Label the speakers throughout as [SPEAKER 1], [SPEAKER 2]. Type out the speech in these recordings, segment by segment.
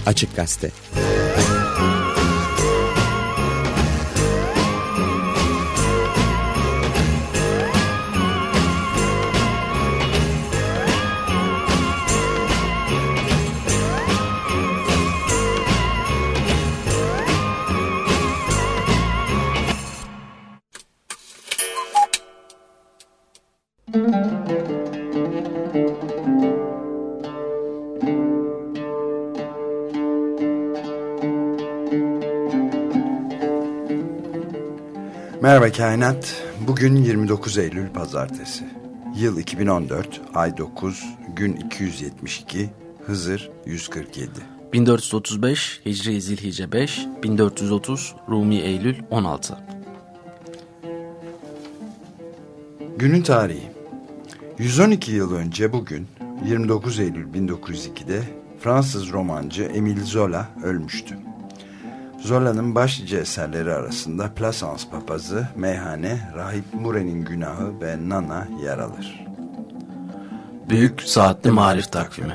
[SPEAKER 1] Açık Gazete.
[SPEAKER 2] Merhaba Kainat. Bugün 29 Eylül Pazartesi. Yıl 2014, ay 9, gün 272, Hızır 147.
[SPEAKER 3] 1435 Hicri Zilhice 5, 1430 Rumi Eylül 16.
[SPEAKER 2] Günün tarihi. 112 yıl önce bugün 29 Eylül 1902'de Fransız romancı Émile Zola ölmüştü. Zola'nın başlıca eserleri arasında Plaisance Papazı, Meyhane, Rahip Mure'nin Günahı ve Nana yer alır.
[SPEAKER 3] Büyük Saatli Marif Takvimi.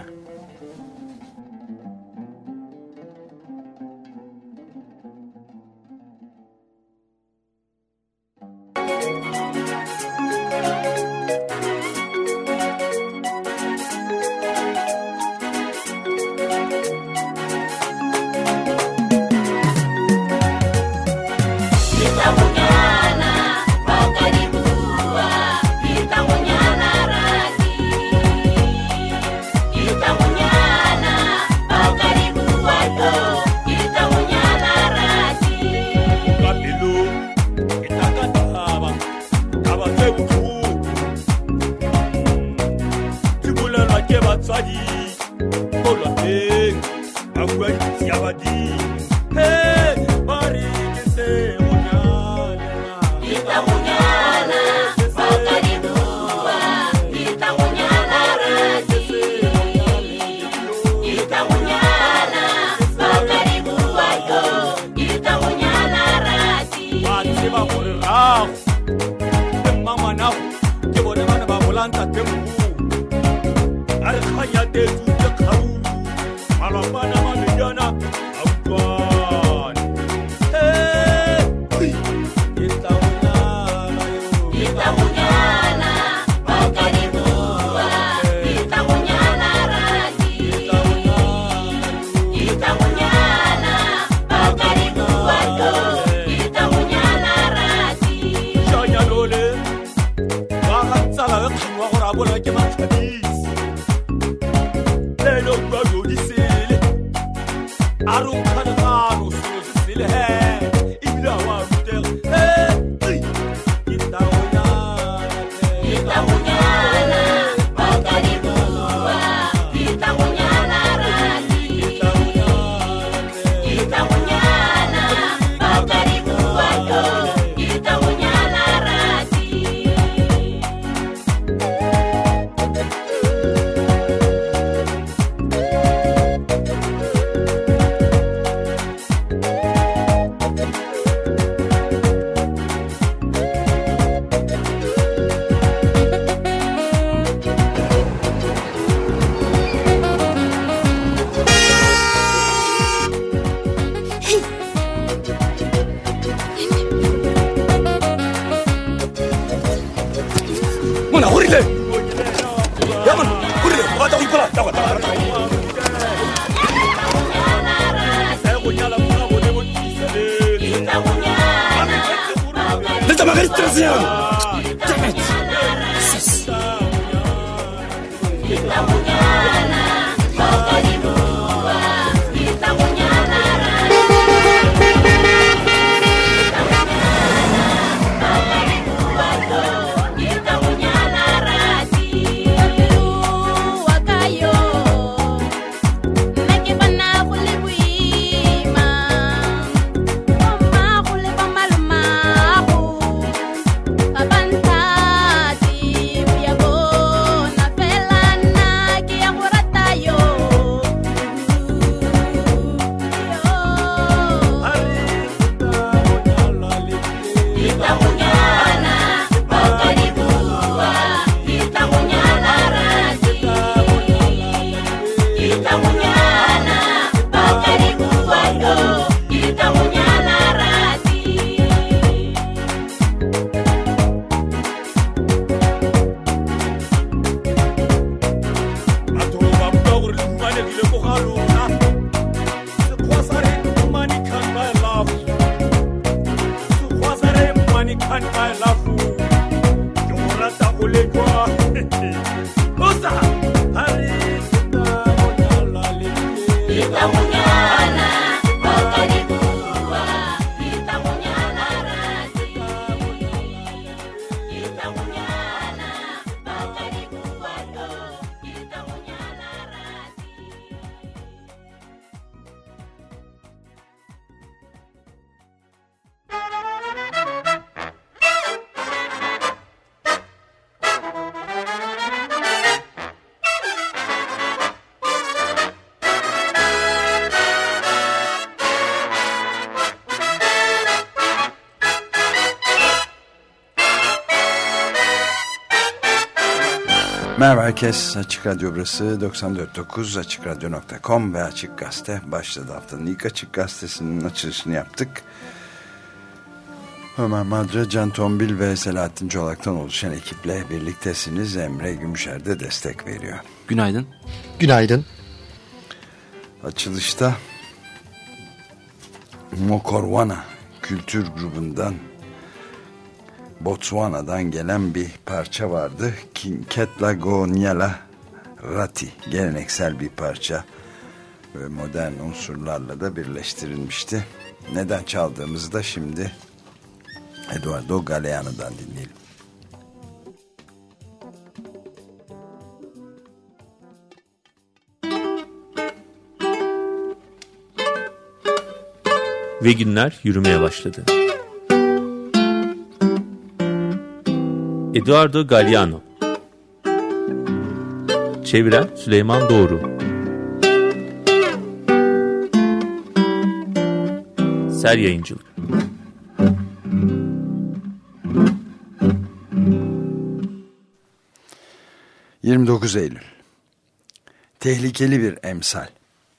[SPEAKER 4] Papa
[SPEAKER 2] Merhaba herkes, Açık Radyo burası 94.9 AçıkRadyo.com ve Açık Gazete başladı. Haftanın ilk Açık Gazetesi'nin açılışını yaptık. Ömer Madra, Can Tombil ve Selahattin Çolak'tan oluşan ekiple birliktesiniz. Emre Gümüşer de destek veriyor.
[SPEAKER 3] Günaydın.
[SPEAKER 1] Günaydın.
[SPEAKER 2] Açılışta Mokorwana kültür grubundan, Botswana'dan gelen bir parça vardı. Kinketla Gonyala Rati, geleneksel bir parça ve modern unsurlarla da birleştirilmişti. Neden çaldığımızı da şimdi Eduardo Galeano'dan dinleyelim.
[SPEAKER 4] Ve günler yürümeye başladı. Eduardo Galeano. Çeviren Süleyman Doğru. Ser Yayıncılık.
[SPEAKER 2] ...29 Eylül... Tehlikeli bir emsal.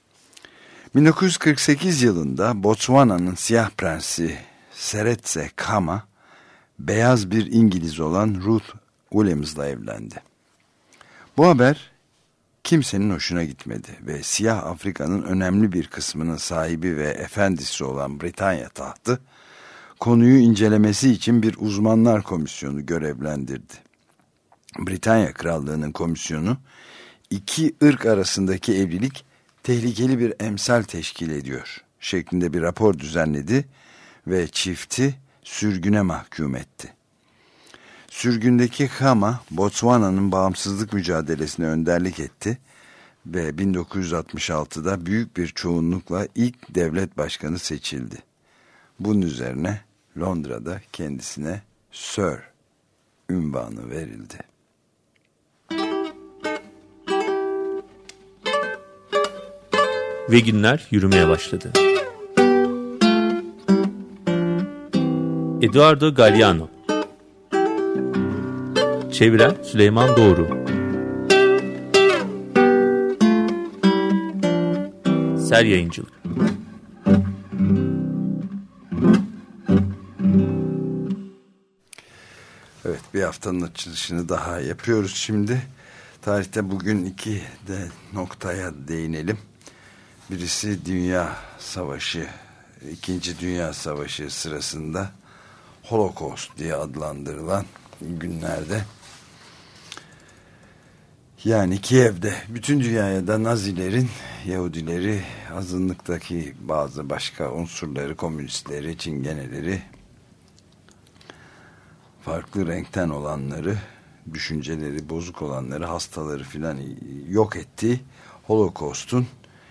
[SPEAKER 2] 1948 yılında Botswana'nın siyah prensi Seretse Khama, beyaz bir İngiliz olan Ruth Williams'la evlendi. Bu haber kimsenin hoşuna gitmedi ve siyah Afrika'nın önemli bir kısmının sahibi ve efendisi olan Britanya tahtı, konuyu incelemesi için bir uzmanlar komisyonu görevlendirdi. Britanya Krallığı'nın komisyonu, iki ırk arasındaki evlilik tehlikeli bir emsal teşkil ediyor şeklinde bir rapor düzenledi ve çifti sürgüne mahkum etti. Sürgündeki Khama, Botswana'nın bağımsızlık mücadelesine önderlik etti ve 1966'da büyük bir çoğunlukla ilk devlet başkanı seçildi. Bunun üzerine Londra'da kendisine Sir unvanı verildi.
[SPEAKER 4] Ve günler yürümeye başladı. Eduardo Galeano. Çeviren Süleyman Doğru. Ser Yayıncılık.
[SPEAKER 2] Evet, bir haftanın açılışını daha yapıyoruz şimdi. Tarihte bugün iki de noktaya değinelim. Birisi Dünya Savaşı, İkinci Dünya Savaşı sırasında Holocaust diye adlandırılan günlerde, yani Kiev'de bütün dünyaya da Nazilerin Yahudileri, azınlıktaki bazı başka unsurları, komünistleri, çingeneleri, farklı renkten olanları, düşünceleri bozuk olanları, hastaları filan yok ettiği Holocaust'un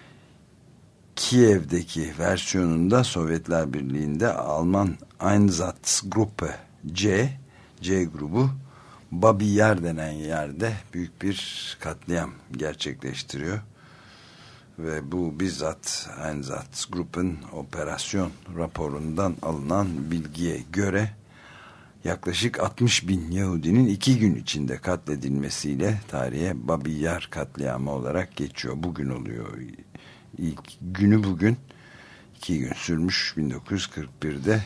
[SPEAKER 2] Kiev'deki versiyonunda Sovyetler Birliği'nde Alman Einsatzgruppe C grubu Babi Yar denen yerde büyük bir katliam gerçekleştiriyor. Ve bu bizzat Einsatzgruppe'ın operasyon raporundan alınan bilgiye göre yaklaşık 60.000 Yahudinin 2 gün içinde katledilmesiyle tarihe Babi Yar katliamı olarak geçiyor. Bugün oluyor. İlk günü bugün, 2 gün sürmüş 1941'de.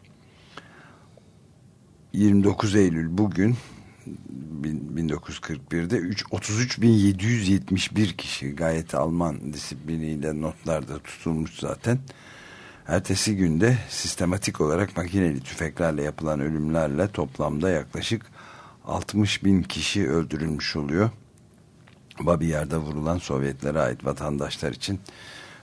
[SPEAKER 2] 29 Eylül bugün 1941'de 33.771 kişi, gayet Alman disipliniyle notlarda tutulmuş zaten. Ertesi günde sistematik olarak makineli tüfeklerle yapılan ölümlerle toplamda yaklaşık 60.000 kişi öldürülmüş oluyor. Babi Yar'da vurulan Sovyetlere ait vatandaşlar için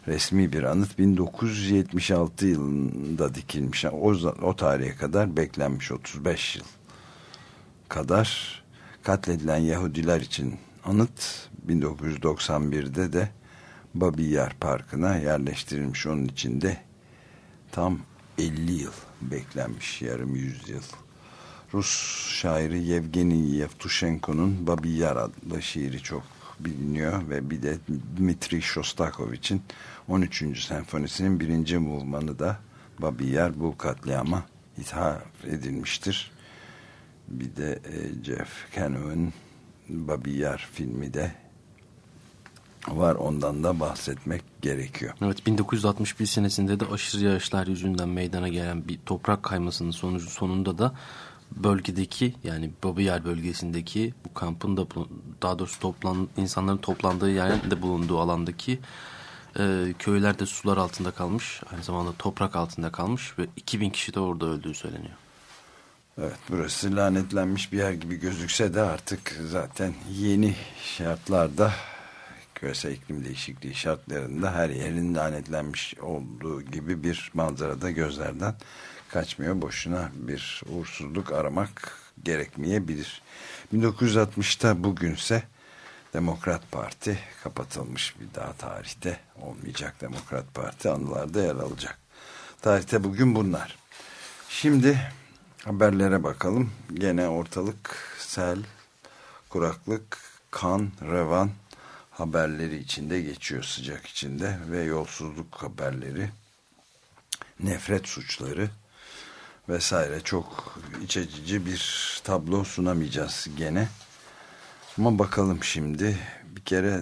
[SPEAKER 2] resmi bir anıt 1976 yılında dikilmiş. O tarihe kadar beklenmiş 35 yıl kadar. Katledilen Yahudiler için anıt 1991'de de Babi Yar Parkı'na yerleştirilmiş. Onun için de tam 50 yıl beklenmiş, yarım yüzyıl. Rus şairi Yevgeni Yevtushenko'nun Babi Yar adlı şiiri çok biliniyor ve bir de Dmitri Shostakovich'in 13. senfonisinin 1. movmanı da Babi Yar bu katliama ithaf edilmiştir. Bir de Jeff Canoe'nin Babi Yar filmi de var, ondan da bahsetmek gerekiyor.
[SPEAKER 3] Evet, 1961 senesinde de aşırı yağışlar yüzünden meydana gelen bir toprak kaymasının sonunda da bölgedeki, yani Babi Yar bölgesindeki bu kampın da, daha doğrusu insanların toplandığı yerde bulunduğu alandaki köyler de sular altında kalmış, aynı zamanda toprak altında kalmış ve 2000 kişi de orada öldüğü söyleniyor.
[SPEAKER 2] Evet, burası lanetlenmiş bir yer gibi gözükse de artık zaten yeni şartlarda, küresel iklim değişikliği şartlarında her yerin lanetlenmiş olduğu gibi bir manzarada gözlerden kaçmıyor. Boşuna bir uğursuzluk aramak gerekmeyebilir. 1960'ta bugünse Demokrat Parti kapatılmış, bir daha tarihte olmayacak Demokrat Parti anılarda yer alacak. Tarihte bugün bunlar. Şimdi haberlere bakalım. Gene ortalık sel, kuraklık, kan, revan haberleri içinde geçiyor, sıcak içinde, ve yolsuzluk haberleri, nefret suçları vesaire. Çok iç açıcı bir tablo sunamayacağız gene. Ama bakalım şimdi. Bir kere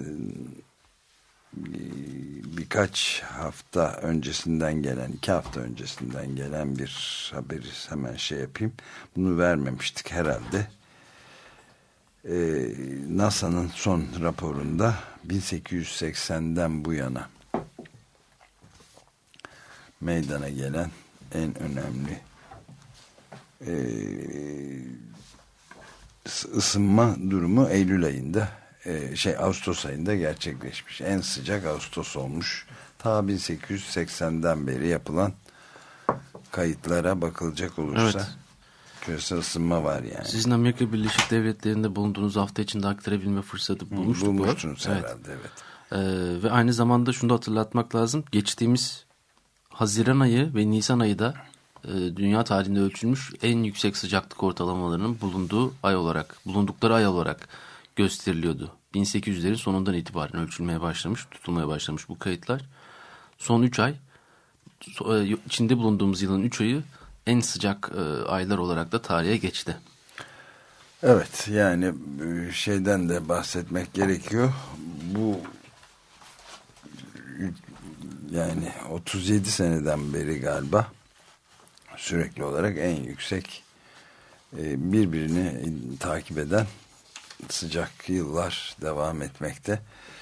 [SPEAKER 2] birkaç hafta öncesinden gelen, 2 hafta öncesinden gelen bir haberi hemen şey yapayım. Bunu vermemiştik herhalde. NASA'nın son raporunda 1880'den bu yana meydana gelen en önemli ısınma durumu Eylül ayında, Ağustos ayında gerçekleşmiş. En sıcak Ağustos olmuş. Ta 1880'den beri yapılan kayıtlara bakılacak olursa. Evet. Küresel ısınma var yani.
[SPEAKER 3] Sizin Amerika Birleşik Devletleri'nde bulunduğunuz hafta içinde aktarabilme fırsatı
[SPEAKER 2] bulmuştunuz herhalde, evet.
[SPEAKER 3] Ve aynı zamanda şunu da hatırlatmak lazım. Geçtiğimiz Haziran ayı ve Nisan ayı da dünya tarihinde ölçülmüş en yüksek sıcaklık ortalamalarının bulundukları ay olarak gösteriliyordu. 1800'lerin sonundan itibaren ölçülmeye başlamış, tutulmaya başlamış bu kayıtlar. Son 3 ay, içinde bulunduğumuz yılın 3 ayı en sıcak aylar olarak da tarihe geçti.
[SPEAKER 2] Evet, yani şeyden de bahsetmek gerekiyor. Bu yani 37 seneden beri galiba sürekli olarak en yüksek, birbirini takip eden sıcak yıllar devam etmekte.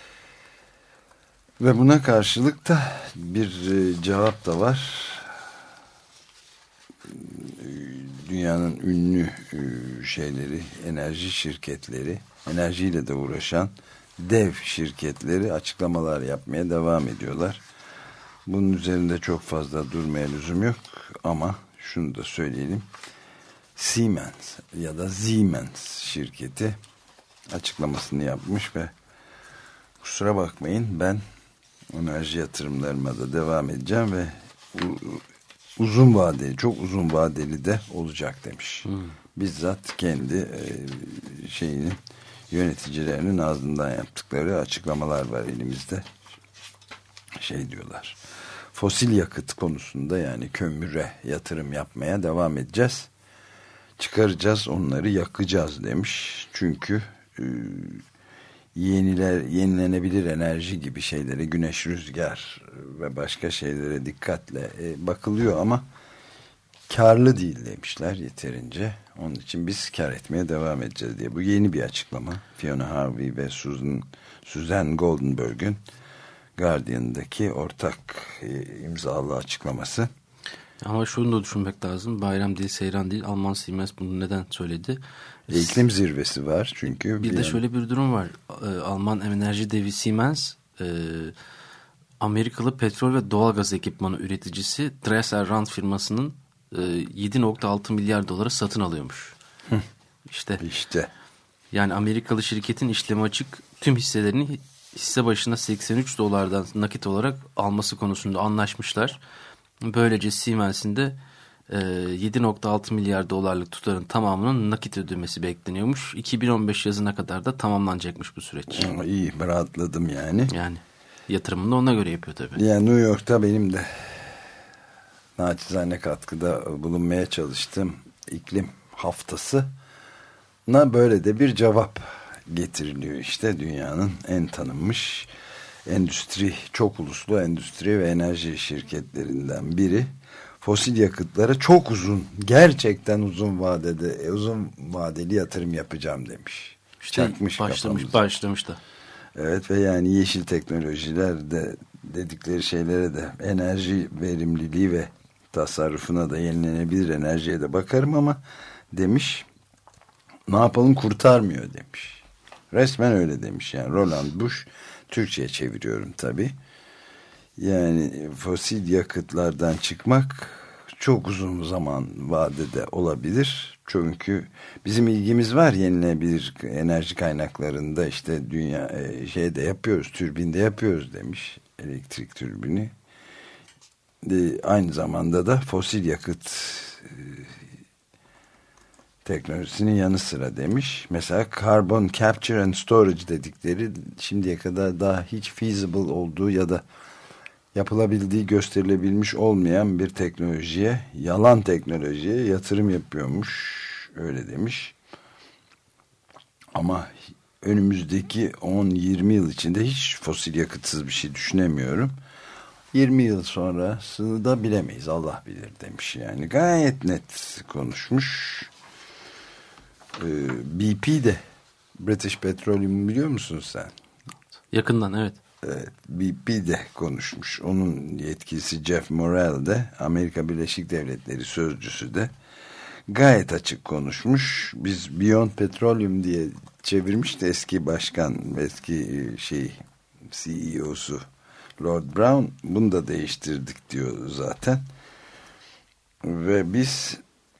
[SPEAKER 2] Ve buna karşılık da bir cevap da var. Dünyanın ünlü enerji şirketleri, enerjiyle de uğraşan dev şirketleri açıklamalar yapmaya devam ediyorlar. Bunun üzerinde çok fazla durmaya lüzum yok ama şunu da söyleyelim. Siemens ya da Siemens şirketi açıklamasını yapmış ve kusura bakmayın, ben enerji yatırımlarıma da devam edeceğim ve uzun vadeli, çok uzun vadeli de olacak demiş. Bizzat kendi yöneticilerinin ağzından yaptıkları açıklamalar var elimizde. Diyorlar. Fosil yakıt konusunda, yani kömüre yatırım yapmaya devam edeceğiz. Çıkaracağız, onları yakacağız demiş. Çünkü yenilenebilir enerji gibi şeylere, güneş, rüzgar ve başka şeylere dikkatle bakılıyor ama karlı değil demişler yeterince. Onun için biz kar etmeye devam edeceğiz diye. Bu yeni bir açıklama. Fiona Harvey ve Susan Goldenberg'ün Guardian'daki ortak imzalı açıklaması.
[SPEAKER 3] Ama şunu da düşünmek lazım. Bayram değil, seyran değil. Alman Siemens bunu neden söyledi?
[SPEAKER 2] İklim zirvesi var çünkü.
[SPEAKER 3] Bir de şöyle bir durum var. Alman enerji devi Siemens Amerikalı petrol ve doğalgaz ekipmanı üreticisi Dresser Rand firmasının 7.6 milyar dolara satın alıyormuş. İşte. Yani Amerikalı şirketin işlemi açık tüm hisselerini hisse başına 83 dolardan nakit olarak alması konusunda anlaşmışlar. Böylece Siemens'in de 7.6 milyar dolarlık tutarın tamamının nakit ödemesi bekleniyormuş. 2015 yazına kadar da tamamlanacakmış bu süreç.
[SPEAKER 2] İyi, rahatladım yani.
[SPEAKER 3] Yani yatırımını da ona göre yapıyor tabii.
[SPEAKER 2] Yani New York'ta benim de naçizane katkıda bulunmaya çalıştığım iklim haftasına böyle de bir cevap getiriliyor. İşte dünyanın en tanınmış çok uluslu endüstri ve enerji şirketlerinden biri fosil yakıtlara çok gerçekten uzun vadeli yatırım yapacağım demiş.
[SPEAKER 3] İşte başlamış da.
[SPEAKER 2] Evet, ve yani yeşil teknolojiler de dedikleri şeylere de, enerji verimliliği ve tasarrufuna da, yenilenebilir enerjiye de bakarım ama demiş, ne yapalım, kurtarmıyor demiş. Resmen öyle demiş yani. Roland Bush, Türkçe'ye çeviriyorum tabii. Yani fosil yakıtlardan çıkmak çok uzun zaman vadede olabilir. Çünkü bizim ilgimiz var yenilenebilir enerji kaynaklarında, işte dünya şeyde yapıyoruz, türbinde yapıyoruz demiş, elektrik türbini. Aynı zamanda da fosil yakıt teknolojisinin yanı sıra demiş. Mesela carbon capture and storage dedikleri, şimdiye kadar daha hiç feasible olduğu ya da yapılabildiği gösterilebilmiş olmayan bir teknolojiye, yalan teknolojiye yatırım yapıyormuş. Öyle demiş. Ama önümüzdeki 10-20 yıl içinde hiç fosil yakıtsız bir şey düşünemiyorum. 20 yıl sonrasını da bilemeyiz, Allah bilir demiş yani. Gayet net konuşmuş. BP de, British Petroleum, biliyor musun sen?
[SPEAKER 3] Yakından, evet.
[SPEAKER 2] Evet, BP de konuşmuş. Onun yetkilisi Jeff Morrell de, Amerika Birleşik Devletleri sözcüsü de gayet açık konuşmuş. Biz Beyond Petroleum diye çevirmişti eski başkan, eski CEO'su Lord Brown. Bunu da değiştirdik diyor zaten. Ve biz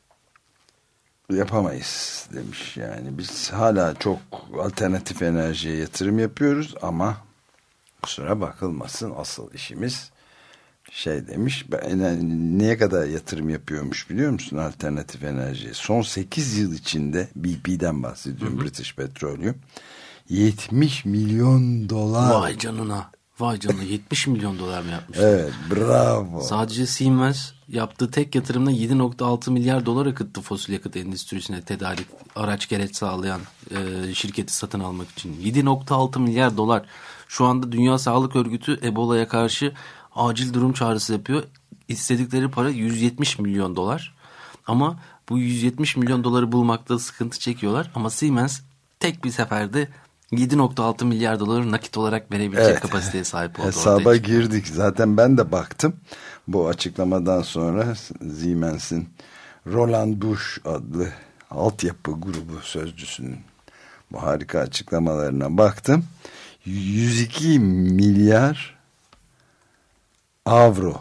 [SPEAKER 2] yapamayız demiş. Yani biz hala çok alternatif enerjiye yatırım yapıyoruz ama kusura bakılmasın, asıl işimiz demiş. Neye kadar yatırım yapıyormuş biliyor musun alternatif enerjiye? Son 8 yıl içinde, BP'den bahsediyorum, British Petroleum, 70 milyon dolar.
[SPEAKER 3] Vay canına 70 milyon dolar mı yapmış?
[SPEAKER 2] Evet, bravo.
[SPEAKER 3] Sadece Siemens yaptığı tek yatırımla 7.6 milyar dolar akıttı fosil yakıt endüstrisine tedarik, araç gereç sağlayan şirketi satın almak için. 7.6 milyar dolar. Şu anda Dünya Sağlık Örgütü Ebola'ya karşı acil durum çağrısı yapıyor. İstedikleri para 170 milyon dolar. Ama bu 170 milyon doları bulmakta sıkıntı çekiyorlar. Ama Siemens tek bir seferde 7.6 milyar doları nakit olarak verebilecek kapasiteye sahip oldu.
[SPEAKER 2] Hesaba girdik. Zaten ben de baktım. Bu açıklamadan sonra Siemens'in Roland Bush adlı altyapı grubu sözcüsünün bu harika açıklamalarına baktım. 102 milyar avro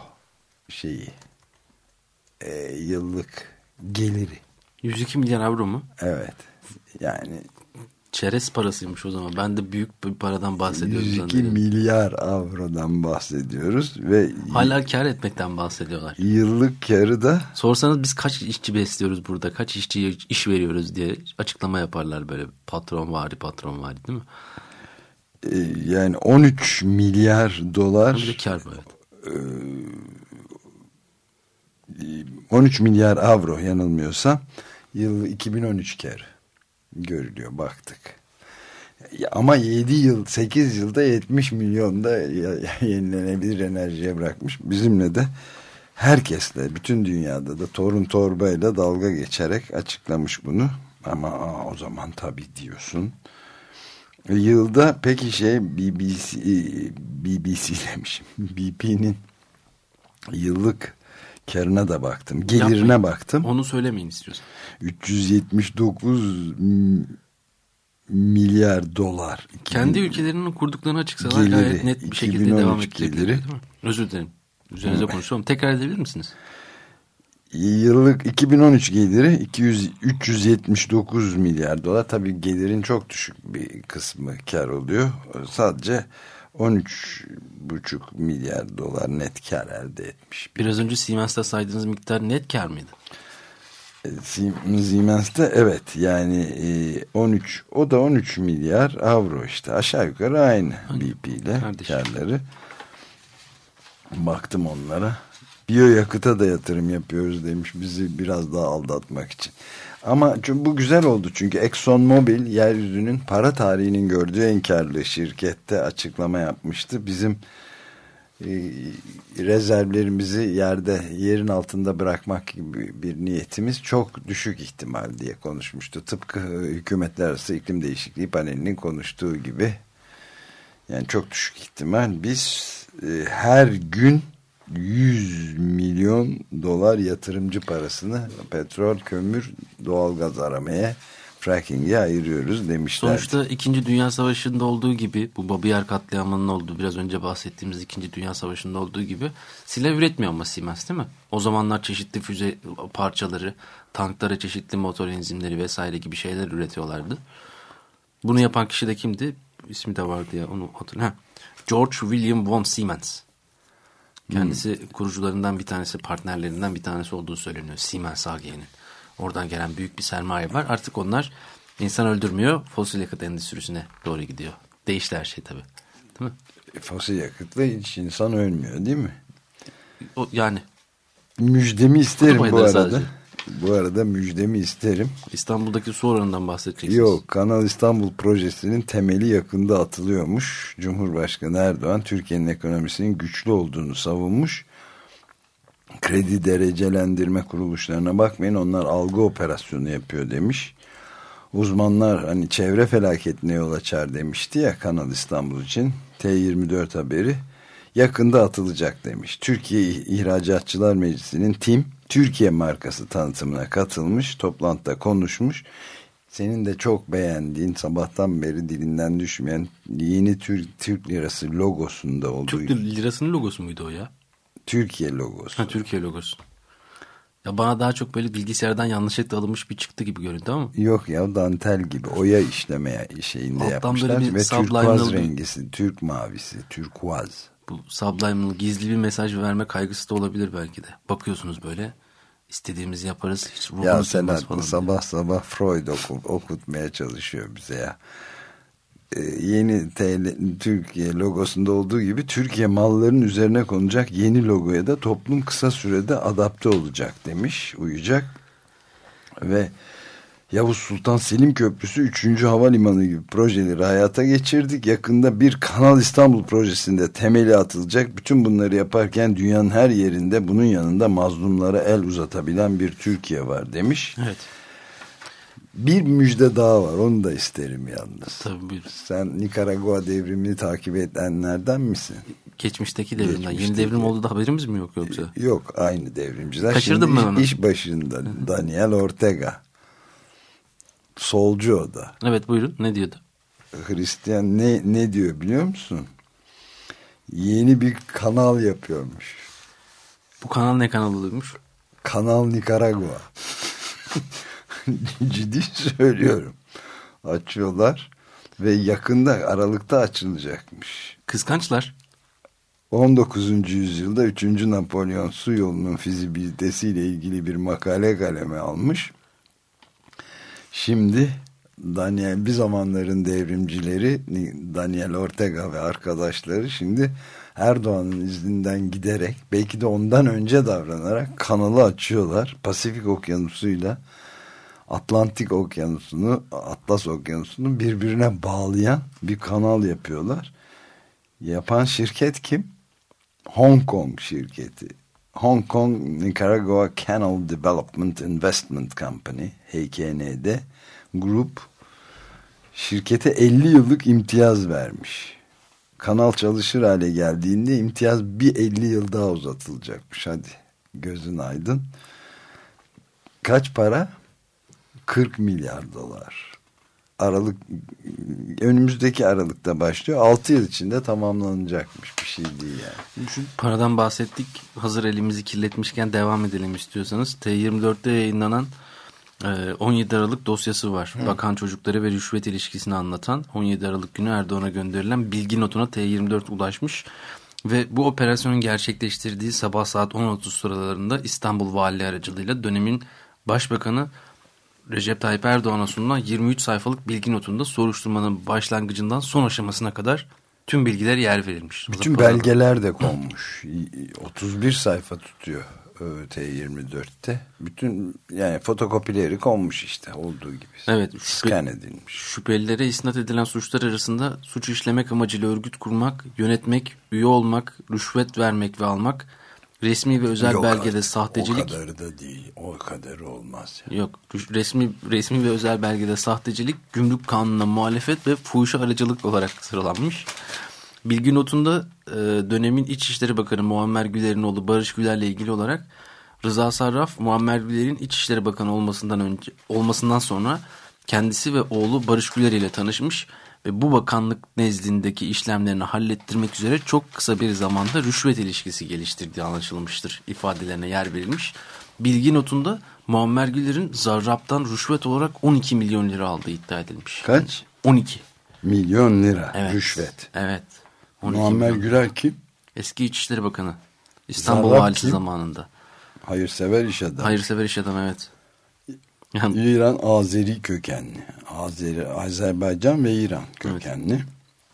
[SPEAKER 2] yıllık geliri.
[SPEAKER 3] 102 milyar avro mu?
[SPEAKER 2] Evet. Yani
[SPEAKER 3] çerez parasıymış o zaman. Ben de büyük bir paradan bahsediyorum.
[SPEAKER 2] 102 milyar avrodan bahsediyoruz ve
[SPEAKER 3] hala kar etmekten bahsediyorlar.
[SPEAKER 2] Yıllık karı da,
[SPEAKER 3] sorsanız biz kaç işçi besliyoruz burada, kaç işçiye iş veriyoruz diye açıklama yaparlar, böyle patronvari değil mi?
[SPEAKER 2] Yani 13 milyar dolar.
[SPEAKER 3] Bir de kar bu, evet.
[SPEAKER 2] 13 milyar avro yanılmıyorsam yıl 2013 karı görülüyor, baktık. Ama 8 yılda 70 milyon da yenilenebilir enerjiye bırakmış. Bizimle de, herkesle, bütün dünyada da torun torbayla dalga geçerek açıklamış bunu. Ama o zaman tabii diyorsun. Yılda peki BBC demişim. BP'nin yıllık karına da baktım. Gelirine baktım.
[SPEAKER 3] Onu söylemeyin istiyorsan.
[SPEAKER 2] 379 milyar dolar.
[SPEAKER 3] Kendi ülkelerinin kurduklarını açıksalar gayet net bir şekilde devam ettirebilir. Değil mi? Özür dilerim. Üzerinize konuşuyorum. Tekrar edebilir misiniz?
[SPEAKER 2] Yıllık 2013 geliri 379 milyar dolar. Tabii gelirin çok düşük bir kısmı kar oluyor. Sadece 13,5 milyar dolar net kar elde etmiş.
[SPEAKER 3] Biraz önce Siemens'te saydığınız miktar net kar mıydı?
[SPEAKER 2] Siemens'te evet, yani 13 milyar avro, işte aşağı yukarı aynı BP ile karları. Baktım onlara. Biyoyakıta da yatırım yapıyoruz demiş, bizi biraz daha aldatmak için. Ama bu güzel oldu çünkü ExxonMobil yeryüzünün para tarihinin gördüğü en karlı şirkette açıklama yapmıştı. Bizim rezervlerimizi yerin altında bırakmak gibi bir niyetimiz çok düşük ihtimal diye konuşmuştu. Tıpkı Hükümetler Arası İklim Değişikliği Paneli'nin konuştuğu gibi. Yani çok düşük ihtimal. Biz her gün 100 milyon dolar yatırımcı parasını petrol, kömür, doğalgaz aramaya, fracking'e ayırıyoruz demişler.
[SPEAKER 3] Sonuçta 2. Dünya Savaşı'nda olduğu gibi, bu Babi Yar katliamının olduğu, biraz önce bahsettiğimiz 2. Dünya Savaşı'nda olduğu gibi silah üretmiyor ama Siemens, değil mi? O zamanlar çeşitli füze parçaları, tanklara çeşitli motor enzimleri vesaire gibi şeyler üretiyorlardı. Bunu yapan kişi de kimdi? İsmi de vardı ya, onu hatırlıyorum. George William von Siemens. Kendisi kurucularından bir tanesi, partnerlerinden bir tanesi olduğu söyleniyor Siemens AG'nin. Oradan gelen büyük bir sermaye var. Artık onlar insan öldürmüyor, fosil yakıt endüstrisine doğru gidiyor. Değişti her şey tabii. Değil mi?
[SPEAKER 2] Fosil yakıtla hiç insan ölmüyor değil mi?
[SPEAKER 3] Yani.
[SPEAKER 2] Müjdemi isterim bu arada.
[SPEAKER 3] Sadece.
[SPEAKER 2] Bu arada müjdemi isterim.
[SPEAKER 3] İstanbul'daki su oranından bahsedeceksiniz.
[SPEAKER 2] Yok, Kanal İstanbul projesinin temeli yakında atılıyormuş. Cumhurbaşkanı Erdoğan Türkiye'nin ekonomisinin güçlü olduğunu savunmuş. Kredi derecelendirme kuruluşlarına bakmayın, onlar algı operasyonu yapıyor demiş. Uzmanlar hani çevre felaketine yol açar demişti ya Kanal İstanbul için. T24 haberi yakında atılacak demiş. Türkiye İhracatçılar Meclisi'nin TİM Türkiye markası tanıtımına katılmış, toplantıda konuşmuş. Senin de çok beğendiğin, sabahtan beri dilinden düşmeyen yeni Türk lirası logosunda olduğu.
[SPEAKER 3] Türk lirasının logosu muydu o ya?
[SPEAKER 2] Türkiye logosu.
[SPEAKER 3] Ha, Türkiye logosu. Ya bana daha çok böyle bilgisayardan yanlışlıkla alınmış bir çıktı gibi göründü ama.
[SPEAKER 2] Yok ya, dantel gibi oya işlemeye şeyinde
[SPEAKER 3] alttan
[SPEAKER 2] yapmışlar ve
[SPEAKER 3] turkuaz
[SPEAKER 2] rengisi, Türk mavisi, turkuaz.
[SPEAKER 3] Bu subliminal, gizli bir mesaj verme kaygısı da olabilir belki de. Bakıyorsunuz böyle, istediğimizi yaparız, hiç ruhunuz sığmaz falan.
[SPEAKER 2] Sabah sabah Freud okutmaya çalışıyor bize ya. Yeni Türkiye logosunda olduğu gibi Türkiye mallarının üzerine konacak yeni logoya da toplum kısa sürede adapte olacak demiş, uyacak. Ve Yavuz Sultan Selim Köprüsü 3. Havalimanı gibi projeleri hayata geçirdik. Yakında bir Kanal İstanbul projesinde temeli atılacak. Bütün bunları yaparken dünyanın her yerinde bunun yanında mazlumlara el uzatabilen bir Türkiye var demiş.
[SPEAKER 3] Evet.
[SPEAKER 2] Bir müjde daha var, onu da isterim yalnız.
[SPEAKER 3] Tabii, buyurun.
[SPEAKER 2] Sen Nikaragua devrimini takip edenlerden misin?
[SPEAKER 3] Geçmişteki devrimden. Yeni devrim oldu da haberimiz mi yok yoksa?
[SPEAKER 2] Yok, aynı devrimciler.
[SPEAKER 3] Kaçırdım ben onu.
[SPEAKER 2] İş başında Daniel Ortega. Solcu o da.
[SPEAKER 3] Evet, buyurun, ne diyordu?
[SPEAKER 2] Hristiyan ne diyor biliyor musun? Yeni bir kanal yapıyormuş.
[SPEAKER 3] Bu kanal ne kanalıymış?
[SPEAKER 2] Kanal Nikaragua. Ciddi söylüyorum. Açıyorlar ve yakında, Aralık'ta açılacakmış.
[SPEAKER 3] Kıskançlar.
[SPEAKER 2] 19. yüzyılda 3. Napolyon su yolunun fizibilitesiyle ilgili bir makale kaleme almış. Şimdi bir zamanların devrimcileri Daniel Ortega ve arkadaşları şimdi Erdoğan'ın izninden giderek, belki de ondan önce davranarak kanalı açıyorlar. Pasifik Okyanusu'yla Atlantik Okyanusu'nu, Atlas Okyanusu'nu birbirine bağlayan bir kanal yapıyorlar. Yapan şirket kim? Hong Kong şirketi. Hong Kong Nicaragua Canal Development Investment Company, HKND Group şirkete 50 yıllık imtiyaz vermiş. Kanal çalışır hale geldiğinde imtiyaz bir 50 yıl daha uzatılacakmış. Hadi gözün aydın. Kaç para? 40 milyar dolar. önümüzdeki Aralık'ta başlıyor. 6 yıl içinde tamamlanacakmış, bir şey değil yani.
[SPEAKER 3] Şu paradan bahsettik. Hazır elimizi kirletmişken devam edelim istiyorsanız. T24'te yayınlanan 17 Aralık dosyası var. Bakan çocukları ve rüşvet ilişkisini anlatan 17 Aralık günü Erdoğan'a gönderilen bilgi notuna T24 ulaşmış. Ve bu operasyonun gerçekleştirdiği sabah saat 10.30 sıralarında İstanbul Valiliği aracılığıyla dönemin Başbakanı Recep Tayyip Erdoğan'a sunulan 23 sayfalık bilgi notunda soruşturmanın başlangıcından son aşamasına kadar tüm bilgiler yer verilmiş.
[SPEAKER 2] Bütün belgeler de konmuş. 31 sayfa tutuyor T24'te. Bütün yani fotokopileri konmuş işte olduğu gibi.
[SPEAKER 3] Evet.
[SPEAKER 2] Scan edilmiş.
[SPEAKER 3] Şüphelilere isnat edilen suçlar arasında suç işlemek amacıyla örgüt kurmak, yönetmek, üye olmak, rüşvet vermek ve almak, resmi ve özel belgede sahtecilik.
[SPEAKER 2] O kadarı da değil. O kadarı olmaz. Yani.
[SPEAKER 3] Yok. Resmi ve özel belgede sahtecilik, gümrük kanununa muhalefet ve fuhuşa aracılık olarak sıralanmış. Bilgi notunda dönemin İçişleri Bakanı Muammer Güler'in oğlu Barış Güler'le ilgili olarak Rıza Sarraf, Muammer Güler'in İçişleri Bakanı olmasından sonra kendisi ve oğlu Barış Güler ile tanışmış ve bu bakanlık nezdindeki işlemlerini hallettirmek üzere çok kısa bir zamanda rüşvet ilişkisi geliştirdiği anlaşılmıştır ifadelerine yer verilmiş. Bilgi notunda Muammer Güler'in Zarrab'dan rüşvet olarak 12 milyon lira aldığı iddia edilmiş.
[SPEAKER 2] Kaç?
[SPEAKER 3] 12
[SPEAKER 2] milyon lira
[SPEAKER 3] evet.
[SPEAKER 2] Rüşvet.
[SPEAKER 3] Evet.
[SPEAKER 2] Muammer Güler kim?
[SPEAKER 3] Eski İçişleri Bakanı. İstanbul
[SPEAKER 2] Zarrab
[SPEAKER 3] valisi
[SPEAKER 2] kim?
[SPEAKER 3] zamanında.
[SPEAKER 2] Hayırsever iş adamı.
[SPEAKER 3] Hayırsever iş adamı, evet.
[SPEAKER 2] Yani, İran Azeri kökenli. Azerbaycan ve İran kökenli. Evet.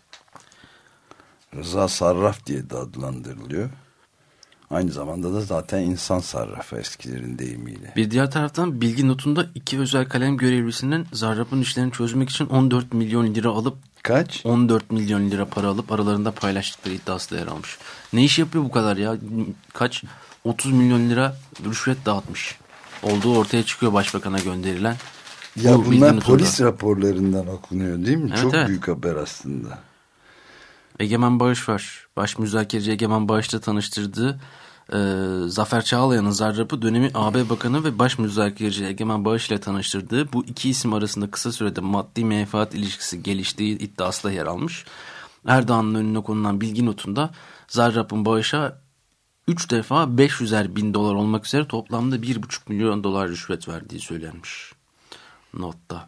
[SPEAKER 2] Rıza Sarraf diye de adlandırılıyor. Aynı zamanda da zaten insan sarrafı eskilerin deyimiyle.
[SPEAKER 3] Bir diğer taraftan bilgi notunda 2 özel kalem görevlisinin Zarrab'ın işlerini çözmek için 14 milyon lira alıp
[SPEAKER 2] kaç?
[SPEAKER 3] 14 milyon lira para alıp aralarında paylaştıkları iddiası da yer almış. Ne iş yapıyor bu kadar ya? Kaç? 30 milyon lira rüşvet dağıtmış. Olduğu ortaya çıkıyor başbakana gönderilen.
[SPEAKER 2] Ya bunlar polis raporlarından okunuyor değil mi?
[SPEAKER 3] Evet,
[SPEAKER 2] çok
[SPEAKER 3] evet.
[SPEAKER 2] Büyük haber aslında.
[SPEAKER 3] Egemen Bağış var. Baş müzakereci Egemen Bağış'la tanıştırdığı Zafer Çağlayan'ın Zarrab'ı dönemi AB Bakanı ve baş müzakereci Egemen Bağış ile tanıştırdığı bu iki isim arasında kısa sürede maddi menfaat ilişkisi geliştiği iddiası da yer almış. Erdoğan'ın önüne konulan bilgi notunda Zarrab'ın Bağış'a 3 defa 500'er bin dolar olmak üzere toplamda 1,5 milyon dolar rüşvet verdiği söylenmiş. Notta.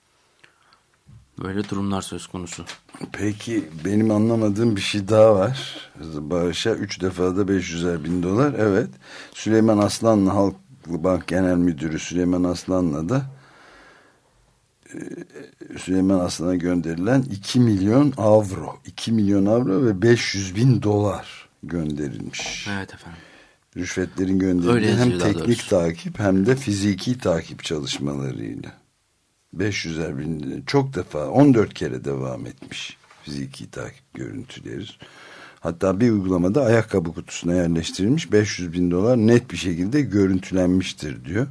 [SPEAKER 3] Böyle durumlar söz konusu.
[SPEAKER 2] Peki benim anlamadığım bir şey daha var. Bağış'a 3 defa da 500'er bin dolar. Evet. Süleyman Aslan'la Halklı Bank Genel Müdürü Süleyman Aslan'la da Süleyman Aslan'a gönderilen 2 milyon avro. 2 milyon avro ve 500 bin dolar gönderilmiş.
[SPEAKER 3] Evet efendim.
[SPEAKER 2] Rüşvetlerin gönderildiği hem teknik takip hem de fiziki takip çalışmalarıyla. 500'er bin, çok defa 14 kere devam etmiş fiziki takip görüntüleri. Hatta bir uygulamada ayakkabı kutusuna yerleştirilmiş 500 bin dolar net bir şekilde görüntülenmiştir diyor.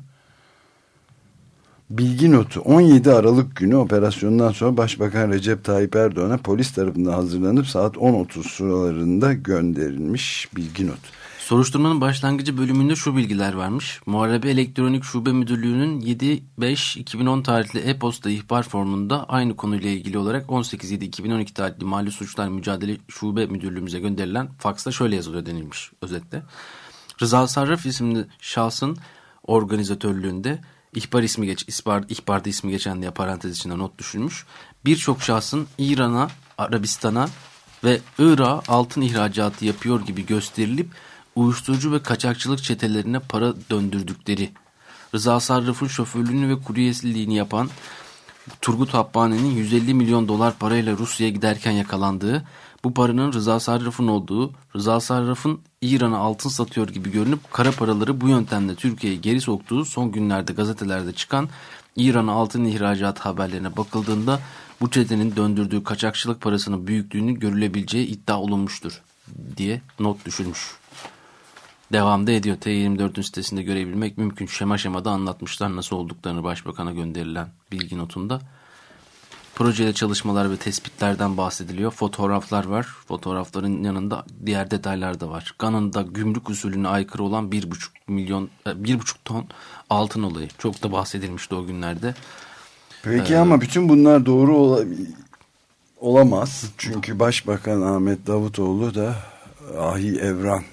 [SPEAKER 2] Bilgi notu 17 Aralık günü operasyondan sonra Başbakan Recep Tayyip Erdoğan'a polis tarafından hazırlanıp saat 10.30 sıralarında gönderilmiş bilgi notu.
[SPEAKER 3] Soruşturmanın başlangıcı bölümünde şu bilgiler varmış. Muharebe Elektronik Şube Müdürlüğü'nün 7/5/2010 tarihli e-posta ihbar formunda aynı konuyla ilgili olarak 18/7/2012 tarihli Mali Suçlar Mücadele Şube Müdürlüğümüze gönderilen faksta şöyle yazılıyor denilmiş özetle. Rıza Sarraf isimli şahsın organizatörlüğünde ihbarda ismi geçen diye parantez içinde not düşülmüş. Birçok şahsın İran'a, Arabistan'a ve Irak'a altın ihracatı yapıyor gibi gösterilip uyuşturucu ve kaçakçılık çetelerine para döndürdükleri, Rıza Sarraf'ın şoförlüğünü ve kuryesiliğini yapan Turgut Habbani'nin 150 milyon dolar parayla Rusya'ya giderken yakalandığı, bu paranın Rıza Sarraf'ın olduğu, Rıza Sarraf'ın İran'a altın satıyor gibi görünüp kara paraları bu yöntemle Türkiye'ye geri soktuğu son günlerde gazetelerde çıkan İran'a altın ihracatı haberlerine bakıldığında bu çetenin döndürdüğü kaçakçılık parasının büyüklüğünün görülebileceği iddia olunmuştur diye not düşülmüş. Devamda ediyor. T24'ün sitesinde görebilmek mümkün. Şemada anlatmışlar nasıl olduklarını başbakana gönderilen bilgi notunda. Projeli çalışmalar ve tespitlerden bahsediliyor. Fotoğraflar var. Fotoğrafların yanında diğer detaylar da var. Gan'ında gümrük usulüne aykırı olan 1,5 ton altın olayı. Çok da bahsedilmişti o günlerde.
[SPEAKER 2] Peki ama bütün bunlar doğru olamaz. Çünkü Başbakan Ahmet Davutoğlu da Ahi Evran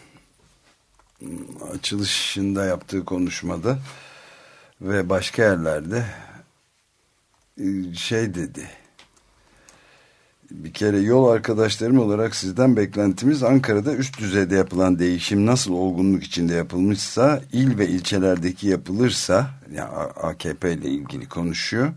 [SPEAKER 2] açılışında yaptığı konuşmada ve başka yerlerde şey dedi. Bir kere yol arkadaşlarım olarak sizden beklentimiz Ankara'da üst düzeyde yapılan değişim nasıl olgunluk içinde yapılmışsa il ve ilçelerdeki yapılırsa, yani AKP ile ilgili konuşuyor.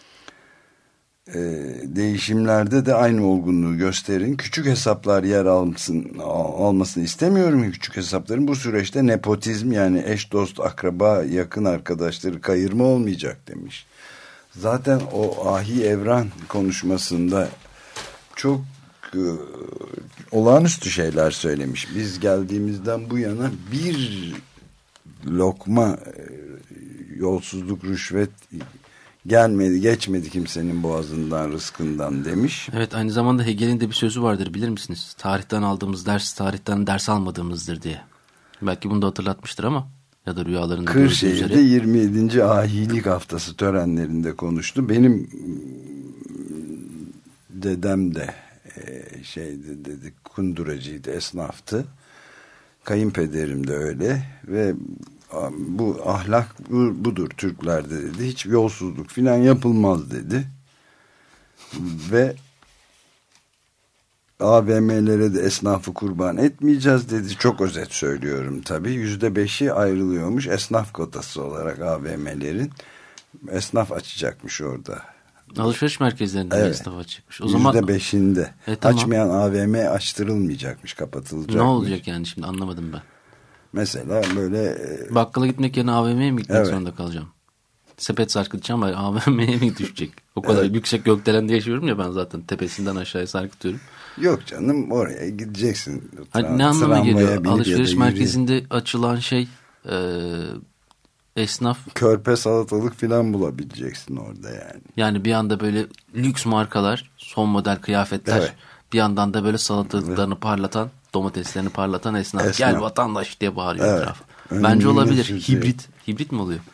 [SPEAKER 2] Değişimlerde de aynı olgunluğu gösterin. Küçük hesaplar yer almasını istemiyorum. Küçük hesapların bu süreçte nepotizm, yani eş dost akraba yakın arkadaşları kayırma olmayacak demiş. Zaten o Ahi Evran konuşmasında çok olağanüstü şeyler söylemiş. Biz geldiğimizden bu yana bir lokma yolsuzluk, rüşvet geçmedi kimsenin boğazından, rızkından demiş.
[SPEAKER 3] Evet, aynı zamanda Hegel'in de bir sözü vardır, bilir misiniz? Tarihten aldığımız ders, tarihten ders almadığımızdır diye. Belki bunu da hatırlatmıştır ama, ya da rüyalarında.
[SPEAKER 2] Kırşehir'de 27. Ahilik Haftası törenlerinde konuştu. Benim dedem de dedi, kunduracıydı, esnaftı. Kayınpederim de öyle ve bu ahlak budur Türklerde dedi. Hiç yolsuzluk filan yapılmaz dedi. Ve AVM'lere de esnafı kurban etmeyeceğiz dedi. Çok özet söylüyorum tabii. %5'i ayrılıyormuş esnaf kotası olarak AVM'lerin. Esnaf açacakmış orada.
[SPEAKER 3] Alışveriş merkezlerinde
[SPEAKER 2] evet.
[SPEAKER 3] Esnaf açacakmış. O zaman
[SPEAKER 2] %5'inde.
[SPEAKER 3] Tamam.
[SPEAKER 2] Açmayan AVM açtırılmayacakmış, kapatılacakmış.
[SPEAKER 3] Ne olacak yani şimdi, anlamadım ben.
[SPEAKER 2] Mesela böyle...
[SPEAKER 3] Bakkala gitmek yerine AVM'ye mi gitmek
[SPEAKER 2] evet.
[SPEAKER 3] zorunda kalacağım? Sepet sarkıtacağım ama AVM'ye mi düşecek? O kadar evet. Yüksek gökdelende yaşıyorum ya ben zaten, tepesinden aşağıya sarkıtıyorum.
[SPEAKER 2] Yok canım, oraya gideceksin.
[SPEAKER 3] Hani ne anlama geliyor? Alışveriş merkezinde açılan şey esnaf.
[SPEAKER 2] Körpe salatalık falan bulabileceksin orada yani.
[SPEAKER 3] Yani bir anda böyle lüks markalar, son model kıyafetler, evet. Bir yandan da böyle salatalıklarını parlatan, domateslerini parlatan esnaf. Gel vatandaş diye bağırıyor evet. Etrafı. Bence olabilir. Hibrit mi oluyor?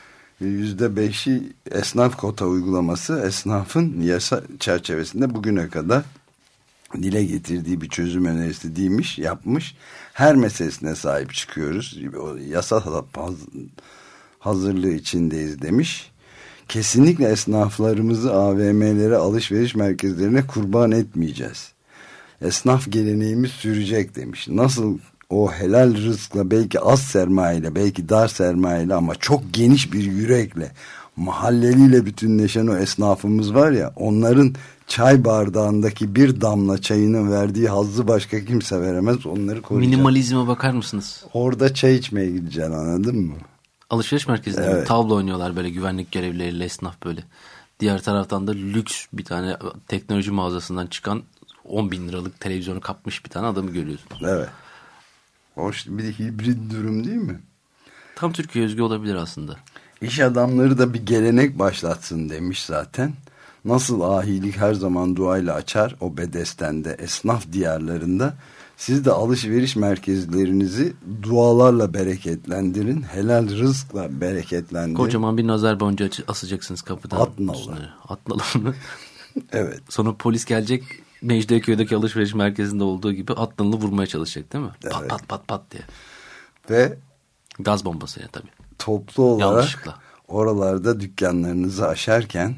[SPEAKER 2] %5'i esnaf kota uygulaması esnafın yasa çerçevesinde bugüne kadar dile getirdiği bir çözüm önerisi değilmiş, yapmış. Her meselesine sahip çıkıyoruz. O yasa hazırlığı içindeyiz demiş. Kesinlikle esnaflarımızı AVM'lere, alışveriş merkezlerine kurban etmeyeceğiz. Esnaf geleneğimiz sürecek demiş. Nasıl o helal rızkla, belki az sermayeyle, belki dar sermayeyle ama çok geniş bir yürekle, mahalleliyle bütünleşen o esnafımız var ya, onların çay bardağındaki bir damla çayının verdiği hazzı başka kimse veremez. Onları koruyacak.
[SPEAKER 3] Minimalizme bakar mısınız?
[SPEAKER 2] Orada çay içmeye gideceksin, anladın mı?
[SPEAKER 3] Alışveriş merkezinde evet. Tavla oynuyorlar böyle, güvenlik görevlileriyle esnaf böyle. Diğer taraftan da lüks bir tane teknoloji mağazasından çıkan 10.000 liralık televizyonu kapmış bir tane adamı görüyorsunuz.
[SPEAKER 2] Evet. Hoş bir de hibrit durum değil mi?
[SPEAKER 3] Tam Türkiye özgü olabilir aslında.
[SPEAKER 2] İş adamları da bir gelenek başlatsın demiş zaten. Nasıl ahilik her zaman duayla açar o bedestende, esnaf diyarlarında, siz de alışveriş merkezlerinizi dualarla bereketlendirin, helal rızkla bereketlendirin.
[SPEAKER 3] Kocaman bir nazar boncuğu asacaksınız kapıdan. Atnalı mı?
[SPEAKER 2] Evet.
[SPEAKER 3] Sonra polis gelecek, Mecidiyeköy'deki alışveriş merkezinde olduğu gibi Atnalı'nı vurmaya çalışacak değil mi? Evet. Pat pat pat pat diye.
[SPEAKER 2] Ve
[SPEAKER 3] gaz bombası ya tabii.
[SPEAKER 2] Toplu olarak oralarda dükkanlarınızı açarken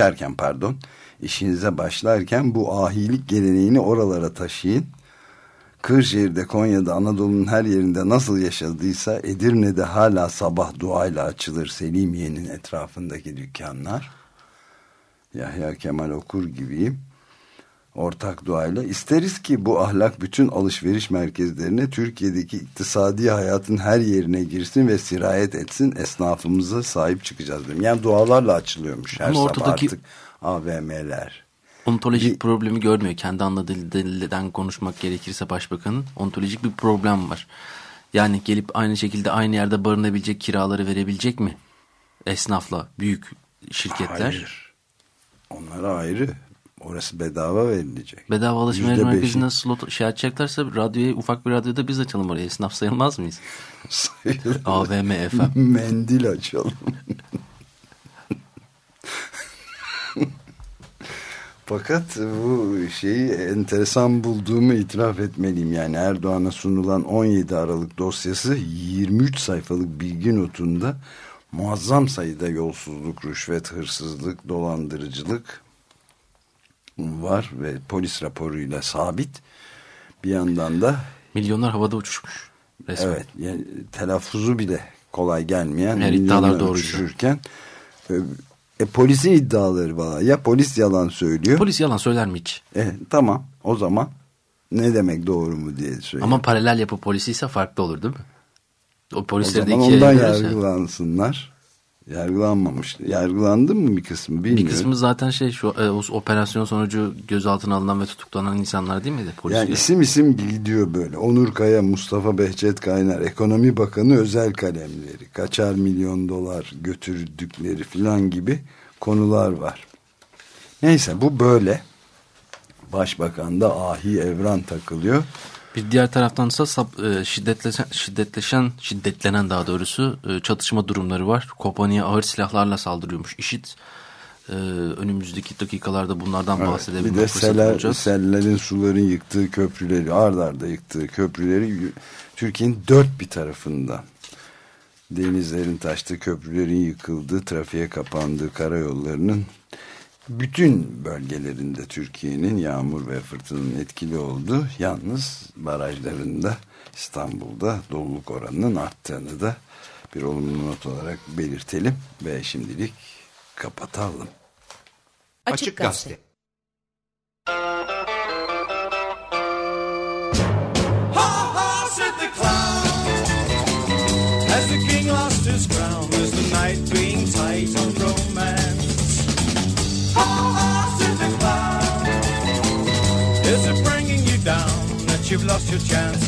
[SPEAKER 2] işinize başlarken bu ahilik geleneğini oralara taşıyın. Kırşehir'de, Konya'da, Anadolu'nun her yerinde nasıl yaşadıysa Edirne'de hala sabah duayla açılır Selimiye'nin etrafındaki dükkanlar. Yahya Kemal Okur gibiyim. Ortak duayla isteriz ki bu ahlak bütün alışveriş merkezlerine, Türkiye'deki iktisadi hayatın her yerine girsin ve sirayet etsin. Esnafımıza sahip çıkacağız dedim. Yani dualarla açılıyormuş her sabah artık AVM'ler.
[SPEAKER 3] Ontolojik problemi görmüyor. Kendi anladığı dilden konuşmak gerekirse başbakanın, ontolojik bir problem var. Yani gelip aynı şekilde aynı yerde barınabilecek kiraları verebilecek mi esnafla büyük şirketler?
[SPEAKER 2] Hayır. Onlara ayrı. Orası bedava verilecek.
[SPEAKER 3] Bedava alışveriş merkezinden slot açacaklarsa ufak bir radyoda biz açalım oraya. Esnaf sayılmaz mıyız?
[SPEAKER 2] Sayılır.
[SPEAKER 3] AVM FM.
[SPEAKER 2] Mendil açalım. Fakat bu şeyi enteresan bulduğumu itiraf etmeliyim. Yani Erdoğan'a sunulan 17 Aralık dosyası 23 sayfalık bilgi notunda muazzam sayıda yolsuzluk, rüşvet, hırsızlık, dolandırıcılık var ve polis raporuyla sabit. Bir yandan da
[SPEAKER 3] milyonlar havada uçuşmuş resmen.
[SPEAKER 2] Evet, yani telaffuzu bile kolay gelmeyen
[SPEAKER 3] iddialar doğru
[SPEAKER 2] uçuşurken polisin iddiaları var. Ya polis yalan söylüyor.
[SPEAKER 3] Polis yalan söyler mi hiç?
[SPEAKER 2] Tamam, o zaman ne demek doğru mu diye söylüyor.
[SPEAKER 3] Ama paralel yapı polisi ise farklı olur değil mi? O polisleri de
[SPEAKER 2] o zaman
[SPEAKER 3] ikiye
[SPEAKER 2] ondan
[SPEAKER 3] ayırırsa...
[SPEAKER 2] yargılansınlar. Yargılanmamış. Yargılandı mı bir kısmı bilmiyorum.
[SPEAKER 3] Bir kısmı zaten şu operasyon sonucu gözaltına alınan ve tutuklanan insanlar değil miydi? Polis
[SPEAKER 2] yani isim gidiyor böyle. Onur Kaya, Mustafa Behçet Kaynar, Ekonomi Bakanı özel kalemleri, kaçar milyon dolar götürdükleri falan gibi konular var. Neyse bu böyle. Başbakan da Ahi Evran takılıyor.
[SPEAKER 3] Bir diğer taraftan ise şiddetlenen daha doğrusu çatışma durumları var. Kobani'ye ağır silahlarla saldırıyormuş IŞİD. Önümüzdeki dakikalarda bunlardan bahsedebilmek
[SPEAKER 2] bir de
[SPEAKER 3] fırsatı bulacağız.
[SPEAKER 2] sellerin, suların yıktığı köprüleri, ard arda yıktığı köprüleri Türkiye'nin dört bir tarafından, denizlerin taştığı, köprülerin yıkıldığı, trafiğe kapandığı karayollarının bütün bölgelerinde Türkiye'nin yağmur ve fırtınanın etkili olduğu, yalnız barajlarında İstanbul'da doluluk oranının arttığını da bir olumlu not olarak belirtelim ve şimdilik kapatalım.
[SPEAKER 1] Açık Gazete. As the king lost his crown, is the night being tight on romance? Ha, said the clown. Is it bringing you down that you've lost your chance?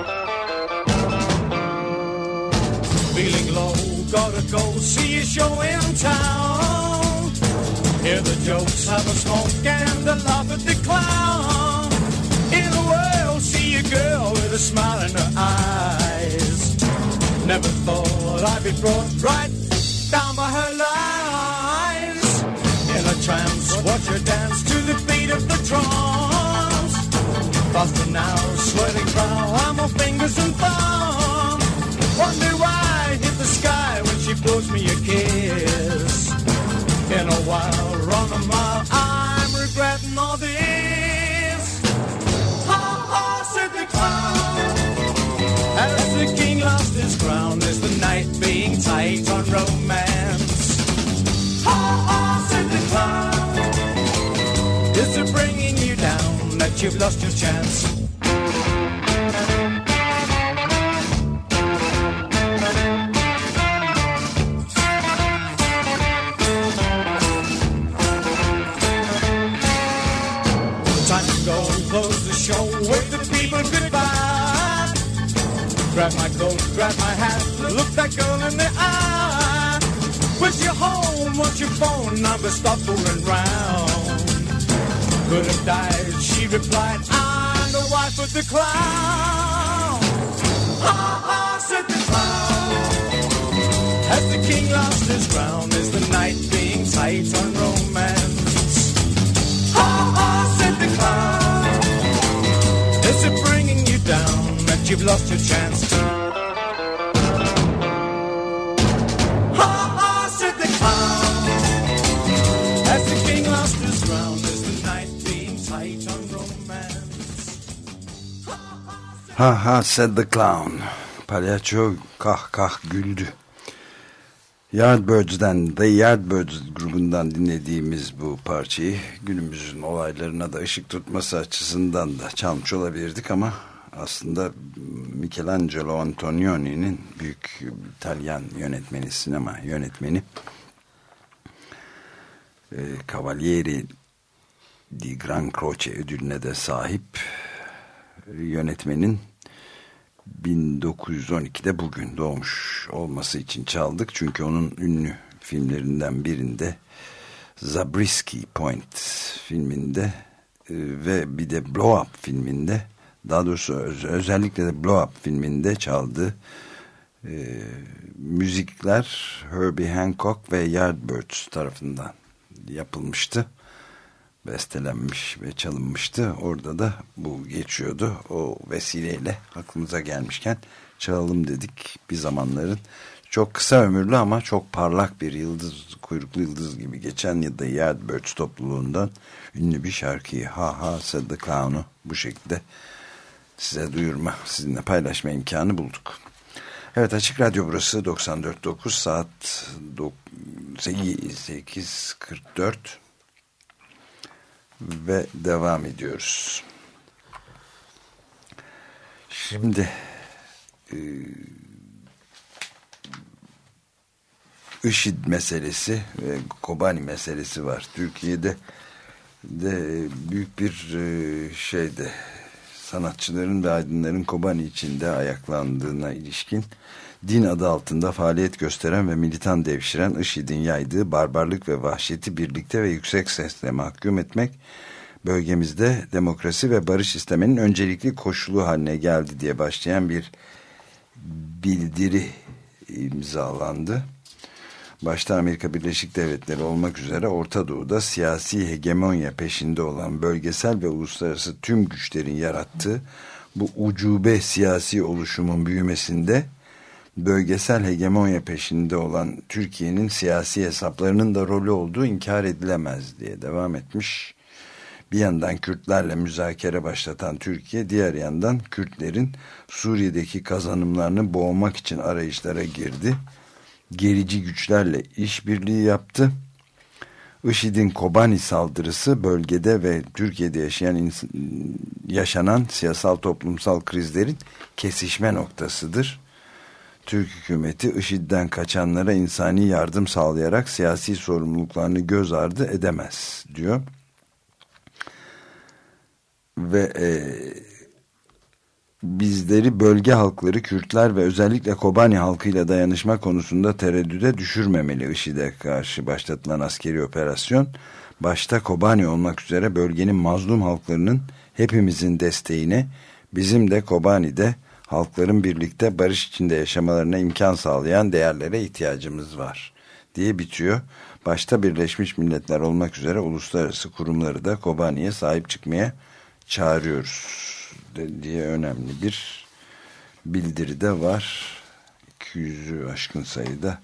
[SPEAKER 1] Feeling low, gotta go see a show in town. Hear the jokes, have a smoke, and a laugh at the clown. In the world, see a girl with a smile in her eyes. Never thought I'd be brought right down by her lies. In a trance, watch her dance to the beat of the drums. Faster now, sweating brow, I'm on fingers and thumbs. Wonder why I hit the sky when she blows me a kiss. In a while, run a mile, I'm regretting all this. Ha ha, said the clown. As the king lost his crown, is the night being tight on romance? Ha ha, said the clown. Is it bringing you down that you've lost your chance? Time to go, close the show, wave the people goodbye. Grab my coat, grab my hat, look that girl in the eye. Wish you home, want your phone number, stop fooling round. Could have died, she replied, I'm the wife of the clown. Ha ha, said the clown. As the king lost his crown, is the night being tight on romance? Ha ha, said the clown. Is it bringing you down that you've lost your chance? Ha ha, said the clown. As the king lost his crown, is the night being tight on romance?
[SPEAKER 2] Ha ha, said the clown. Palyaço kah kah güldü. Yardbirds'den, The Yardbirds grubundan dinlediğimiz bu parçayı günümüzün olaylarına da ışık tutması açısından da çalmış olabilirdik ama aslında Michelangelo Antonioni'nin büyük İtalyan yönetmeni, sinema yönetmeni, Cavalieri di Gran Croce ödülüne de sahip yönetmenin 1912'de bugün doğmuş olması için çaldık. Çünkü onun ünlü filmlerinden birinde, Zabriskie Point filminde ve bir de Blow Up filminde, daha doğrusu özellikle de Blow Up filminde çaldığı müzikler Herbie Hancock ve Yardbirds tarafından yapılmıştı. bestelenmiş ve çalınmıştı. Orada da bu geçiyordu. O vesileyle aklımıza gelmişken çalalım dedik. Bir zamanların çok kısa ömürlü ama çok parlak bir yıldız, kuyruklu yıldız gibi geçen ya da Yardbirds topluluğundan ünlü bir şarkıyı Ha Ha Said the Clown'u bu şekilde size duyurma, sizinle paylaşma imkanı bulduk. Evet, Açık Radyo burası 94.9 saat 8.44 ve devam ediyoruz. Şimdi IŞİD meselesi ve Kobani meselesi var. Türkiye'de de büyük bir şeyde sanatçıların ve aydınların Kobani içinde ayaklandığına ilişkin din adı altında faaliyet gösteren ve militan devşiren IŞİD'in yaydığı barbarlık ve vahşeti birlikte ve yüksek sesle mahkum etmek bölgemizde demokrasi ve barış istemenin öncelikli koşulu haline geldi diye başlayan bir bildiri imzalandı. Başta Amerika Birleşik Devletleri olmak üzere Orta Doğu'da siyasi hegemonya peşinde olan bölgesel ve uluslararası tüm güçlerin yarattığı bu ucube siyasi oluşumun büyümesinde bölgesel hegemonya peşinde olan Türkiye'nin siyasi hesaplarının da rolü olduğu inkar edilemez diye devam etmiş. Bir yandan Kürtlerle müzakere başlatan Türkiye, diğer yandan Kürtlerin Suriye'deki kazanımlarını boğmak için arayışlara girdi. Gerici güçlerle işbirliği yaptı. IŞİD'in Kobani saldırısı bölgede ve Türkiye'de yaşanan siyasal toplumsal krizlerin kesişme noktasıdır. Türk hükümeti IŞİD'den kaçanlara insani yardım sağlayarak siyasi sorumluluklarını göz ardı edemez diyor. Ve bizleri bölge halkları, Kürtler ve özellikle Kobani halkıyla dayanışma konusunda tereddüde düşürmemeli. IŞİD'e karşı başlatılan askeri operasyon, başta Kobani olmak üzere bölgenin mazlum halklarının hepimizin desteğine, bizim de Kobani'de halkların birlikte barış içinde yaşamalarına imkan sağlayan değerlere ihtiyacımız var diye bitiyor. Başta Birleşmiş Milletler olmak üzere uluslararası kurumları da Kobani'ye sahip çıkmaya çağırıyoruz diye önemli bir bildiri de var. 200'ü aşkın sayıda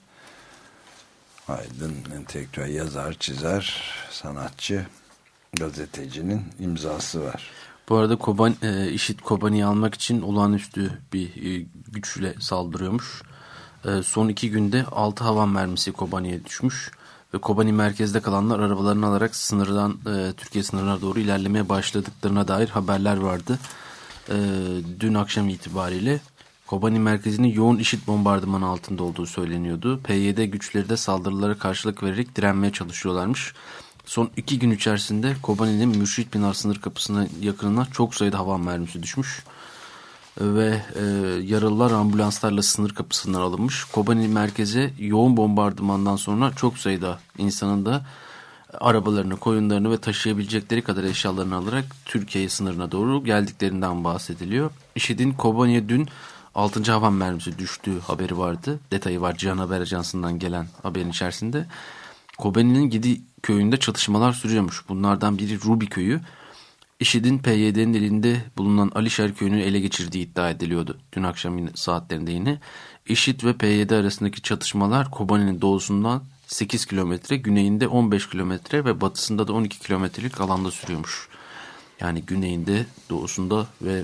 [SPEAKER 2] aydın, entelektüel, yazar, çizer, sanatçı, gazetecinin imzası var.
[SPEAKER 3] Bu arada IŞİD Kobani'yi almak için olağanüstü bir güçle saldırıyormuş. Son 2 günde 6 havan mermisi Kobani'ye düşmüş. Ve Kobani merkezde kalanlar arabalarını alarak Türkiye sınırına doğru ilerlemeye başladıklarına dair haberler vardı. Dün akşam itibariyle Kobani merkezinin yoğun IŞİD bombardımanı altında olduğu söyleniyordu. PYD güçleri de saldırılara karşılık vererek direnmeye çalışıyorlarmış. Son 2 gün içerisinde Kobani'nin Mürşit Pinar sınır kapısına yakınına çok sayıda havan mermisi düşmüş. Ve yaralılar ambulanslarla sınır kapısından alınmış. Kobani merkeze yoğun bombardımandan sonra çok sayıda insanın da arabalarını, koyunlarını ve taşıyabilecekleri kadar eşyalarını alarak Türkiye sınırına doğru geldiklerinden bahsediliyor. IŞİD'in Kobani'ye dün 6. havan mermisi düştüğü haberi vardı. Detayı var Cihan Haber Ajansı'ndan gelen haberin içerisinde. Kobani'nin Gidi köyünde çatışmalar sürüyormuş. Bunlardan biri Rubi köyü. IŞİD'in PYD'nin elinde bulunan Alişer köyünü ele geçirdiği iddia ediliyordu. Dün akşam saatlerinde yine. IŞİD ve PYD arasındaki çatışmalar Kobani'nin doğusundan 8 kilometre, güneyinde 15 kilometre ve batısında da 12 kilometrelik alanda sürüyormuş. Yani güneyinde, doğusunda ve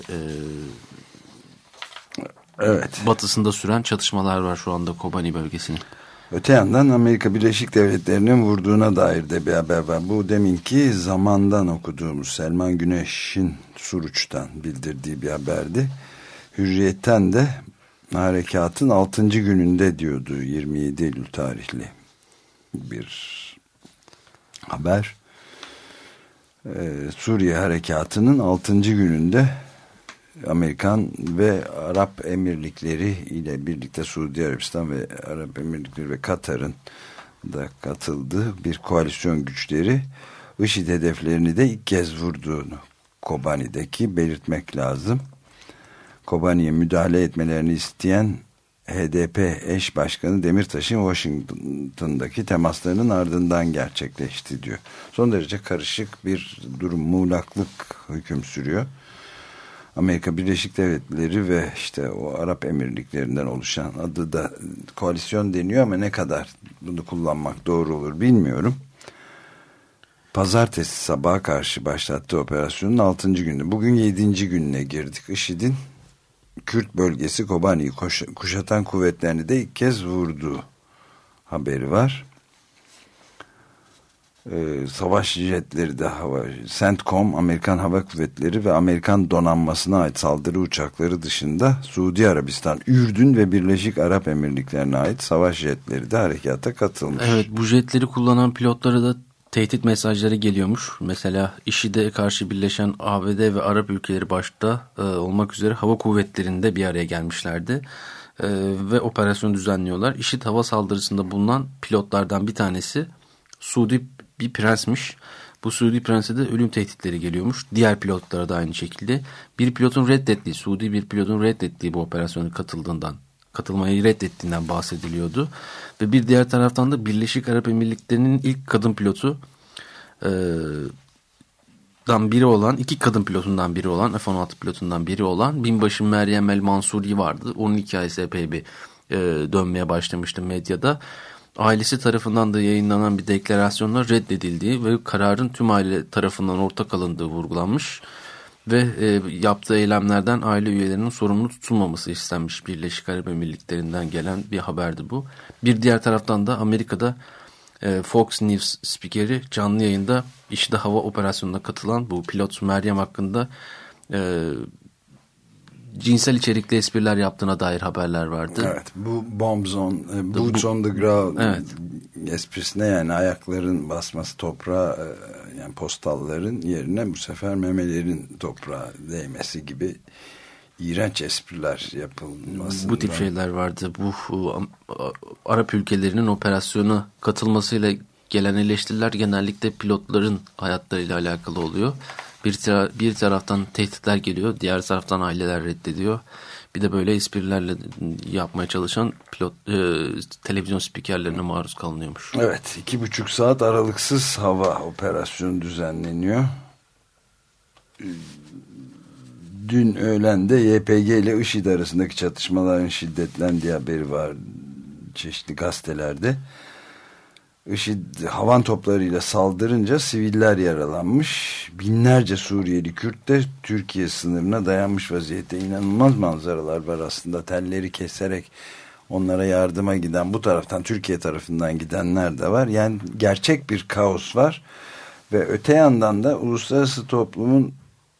[SPEAKER 2] evet,
[SPEAKER 3] batısında süren çatışmalar var şu anda Kobani bölgesinin.
[SPEAKER 2] Öte yandan Amerika Birleşik Devletleri'nin vurduğuna dair de bir haber var. Bu deminki Zaman'dan okuduğumuz Selman Güneş'in Suruç'tan bildirdiği bir haberdi. Hürriyet'ten de harekatın 6. gününde diyordu, 27 Eylül tarihli bir haber. Suriye harekatının 6. gününde Amerikan ve Arap Emirlikleri ile birlikte Suudi Arabistan ve Arap Emirlikleri ve Katar'ın da katıldığı bir koalisyon güçleri IŞİD hedeflerini de ilk kez vurduğunu Kobani'deki belirtmek lazım. Kobani'ye müdahale etmelerini isteyen HDP eş başkanı Demirtaş'ın Washington'daki temaslarının ardından gerçekleşti diyor. Son derece karışık bir durum, muğlaklık hüküm sürüyor. Amerika Birleşik Devletleri ve işte o Arap Emirlikleri'nden oluşan, adı da koalisyon deniyor ama ne kadar bunu kullanmak doğru olur bilmiyorum. Pazartesi sabaha karşı başlattığı operasyonun 6. günü. Bugün 7. gününe girdik. IŞİD'in Kürt bölgesi Kobani'yi kuşatan kuvvetlerini de ilk kez vurduğu haberi var. Savaş jetleri de CENTCOM, Amerikan Hava Kuvvetleri ve Amerikan donanmasına ait saldırı uçakları dışında Suudi Arabistan, Ürdün ve Birleşik Arap Emirlikleri'ne ait savaş jetleri de harekata katılmış.
[SPEAKER 3] Evet, bu jetleri kullanan pilotlara da tehdit mesajları geliyormuş. Mesela IŞİD'e karşı birleşen ABD ve Arap ülkeleri başta olmak üzere hava kuvvetlerinde bir araya gelmişlerdi. Ve operasyon düzenliyorlar. IŞİD hava saldırısında bulunan pilotlardan bir tanesi Suudi bir prensmiş. Bu Suudi prense de ölüm tehditleri geliyormuş. Diğer pilotlara da aynı şekilde. Suudi bir pilotun reddettiği bu operasyona katılmayı reddettiğinden bahsediliyordu. Ve bir diğer taraftan da Birleşik Arap Emirlikleri'nin ilk kadın pilotu iki kadın pilotundan biri olan F-16 pilotundan biri olan binbaşı Meryem El Mansuri vardı. Onun hikayesi epey bir dönmeye başlamıştı medyada. Ailesi tarafından da yayınlanan bir deklarasyonla reddedildiği ve kararın tüm aile tarafından ortak alındığı vurgulanmış. Ve yaptığı eylemlerden aile üyelerinin sorumlu tutulmaması istenmiş. Birleşik Arap Emirlikleri'nden gelen bir haberdi bu. Bir diğer taraftan da Amerika'da Fox News spikeri canlı yayında IŞİD'e hava operasyonuna katılan bu pilot Meryem hakkında cinsel içerikli espriler yaptığına dair haberler vardı.
[SPEAKER 2] Evet, bu boots on the ground esprisine, yani ayakların basması toprağa, yani postalların yerine bu sefer memelerin toprağa değmesi gibi iğrenç espriler yapılması.
[SPEAKER 3] Bu tip şeyler vardı. Bu Arap ülkelerinin operasyona katılmasıyla gelen eleştiriler genellikle pilotların hayatlarıyla alakalı oluyor. Bir taraftan tehditler geliyor, diğer taraftan aileler reddediyor. Bir de böyle esprilerle yapmaya çalışan televizyon spikerlerine maruz kalınıyormuş.
[SPEAKER 2] Evet, 2,5 saat aralıksız hava operasyonu düzenleniyor. Dün öğlen de YPG ile IŞİD arasındaki çatışmaların şiddetlendiği haberi var çeşitli gazetelerde. IŞİD havan toplarıyla saldırınca siviller yaralanmış. Binlerce Suriyeli Kürt de Türkiye sınırına dayanmış vaziyette. İnanılmaz manzaralar var aslında. Telleri keserek onlara yardıma giden, bu taraftan Türkiye tarafından gidenler de var. Yani gerçek bir kaos var. Ve öte yandan da uluslararası toplumun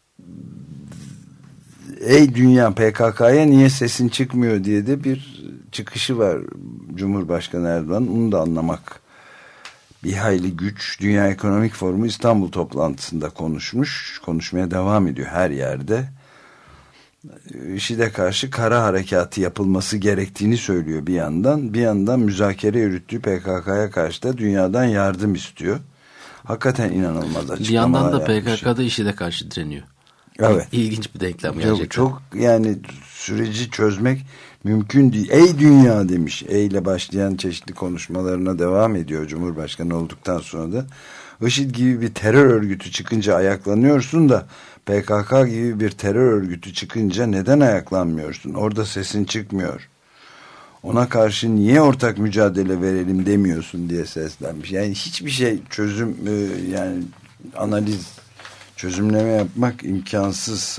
[SPEAKER 2] ey dünya, PKK'ya niye sesin çıkmıyor diye de bir çıkışı var Cumhurbaşkanı Erdoğan. Onu da anlamak bir hayli güç. Dünya Ekonomik Forumu İstanbul toplantısında konuşmaya devam ediyor her yerde. IŞİD'e karşı kara harekatı yapılması gerektiğini söylüyor bir yandan. Bir yandan müzakere yürüttüğü PKK'ya karşı da dünyadan yardım istiyor. Hakikaten inanılmaz açıklamalar.
[SPEAKER 3] Bir yandan da PKK'da IŞİD'e karşı direniyor.
[SPEAKER 2] Evet.
[SPEAKER 3] İlginç bir denklem gerçekten.
[SPEAKER 2] Çok yani süreci çözmek mümkün değil. Ey dünya demiş. Ey ile başlayan çeşitli konuşmalarına devam ediyor Cumhurbaşkanı olduktan sonra da. IŞİD gibi bir terör örgütü çıkınca ayaklanıyorsun da PKK gibi bir terör örgütü çıkınca neden ayaklanmıyorsun? Orada sesin çıkmıyor. Ona karşı niye ortak mücadele verelim demiyorsun diye seslenmiş. Yani hiçbir şey çözüm yani analiz, çözümleme yapmak imkansız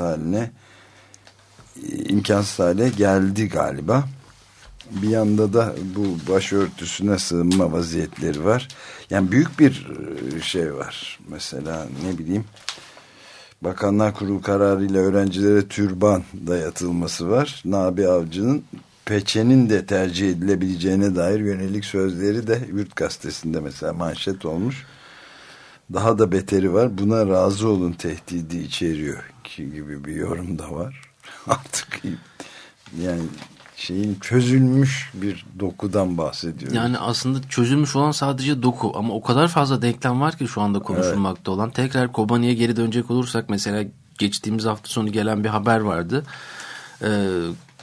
[SPEAKER 2] hale geldi galiba. Bir yanda da bu başörtüsüne sığınma vaziyetleri var. Yani büyük bir şey var. Mesela ne bileyim, Bakanlar Kurulu kararıyla öğrencilere türban dayatılması var. Nabi Avcı'nın peçenin de tercih edilebileceğine dair yönelik sözleri de Yurt Gazetesi'nde mesela manşet olmuş. Daha da beteri var. Buna razı olun tehdidi içeriyor gibi bir yorum da var. Artık yani şeyin çözülmüş bir dokudan bahsediyoruz.
[SPEAKER 3] Yani aslında çözülmüş olan sadece doku ama o kadar fazla denklem var ki şu anda konuşulmakta olan. Tekrar Kobani'ye geri dönecek olursak mesela geçtiğimiz hafta sonu gelen bir haber vardı.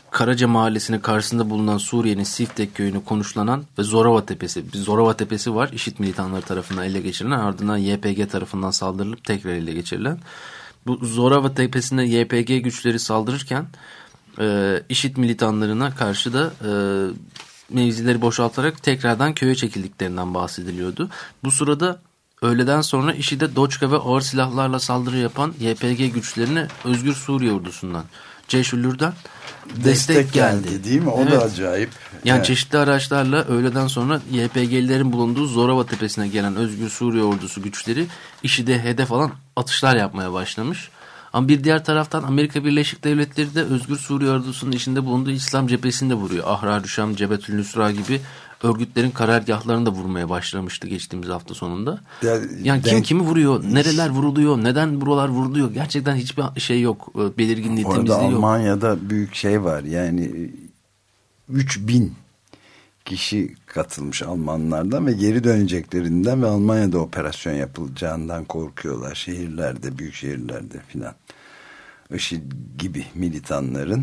[SPEAKER 3] Karaca Mahallesi'nin karşısında bulunan Suriye'nin Siftek köyünü konuşlanan ve Zorova Tepesi, bir Zorova Tepesi var. IŞİD militanları tarafından ele geçirilen, ardından YPG tarafından saldırılıp tekrar ele geçirilen. Bu Zorova Tepesi'ne YPG güçleri saldırırken IŞİD militanlarına karşı da mevzileri boşaltarak tekrardan köye çekildiklerinden bahsediliyordu. Bu sırada öğleden sonra IŞİD'e Doçka ve ağır silahlarla saldırı yapan YPG güçlerine Özgür Suriye ordusundan, Ceşüllür'den destek geldi.
[SPEAKER 2] Değil mi? O da acayip.
[SPEAKER 3] Yani çeşitli araçlarla öğleden sonra YPG'lilerin bulunduğu Zorova Tepesi'ne gelen Özgür Suriye ordusu güçleri IŞİD'e hedef alan atışlar yapmaya başlamış. Ama bir diğer taraftan Amerika Birleşik Devletleri de Özgür Suriye ordusunun içinde bulunduğu İslam cephesini de vuruyor. Ahrar-ı Şam, Cebetül Nusra gibi örgütlerin karargahlarını da vurmaya başlamıştı geçtiğimiz hafta sonunda. Yani kim kimi vuruyor, nereler vuruluyor, neden buralar vuruluyor, gerçekten hiçbir şey yok, belirginliği, temizliği yok.
[SPEAKER 2] Orada Almanya'da büyük şey var, yani 3000 kişi katılmış Almanlardan ve geri döneceklerinden ve Almanya'da operasyon yapılacağından korkuyorlar, şehirlerde, büyük şehirlerde filan. IŞİD gibi militanların.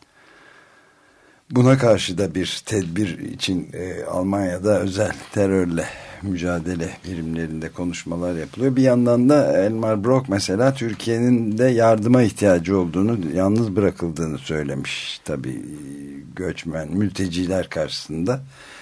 [SPEAKER 2] Buna karşı da bir tedbir için Almanya'da özel terörle mücadele birimlerinde konuşmalar yapılıyor. Bir yandan da Elmar Brok mesela Türkiye'nin de yardıma ihtiyacı olduğunu, yalnız bırakıldığını söylemiş. Tabii göçmen, mülteciler karşısında.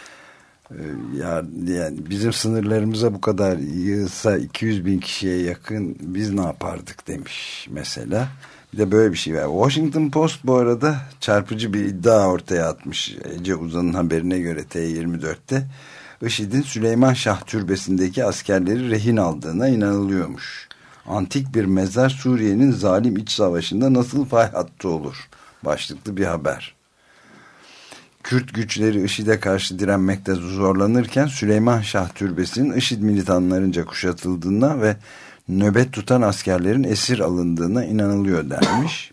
[SPEAKER 2] Yani bizim sınırlarımıza bu kadar yığılsa 200 bin kişiye yakın biz ne yapardık demiş mesela. Bir de böyle bir şey var. Washington Post bu arada çarpıcı bir iddia ortaya atmış. Ece Uzan'ın haberine göre T24'te IŞİD'in Süleyman Şah Türbesi'ndeki askerleri rehin aldığına inanılıyormuş. Antik bir mezar Suriye'nin zalim iç savaşında nasıl fay hattı olur? Başlıklı bir haber. Kürt güçleri IŞİD'e karşı direnmekte zorlanırken Süleyman Şah Türbesi'nin IŞİD militanlarınca kuşatıldığına ve nöbet tutan askerlerin esir alındığına inanılıyor denmiş.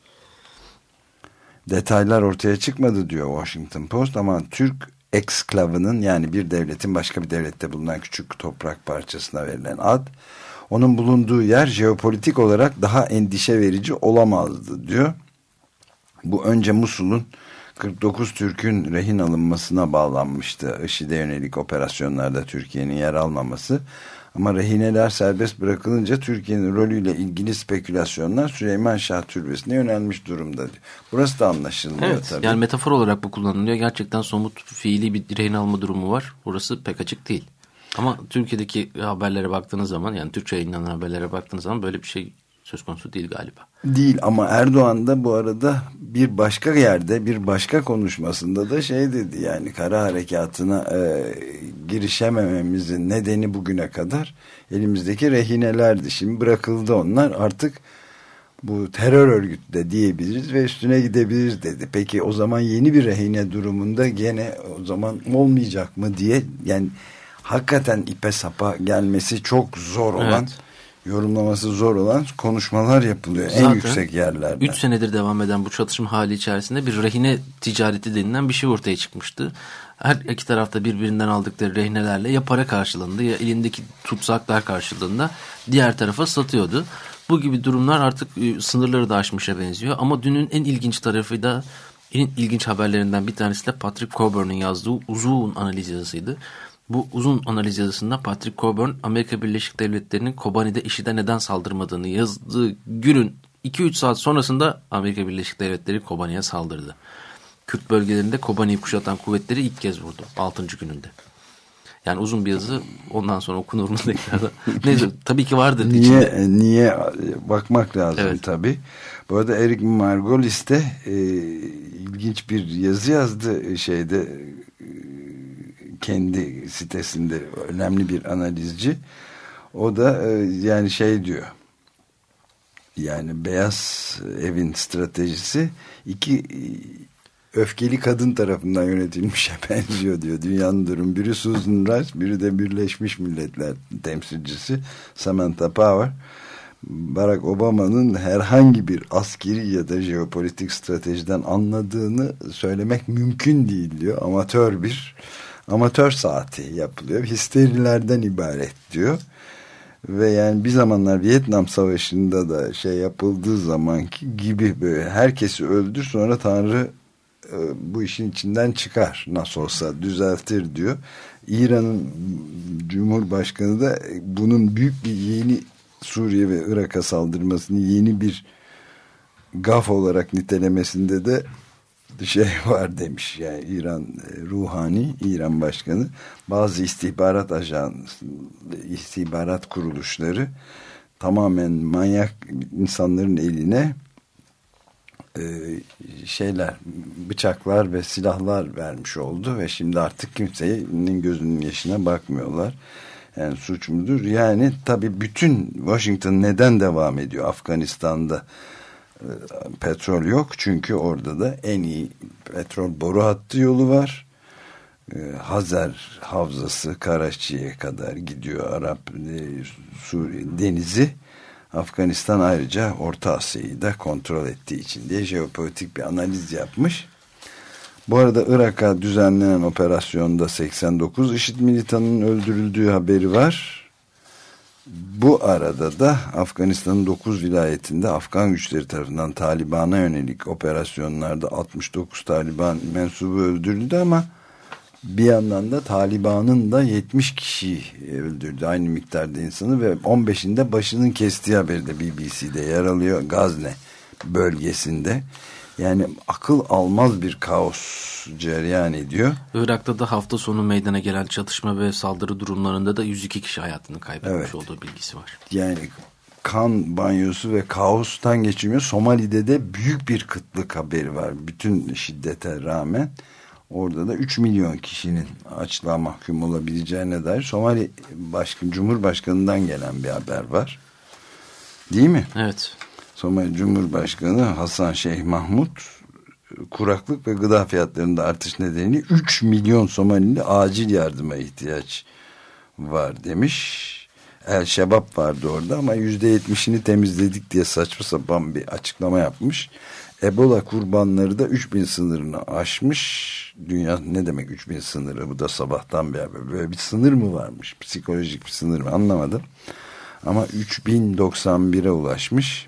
[SPEAKER 2] Detaylar ortaya çıkmadı diyor Washington Post ama Türk eksklavının, yani bir devletin başka bir devlette bulunan küçük toprak parçasına verilen ad, onun bulunduğu yer jeopolitik olarak daha endişe verici olamazdı diyor. Bu önce Musul'un 49 Türk'ün rehin alınmasına bağlanmıştı. IŞİD'e yönelik operasyonlarda Türkiye'nin yer almaması. Ama rehineler serbest bırakılınca Türkiye'nin rolüyle ilgili spekülasyonlar Süleyman Şah Türbesi'ne yönelmiş durumda diyor. Burası da anlaşılmıyor,
[SPEAKER 3] evet,
[SPEAKER 2] tabii.
[SPEAKER 3] Yani metafor olarak bu kullanılıyor. Gerçekten somut, fiili bir rehin alma durumu var. Burası pek açık değil. Ama Türkiye'deki haberlere baktığınız zaman, yani Türkçe yayınlanan haberlere baktığınız zaman böyle bir şey söz konusu değil galiba. Değil
[SPEAKER 2] ama Erdoğan da bu arada bir başka yerde, bir başka konuşmasında da şey dedi, yani kara harekatına girişemememizin nedeni bugüne kadar elimizdeki rehinelerdi. Şimdi bırakıldı onlar, artık bu terör örgütü de diyebiliriz ve üstüne gidebiliriz dedi. Peki o zaman yeni bir rehine durumunda gene o zaman olmayacak mı diye, yani hakikaten ipe sapa gelmesi çok zor olan, evet, yorumlaması zor olan konuşmalar yapılıyor. Zaten en yüksek yerlerden.
[SPEAKER 3] 3 senedir devam eden bu çatışma hali içerisinde bir rehine ticareti denilen bir şey ortaya çıkmıştı. Her iki tarafta birbirinden aldıkları rehinelerle ya para karşılığında ya elindeki tutsaklar karşılığında diğer tarafa satıyordu. Bu gibi durumlar artık sınırları da aşmışa benziyor. Ama dünün en ilginç tarafı da, en ilginç haberlerinden bir tanesi de Patrick Coburn'un yazdığı uzun analiz yazısıydı. Bu uzun analiz yazısında Patrick Coburn, Amerika Birleşik Devletleri'nin Kobani'de IŞİD'e neden saldırmadığını yazdığı günün 2-3 saat sonrasında Amerika Birleşik Devletleri Kobani'ye saldırdı. Kürt bölgelerinde Kobani'yi kuşatan kuvvetleri ilk kez vurdu 6. gününde. Yani uzun bir yazı, ondan sonra okunur mu tekrardan? Neyse, tabii ki vardır.
[SPEAKER 2] Niye bakmak lazım, evet, tabii. Bu arada Eric Margolis de ilginç bir yazı yazdı şeyde, kendi sitesinde, önemli bir analizci. O da yani şey diyor, yani Beyaz Evin stratejisi iki öfkeli kadın tarafından yönetilmişe benziyor diyor. Dünyanın durum. Biri Susan Rice, biri de Birleşmiş Milletler temsilcisi Samantha Power. Barack Obama'nın herhangi bir askeri ya da jeopolitik stratejiden anladığını söylemek mümkün değil diyor. Amatör saati yapılıyor. Histerilerden ibaret diyor. Ve yani bir zamanlar Vietnam Savaşı'nda da şey yapıldığı zamanki gibi böyle herkesi öldür, sonra Tanrı bu işin içinden çıkar. Nasıl olsa düzeltir diyor. İran'ın Cumhurbaşkanı da bunun büyük bir yeni Suriye ve Irak'a saldırmasını yeni bir gaf olarak nitelemesinde de şey var demiş. Yani İran Ruhani, İran Başkanı, bazı istihbarat kuruluşları tamamen manyak insanların eline bıçaklar ve silahlar vermiş oldu ve şimdi artık kimsenin gözünün yaşına bakmıyorlar. Yani suç mudur? Yani tabii bütün Washington neden devam ediyor? Afganistan'da petrol yok çünkü orada da en iyi petrol boru hattı yolu var. Hazer Havzası Karachi'ye kadar gidiyor. Arap Suriye denizi. Afganistan ayrıca Orta Asya'yı da kontrol ettiği için diye jeopolitik bir analiz yapmış. Bu arada Irak'a düzenlenen operasyonda 89 IŞİD militanının öldürüldüğü haberi var. Bu arada da Afganistan'ın 9 vilayetinde Afgan güçleri tarafından Taliban'a yönelik operasyonlarda 69 Taliban mensubu öldürüldü ama bir yandan da Taliban'ın da 70 kişi öldürdü aynı miktarda insanı ve 15'inde başının kestiği haberi de BBC'de yer alıyor. Gazne bölgesinde. Yani akıl almaz bir kaos cereyan ediyor.
[SPEAKER 3] Irak'ta da hafta sonu meydana gelen çatışma ve saldırı durumlarında da 102 kişi hayatını kaybetmiş olduğu bilgisi var.
[SPEAKER 2] Yani kan banyosu ve kaostan geçilmiyor. Somali'de de büyük bir kıtlık haberi var. Bütün şiddete rağmen orada da 3 milyon kişinin açlığa mahkum olabileceğine dair Somali Cumhurbaşkanı'ndan gelen bir haber var. Değil mi?
[SPEAKER 3] Evet.
[SPEAKER 2] Somali Cumhurbaşkanı Hasan Şeyh Mahmut kuraklık ve gıda fiyatlarında artış nedeniyle 3 milyon Somalili acil yardıma ihtiyaç var demiş. El Şebab vardı orada ama %70'ini temizledik diye saçma sapan bir açıklama yapmış. Ebola kurbanları da 3000 sınırını aşmış. Dünya ne demek 3000 sınırı? Bu da sabahtan beri böyle bir sınır mı varmış? Psikolojik bir sınır mı? Anlamadım. Ama 3091'e ulaşmış.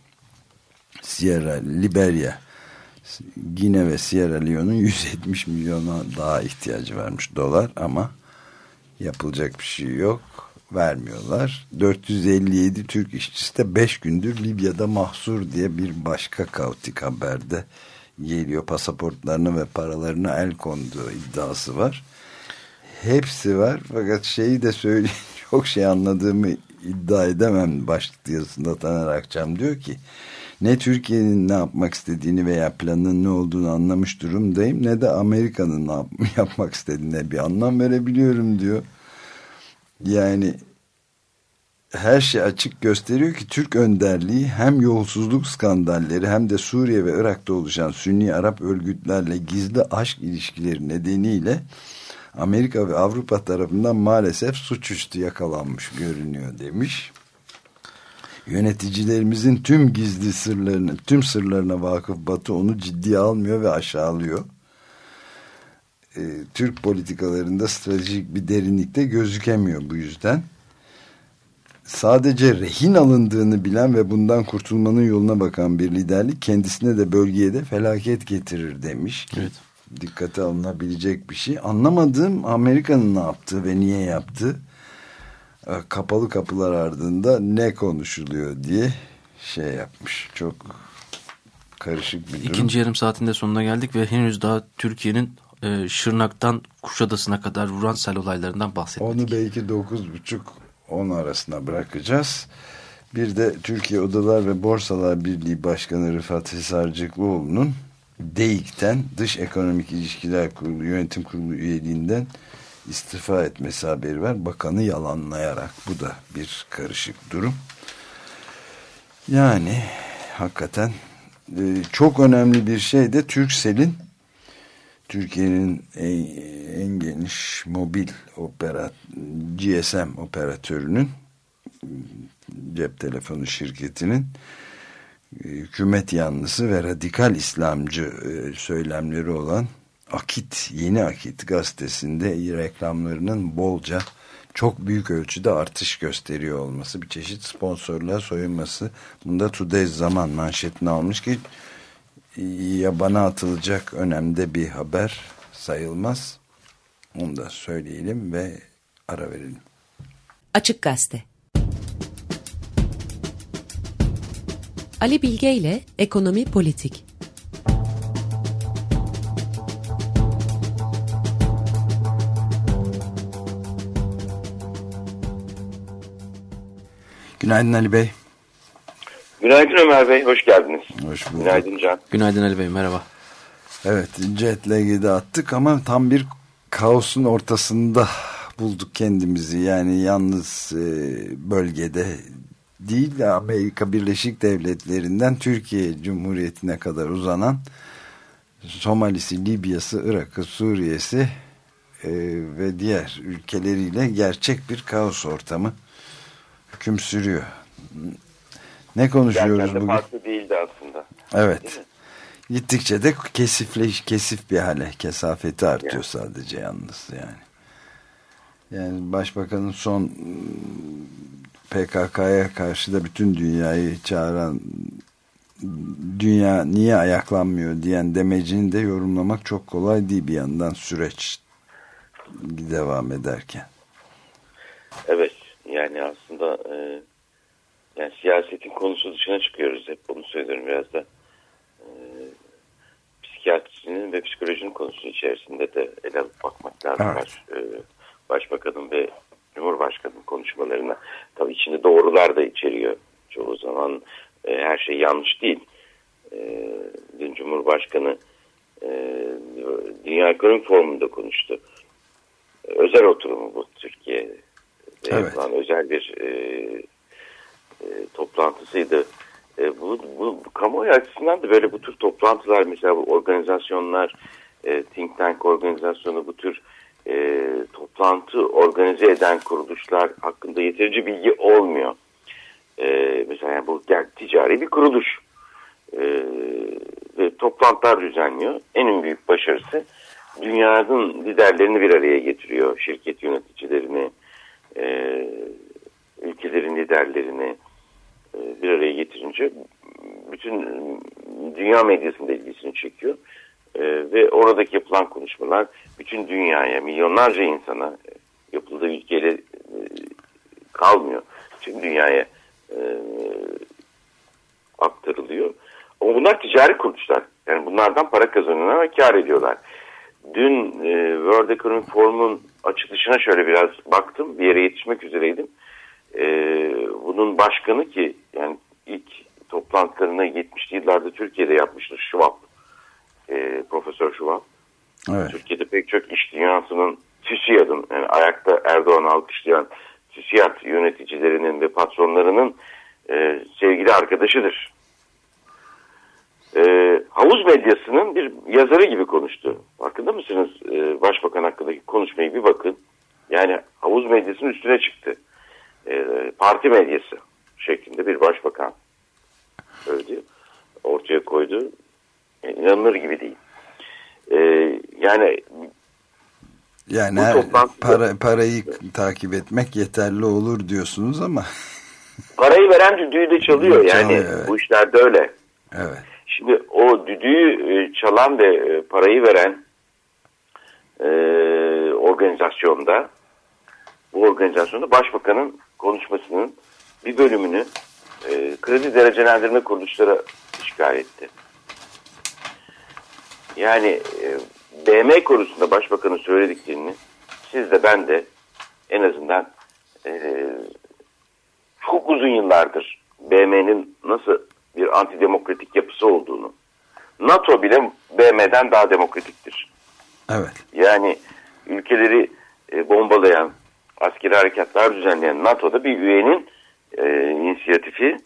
[SPEAKER 2] Liberya, Gine ve Sierra Leone'un 170 milyona daha ihtiyacı varmış dolar ama yapılacak bir şey yok. Vermiyorlar. 457 Türk işçisi de 5 gündür Libya'da mahsur diye bir başka kaotik haberde geliyor. Pasaportlarına ve paralarına el konduğu iddiası var. Hepsi var fakat şeyi de söyleyeyim, çok şey anladığımı iddia edemem. Başlık yazısında Taner Akçam diyor ki ne Türkiye'nin ne yapmak istediğini veya planının ne olduğunu anlamış durumdayım ne de Amerika'nın ne yapmak istediğine bir anlam verebiliyorum diyor. Yani her şey açık gösteriyor ki Türk önderliği hem yolsuzluk skandalleri hem de Suriye ve Irak'ta oluşan Sünni Arap örgütlerle gizli aşk ilişkileri nedeniyle Amerika ve Avrupa tarafından maalesef suçüstü yakalanmış görünüyor demiş. Yöneticilerimizin tüm gizli sırlarını, tüm sırlarına vakıf Batı onu ciddiye almıyor ve aşağılıyor. Türk politikalarında stratejik bir derinlikte gözükemiyor bu yüzden. Sadece rehin alındığını bilen ve bundan kurtulmanın yoluna bakan bir liderlik kendisine de bölgeye de felaket getirir demiş.
[SPEAKER 3] Evet.
[SPEAKER 2] Dikkate alınabilecek bir şey. Anlamadığım Amerika'nın ne yaptığı ve niye yaptığı, kapalı kapılar ardında ne konuşuluyor diye şey yapmış. Çok karışık bir durum.
[SPEAKER 3] İkinci yarım saatinde sonuna geldik ve henüz daha Türkiye'nin Şırnak'tan Kuşadası'na kadar vuran sel olaylarından bahsetmedik.
[SPEAKER 2] Onu belki 9.30-10 arasına bırakacağız. Bir de Türkiye Odalar ve Borsalar Birliği Başkanı Rıfat Hisarcıklıoğlu'nun DEİK'ten Dış Ekonomik İlişkiler Kurulu Yönetim Kurulu üyeliğinden istifa etmesi haberi var. Bakanı yalanlayarak. Bu da bir karışık durum. Yani hakikaten çok önemli bir şey de Turkcell'in, Türkiye'nin en geniş mobil GSM operatörünün, cep telefonu şirketinin hükümet yanlısı ve radikal İslamcı söylemleri olan Akit, Yeni Akit gazetesinde reklamlarının bolca, çok büyük ölçüde artış gösteriyor olması, bir çeşit sponsorluğa soyunması. Bunda Today's Zaman manşetini almış ki yabana atılacak önemde bir haber sayılmaz. Onu da söyleyelim ve ara verelim.
[SPEAKER 5] Açık Gazete. Ali Bilge ile Ekonomi Politik.
[SPEAKER 2] Günaydın Ali Bey.
[SPEAKER 6] Günaydın Ömer Bey, hoş geldiniz.
[SPEAKER 2] Hoş bulduk.
[SPEAKER 6] Günaydın Can.
[SPEAKER 3] Günaydın Ali Bey, merhaba.
[SPEAKER 2] Evet, jet lag'i de attık ama tam bir kaosun ortasında bulduk kendimizi. Yani yalnız bölgede değil de Amerika Birleşik Devletleri'nden Türkiye Cumhuriyeti'ne kadar uzanan Somalisi, Libya'sı, Irak'ı, Suriye'si ve diğer ülkeleriyle gerçek bir kaos ortamı hüküm sürüyor. Ne konuşuyoruz bugün?
[SPEAKER 6] Farklı değildi aslında.
[SPEAKER 2] Evet. Gittikçe de kesif bir hale, kesafeti artıyor sadece yalnız yani. Yani Başbakanın son PKK'ya karşı da bütün dünyayı çağıran, dünya niye ayaklanmıyor diyen demecini de yorumlamak çok kolay değil bir yandan süreç devam ederken.
[SPEAKER 6] Evet, yani aslında yani siyasetin konusu dışına çıkıyoruz, hep bunu söylüyorum biraz da. Psikiyatrinin ve psikolojinin konusu içerisinde de ele alıp bakmak lazım. Evet. Başbakanın ve Cumhurbaşkanı'nın konuşmalarına. Tabii içinde doğrular da içeriyor. Çoğu zaman her şey yanlış değil. Dün Cumhurbaşkanı Dünya Ekonomik Forumu'nda konuştu. Özel oturumu bu Türkiye'de yapılan özel bir toplantısıydı. Bu kamuoyu açısından da böyle bu tür toplantılar, mesela bu organizasyonlar, think tank organizasyonu, bu tür toplantı organize eden kuruluşlar hakkında yeterince bilgi olmuyor. Mesela yani bu ticari bir kuruluş ve toplantılar düzenliyor. En büyük başarısı dünyanın liderlerini bir araya getiriyor. Şirket yöneticilerini, ülkelerin liderlerini bir araya getirince bütün dünya medyasının ilgisini çekiyor. Ve oradaki yapılan konuşmalar bütün dünyaya, milyonlarca insana, yapıldığı ülkeyle kalmıyor. Tüm dünyaya aktarılıyor. Ama bunlar ticari kuruluşlar. Yani bunlardan para kazanıyorlar ve kar ediyorlar. Dün World Economic Forum'un açılışına şöyle biraz baktım. Bir yere yetişmek üzereydim. Bunun başkanı, ki yani ilk toplantılarını 70'li yıllarda Türkiye'de yapmıştır, Schwab. Profesör Schwab. Evet. Türkiye'de pek çok iş dünyasının TÜSİAD'ın, yani ayakta Erdoğan'ı alkışlayan TÜSİAD yöneticilerinin ve patronlarının sevgili arkadaşıdır. Havuz medyasının bir yazarı gibi konuştu. Farkında mısınız? Başbakan hakkındaki konuşmayı bir bakın. Yani havuz medyasının üstüne çıktı. Parti medyası şeklinde bir başbakan öyle ortaya koydu. İnanılır gibi değil. Yani
[SPEAKER 2] parayı takip etmek yeterli olur diyorsunuz ama
[SPEAKER 6] parayı veren düdüğü de çalıyor. Yani
[SPEAKER 2] evet.
[SPEAKER 6] Bu işlerde öyle.
[SPEAKER 2] Evet.
[SPEAKER 6] Şimdi o düdüğü çalan ve parayı veren organizasyonda, bu organizasyonda başbakanın konuşmasının bir bölümünü kredi derecelendirme kuruluşlara işgal etti. Yani BM konusunda başbakanın söylediklerini siz de ben de en azından çok uzun yıllardır BM'nin nasıl bir antidemokratik yapısı olduğunu, NATO bile BM'den daha demokratiktir.
[SPEAKER 2] Evet.
[SPEAKER 6] Yani ülkeleri bombalayan, askeri harekatlar düzenleyen NATO'da bir üyenin inisiyatifi,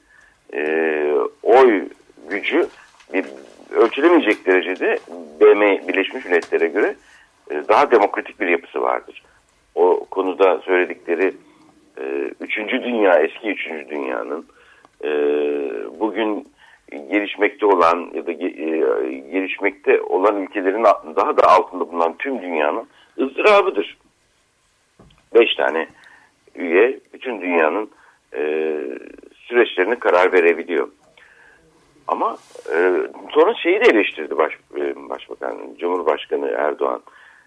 [SPEAKER 6] oy gücü bir ölçülemeyecek derecede BM Birleşmiş Milletler'e göre daha demokratik bir yapısı vardır. O konuda söyledikleri 3. Dünya, eski 3. Dünyanın bugün gelişmekte olan ya da gelişmekte olan ülkelerin daha da altında bulunan tüm dünyanın ızdırabıdır. 5 tane üye bütün dünyanın süreçlerine karar verebiliyor. Ama sonra şeyi de eleştirdi Başbakan, Cumhurbaşkanı Erdoğan.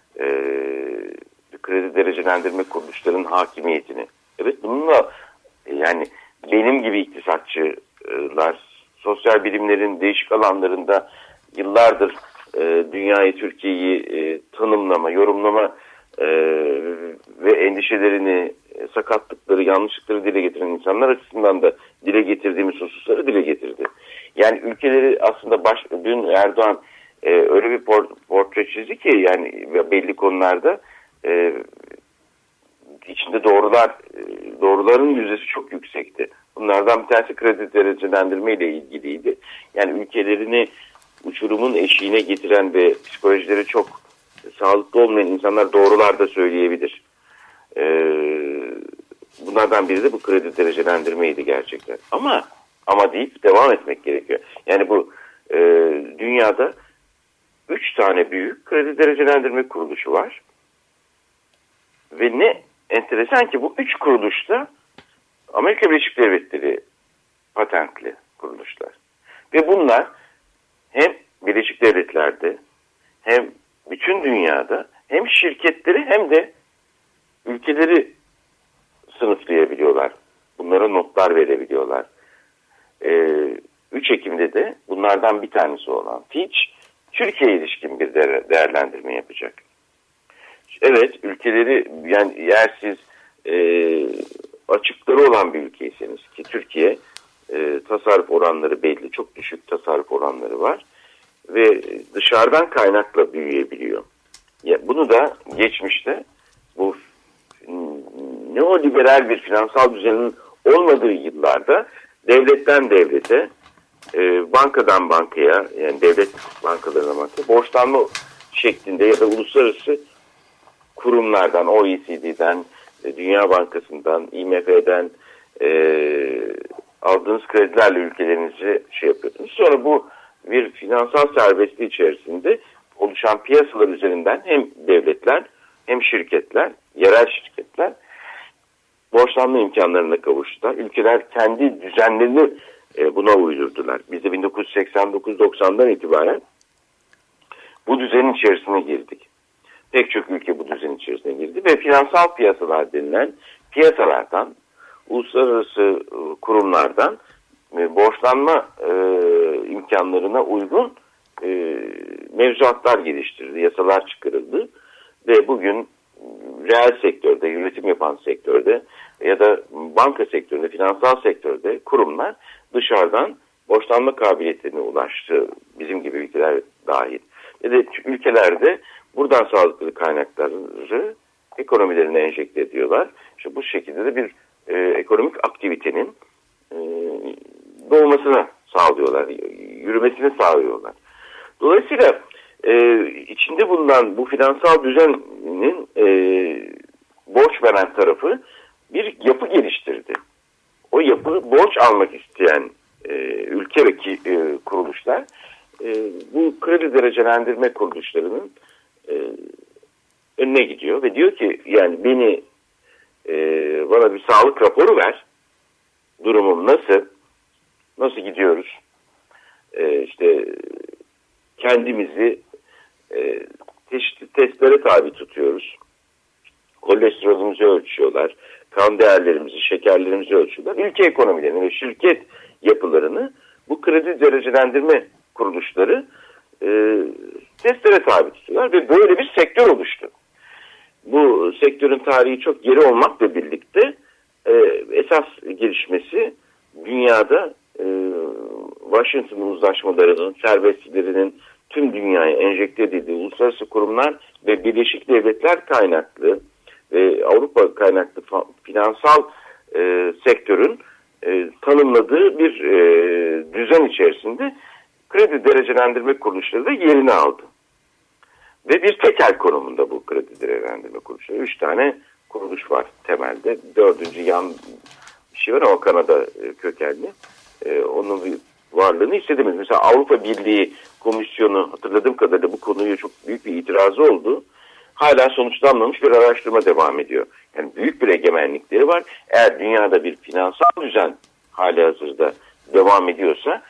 [SPEAKER 6] Kredi derecelendirme kuruluşlarının hakimiyetini. Evet, bununla yani benim gibi iktisatçılar, sosyal bilimlerin değişik alanlarında yıllardır dünyayı, Türkiye'yi tanımlama, yorumlama ve endişelerini, sakatlıkları, yanlışlıkları dile getiren insanlar açısından da dile getirdiğimiz hususları dile getirdi. Yani ülkeleri aslında dün Erdoğan öyle bir portre çizdi ki yani belli konularda içinde doğruların yüzdesi çok yüksekti. Bunlardan bir tanesi kredi derecelendirme ile ilgiliydi. Yani ülkelerini uçurumun eşiğine getiren ve psikolojileri çok sağlıklı olmayan insanlar doğrular da söyleyebilir. Bunlardan biri de bu kredi derecelendirmeydi gerçekten. Ama deyip devam etmek gerekiyor. Yani bu dünyada 3 tane büyük kredi derecelendirme kuruluşu var. Ve ne enteresan ki bu 3 kuruluşta Amerika Birleşik Devletleri patentli kuruluşlar. Ve bunlar hem Birleşik Devletler'de hem bütün dünyada hem şirketleri hem de ülkeleri sınıflayabiliyorlar. Bunlara notlar verebiliyorlar. 3 Ekim'de de bunlardan bir tanesi olan Fitch, Türkiye'ye ilişkin bir değerlendirme yapacak. Evet, ülkeleri yani eğer siz açıkları olan bir ülkeyseniz ki Türkiye tasarruf oranları belli, çok düşük tasarruf oranları var ve dışarıdan kaynakla büyüyebiliyor. Yani bunu da geçmişte bu neoliberal bir finansal düzenin olmadığı yıllarda devletten devlete, bankadan bankaya, yani devlet bankalarına bankaya borçlanma şeklinde ya da uluslararası kurumlardan, OECD'den, Dünya Bankası'ndan, IMF'den aldığınız kredilerle ülkelerinizi yapıyordunuz. Sonra bu bir finansal serbestliği içerisinde oluşan piyasalar üzerinden hem devletler hem şirketler, yerel şirketler borçlanma imkanlarına kavuştular. Ülkeler kendi düzenlerini buna uydurdular. Biz de 1989-90'dan itibaren bu düzenin içerisine girdik. Pek çok ülke bu düzenin içerisine girdi ve finansal piyasalar denilen piyasalardan, uluslararası kurumlardan borçlanma imkanlarına uygun mevzuatlar geliştirildi, yasalar çıkarıldı ve bugün reel sektörde, üretim yapan sektörde ya da banka sektöründe, finansal sektörde kurumlar dışarıdan borçlanma kabiliyetine ulaştı. Bizim gibi ülkeler dahil. Ve de ülkelerde buradan sağladıkları kaynakları ekonomilerine enjekte ediyorlar. İşte bu şekilde de bir ekonomik aktivitenin doğmasına sağlıyorlar, yürümesini sağlıyorlar. Dolayısıyla içinde bulunan bu finansal düzenin borç veren tarafı bir yapı geliştirdi. O yapı borç almak isteyen ülke ve kuruluşlar bu kredi derecelendirme kuruluşlarının önüne gidiyor ve diyor ki yani bana bir sağlık raporu ver, durumum nasıl gidiyoruz, işte kendimizi çeşitli testlere tabi tutuyoruz, kolesterolümüzü ölçüyorlar, kan değerlerimizi, şekerlerimizi ölçüyorlar, ülke ekonomilerini ve şirket yapılarını bu kredi derecelendirme kuruluşları testlere tabi tutuyorlar ve böyle bir sektör oluştu. Bu sektörün tarihi çok geri olmakla birlikte esas gelişmesi dünyada Washington uzlaşmalarının, serbestliklerinin tüm dünyaya enjekte edildiği uluslararası kurumlar ve Birleşik Devletler kaynaklı ve Avrupa kaynaklı finansal sektörün tanımladığı bir düzen içerisinde kredi derecelendirme kuruluşları da yerini aldı. Ve bir tekel konumunda bu kredi derecelendirme kuruluşları. 3 tane kuruluş var temelde. 4. yan bir şey var ama Kanada kökenli. Onun bir varlığını hissedemiyoruz. Mesela Avrupa Birliği Komisyonu hatırladığım kadarıyla bu konuya çok büyük bir itirazı oldu. Hala sonuçlanmamış bir araştırma devam ediyor. Yani büyük bir egemenlikleri var. Eğer dünyada bir finansal düzen hali hazırda devam ediyorsa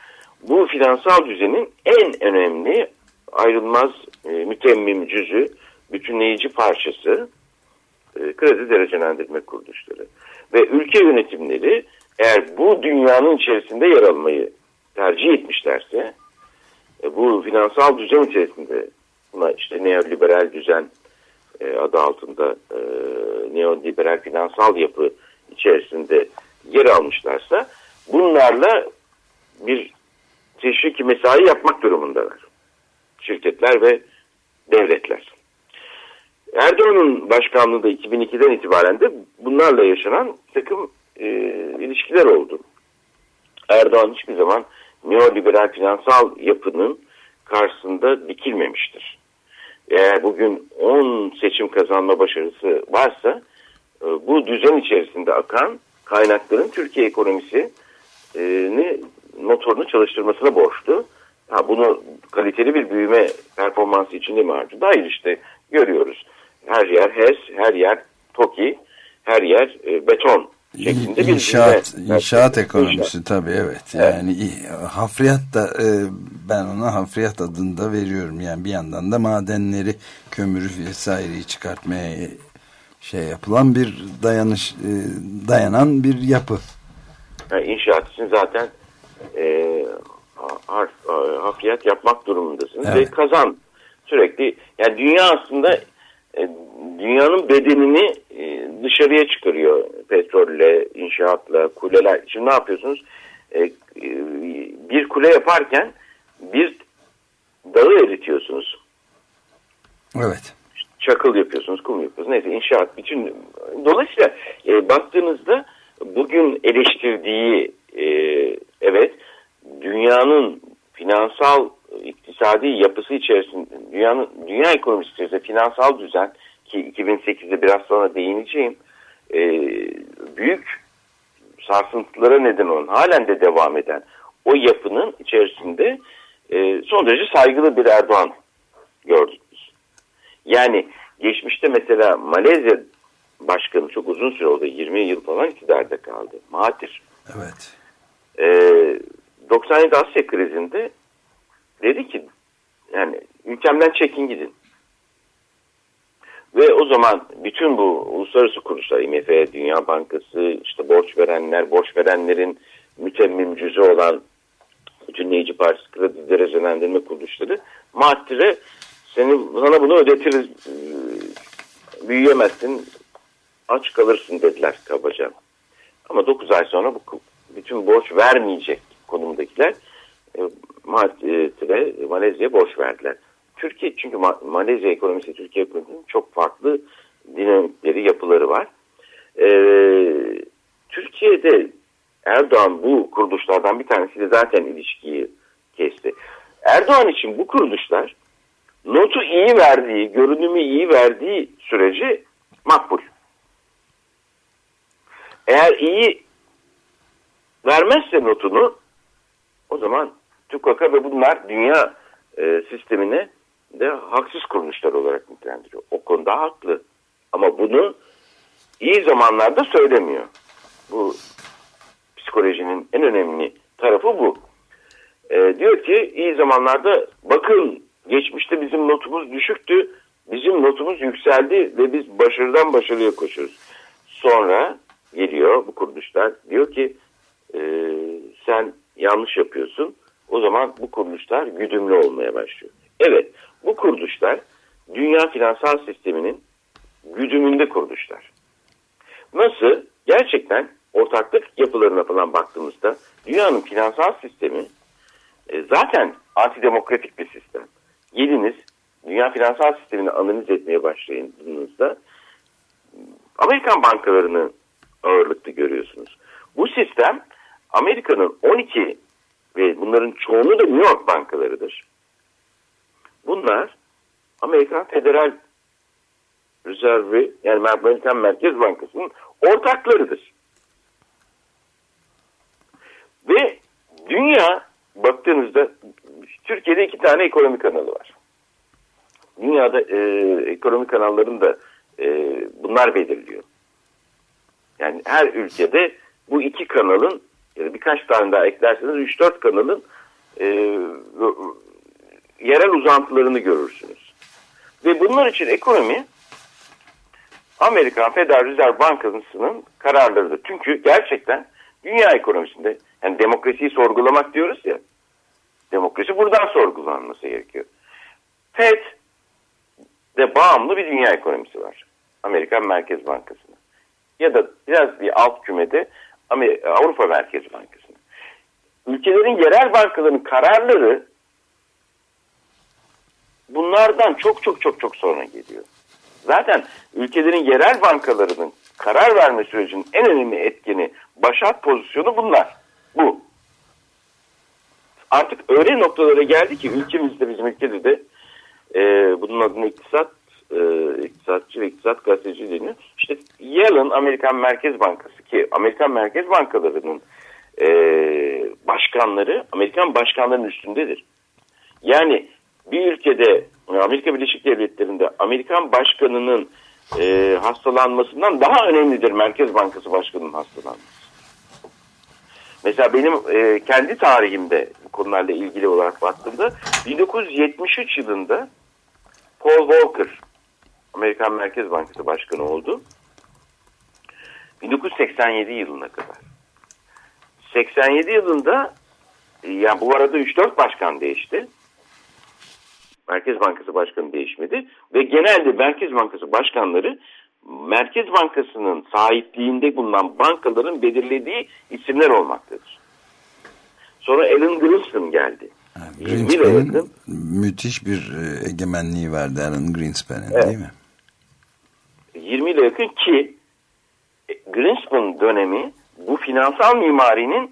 [SPEAKER 6] bu finansal düzenin en önemli ayrılmaz mütemmim cüzü, bütünleyici parçası kredi derecelendirme kuruluşları. Ve ülke yönetimleri eğer bu dünyanın içerisinde yer almayı tercih etmişlerse, bu finansal düzen içerisinde, buna işte neoliberal düzen adı altında neoliberal finansal yapı içerisinde yer almışlarsa, bunlarla bir teşvik mesai yapmak durumundalar. Şirketler ve devletler. Erdoğan'ın başkanlığında 2002'den itibaren de bunlarla yaşanan takım ilişkiler oldu. Erdoğan hiçbir zaman neoliberal finansal yapının karşısında dikilmemiştir. Eğer bugün 10 seçim kazanma başarısı varsa, bu düzen içerisinde akan kaynakların Türkiye ekonomisini motorunu çalıştırmasına borçlu. Bunu kaliteli bir büyüme performansı içinde mi harcadı? Hayır, işte görüyoruz. Her yer HES, her yer TOKİ, her yer beton şeklinde bir
[SPEAKER 2] İnşaat ekonomisi tabii, evet. Yani hafriyat da ben ona hafriyat adını da veriyorum. Yani bir yandan da madenleri, kömürü vesaireyi çıkartmaya yapılan bir dayanan bir yapı.
[SPEAKER 6] Yani inşaat için zaten hafriyat yapmak durumundasınız. Evet. Ve kazan sürekli, yani dünya aslında dünyanın bedenini dışarıya çıkarıyor. Petrolle, inşaatla, kuleler. Şimdi ne yapıyorsunuz? Bir kule yaparken bir dağı eritiyorsunuz.
[SPEAKER 2] Evet.
[SPEAKER 6] Çakıl yapıyorsunuz, kum yapıyorsunuz. Neyse, inşaat bütün. Dolayısıyla baktığınızda bugün eleştirdiği evet, dünyanın finansal iktisadi yapısı içerisinde, dünya ekonomisi içerisinde finansal düzen, ki 2008'de biraz sonra değineceğim, büyük sarsıntılara neden olan, halen de devam eden o yapının içerisinde son derece saygılı bir Erdoğan gördük biz. Yani geçmişte mesela Malezya Başkanı çok uzun süre oldu, 20 yıl falan iktidarda kaldı. Mahathir.
[SPEAKER 2] Evet.
[SPEAKER 6] 97 Asya krizinde dedi ki, yani ülkemden çekin gidin. Ve o zaman bütün bu uluslararası kuruluşlar, IMF, Dünya Bankası, işte borç verenlerin mütemmim cüzü olan bütünleyici partisi, kredi derecelendirme kuruluşları Mahathir'e sana bunu ödetiriz, büyüyemezsin, aç kalırsın dediler kabaca. Ama 9 ay sonra bütün borç vermeyecek konumundakiler Malezya'ya borç verdiler. Türkiye, çünkü Malezya ekonomisi Türkiye ekonomisinin çok farklı dinamikleri, yapıları var. Türkiye'de Erdoğan bu kuruluşlardan bir tanesiyle zaten ilişkiyi kesti. Erdoğan için bu kuruluşlar notu iyi verdiği, görünümü iyi verdiği sürece makbul. Eğer iyi vermezse notunu, o zaman TÜKAK'a ve bunlar dünya sistemine de haksız kuruluşlar olarak nitelendiriyor. O konuda haklı. Ama bunu iyi zamanlarda söylemiyor. Bu psikolojinin en önemli tarafı bu. Diyor ki iyi zamanlarda bakın, geçmişte bizim notumuz düşüktü, bizim notumuz yükseldi ve biz başarıdan başarıya koşuyoruz. Sonra geliyor bu kuruluşlar, diyor ki sen yanlış yapıyorsun. O zaman bu kuruluşlar güdümlü olmaya başlıyor. Evet, bu kuruluşlar dünya finansal sisteminin güdümünde kuruluşlar. Nasıl? Gerçekten ortaklık yapılarına falan baktığımızda dünyanın finansal sistemi zaten antidemokratik bir sistem. Geliniz dünya finansal sistemini analiz etmeye başladığınızda Amerikan bankalarını ağırlıklı görüyorsunuz. Bu sistem Amerika'nın 12 ve bunların çoğunu da New York bankalarıdır. Bunlar Amerikan Federal Rezervi, yani Amerikan Merkez Bankası'nın ortaklarıdır. Ve dünya baktığınızda Türkiye'de 2 tane ekonomi kanalı var. Dünyada ekonomi kanallarını da bunlar belirliyor. Yani her ülkede bu 2 kanalın, ya da birkaç tane daha eklerseniz 3-4 kanalın yerel uzantılarını görürsünüz. Ve bunlar için ekonomi Amerikan Federal Rezerv Bankası'nın kararlarıdır. Çünkü gerçekten dünya ekonomisinde, yani demokrasiyi sorgulamak diyoruz ya, demokrasi buradan sorgulanması gerekiyor. FED de bağımlı bir dünya ekonomisi var. Amerikan Merkez Bankası'na. Ya da biraz bir alt kümede Avrupa Merkez Bankası'na. Ülkelerin yerel bankalarının kararları bunlardan çok sonra geliyor. Zaten ülkelerin yerel bankalarının karar verme sürecinin en önemli etkeni, başat pozisyonu bunlar. Bu. Artık öyle noktalara geldi ki ülkemizde, bizim ülkede de bunun adına iktisatçı ve iktisat gazeteci deniyor. İşte Yellen Amerikan Merkez Bankası, ki Amerikan Merkez Bankalarının başkanları Amerikan başkanlarının üstündedir. Yani bir ülkede, Amerika Birleşik Devletleri'nde Amerikan başkanının hastalanmasından daha önemlidir Merkez Bankası başkanının hastalanması. Mesela benim kendi tarihimde bu konularla ilgili olarak baktığımda 1973 yılında Paul Volcker Amerikan Merkez Bankası Başkanı oldu. 1987 yılına kadar. 87 yılında, yani bu arada 3-4 başkan değişti. Merkez Bankası Başkanı değişmedi ve genelde Merkez Bankası başkanları Merkez Bankası'nın sahipliğinde bulunan bankaların belirlediği isimler olmaktadır. Sonra Alan Greenspan geldi.
[SPEAKER 2] Greenspan'ın müthiş bir egemenliği vardı Alan Greenspan'ın, evet, değil mi? 20
[SPEAKER 6] ile yakın, ki Greenspan dönemi bu finansal mimarinin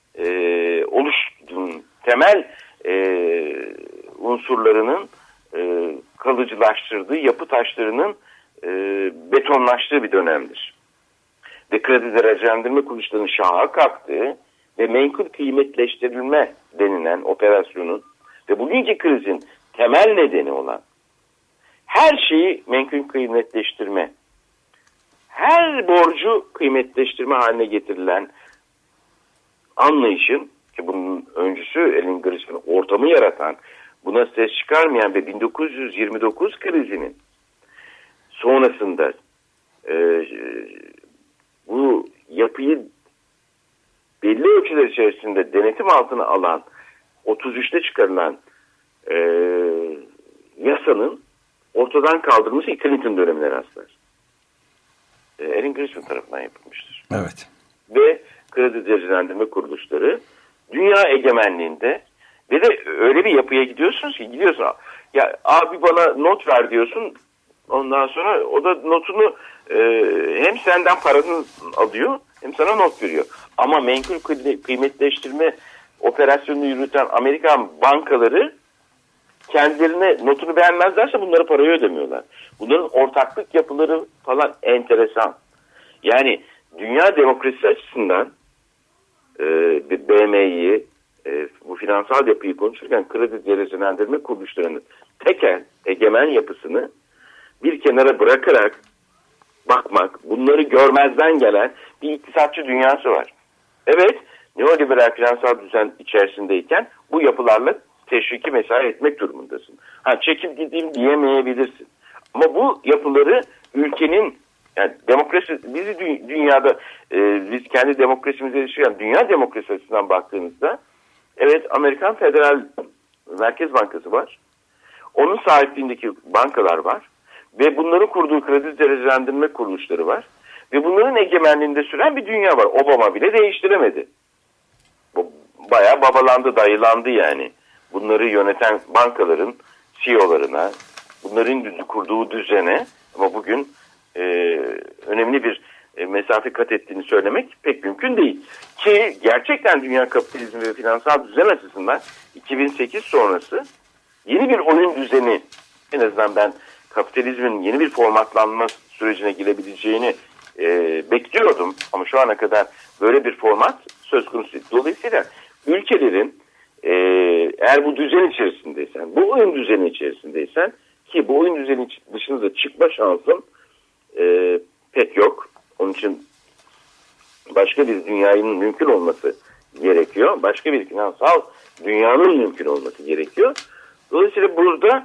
[SPEAKER 6] temel unsurlarının kalıcılaştırdığı, yapı taşlarının betonlaştığı bir dönemdir. Ve kredi derecelendirme kuruluşlarının şaha kalktığı ve menkul kıymetleştirilme denilen operasyonun ve bugünkü krizin temel nedeni olan her şeyi menkul kıymetleştirme, her borcu kıymetleştirme haline getirilen anlayışın, ki bunun öncüsü Alan Greenspan, ortamı yaratan, buna ses çıkarmayan ve 1929 krizinin sonrasında bu yapıyı belli ölçüler içerisinde denetim altına alan 33'te çıkarılan yasanın ortadan kaldırılması Clinton dönemine rastlar. Alan Greenspan tarafından yapılmıştır.
[SPEAKER 2] Evet.
[SPEAKER 6] Ve kredi derecelendirme kuruluşları dünya egemenliğinde ve de öyle bir yapıya gidiyorsunuz ki, gidiyorsun ya abi bana not ver diyorsun, ondan sonra o da notunu hem senden paranı alıyor hem sana not veriyor. Ama menkul kıymetleştirme operasyonunu yürüten Amerikan bankaları kendilerine notunu beğenmezlerse bunları parayı ödemiyorlar. Bunların ortaklık yapıları falan enteresan. Yani dünya demokrasi açısından BM'yi, bu finansal yapıyı konuşurken kredi derecelendirme kuruluşlarının tekel egemen yapısını bir kenara bırakarak bakmak, bunları görmezden gelen bir iktisatçı dünyası var. Evet, neoliberal finansal düzen içerisindeyken bu yapılarla teşviki mesai etmek durumundasın. Çekip gideyim diyemeyebilirsin. Ama bu yapıları ülkenin, yani demokrasi, bizi dünyada biz kendi demokrasimize yaşayan dünya demokrasi açısından baktığınızda, evet, Amerikan Federal Merkez Bankası var. Onun sahipliğindeki bankalar var. Ve bunların kurduğu kredi derecelendirme kuruluşları var. Ve bunların egemenliğinde süren bir dünya var. Obama bile değiştiremedi. Bu bayağı babalandı, dayılandı yani. Bunları yöneten bankaların CEO'larına, bunların kurduğu düzene, ama bugün önemli bir mesafe kat ettiğini söylemek pek mümkün değil. Ki gerçekten dünya kapitalizmi ve finansal düzen açısından 2008 sonrası yeni bir oyun düzeni, en azından ben kapitalizmin yeni bir formatlanma sürecine girebileceğini bekliyordum. Ama şu ana kadar böyle bir format söz konusu. Dolayısıyla ülkelerin eğer bu düzen içerisindeysen, bu oyun düzeni içerisindeysen, ki bu oyun düzeni dışında çıkma şansın pek yok. Onun için başka bir dünyanın mümkün olması gerekiyor. Başka bir finansal dünyanın mümkün olması gerekiyor. Dolayısıyla burada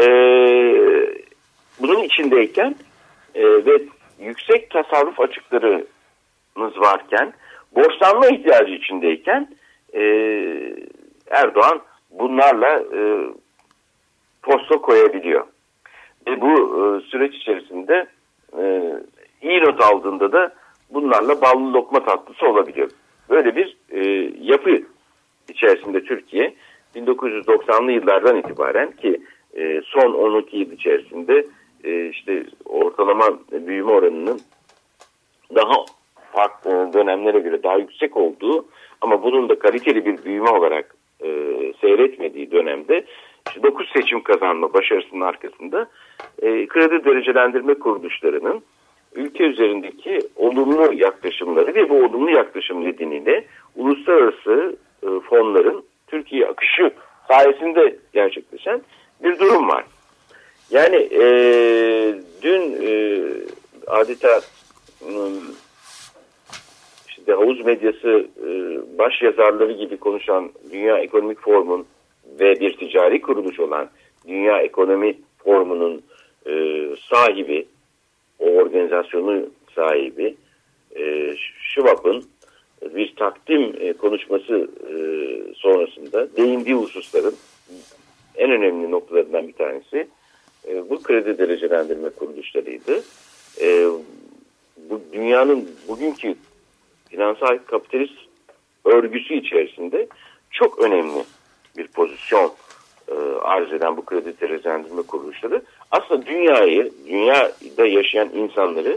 [SPEAKER 6] bunun içindeyken ve yüksek tasarruf açıklarınız varken, borçlanma ihtiyacı içindeyken Erdoğan bunlarla posta koyabiliyor. Ve bu süreç içerisinde iyi not aldığında da bunlarla ballı lokma tatlısı olabiliyor. Böyle bir yapı içerisinde Türkiye 1990'lı yıllardan itibaren ki son 12 yıl içerisinde işte ortalama büyüme oranının daha farklı dönemlere göre daha yüksek olduğu ama bunun da kaliteli bir büyüme olarak seyretmediği dönemde 9 seçim kazanma başarısının arkasında kredi derecelendirme kuruluşlarının ülke üzerindeki olumlu yaklaşımları ve bu olumlu yaklaşım nedeniyle uluslararası fonların Türkiye akışı sayesinde gerçekleşen bir durum var. Yani dün adeta işte havuz medyası baş yazarları gibi konuşan Dünya Ekonomik Forum'un ve bir ticari kuruluş olan Dünya Ekonomi Forumu'nun sahibi, o organizasyonu sahibi Schwab'ın bir takdim konuşması sonrasında değindiği hususların en önemli noktalarından bir tanesi bu kredi derecelendirme kuruluşlarıydı. Bu dünyanın bugünkü finansal kapitalist örgüsü içerisinde çok önemli bir pozisyon arz eden bu kredi derecelendirme kuruluşları aslında dünyada yaşayan insanları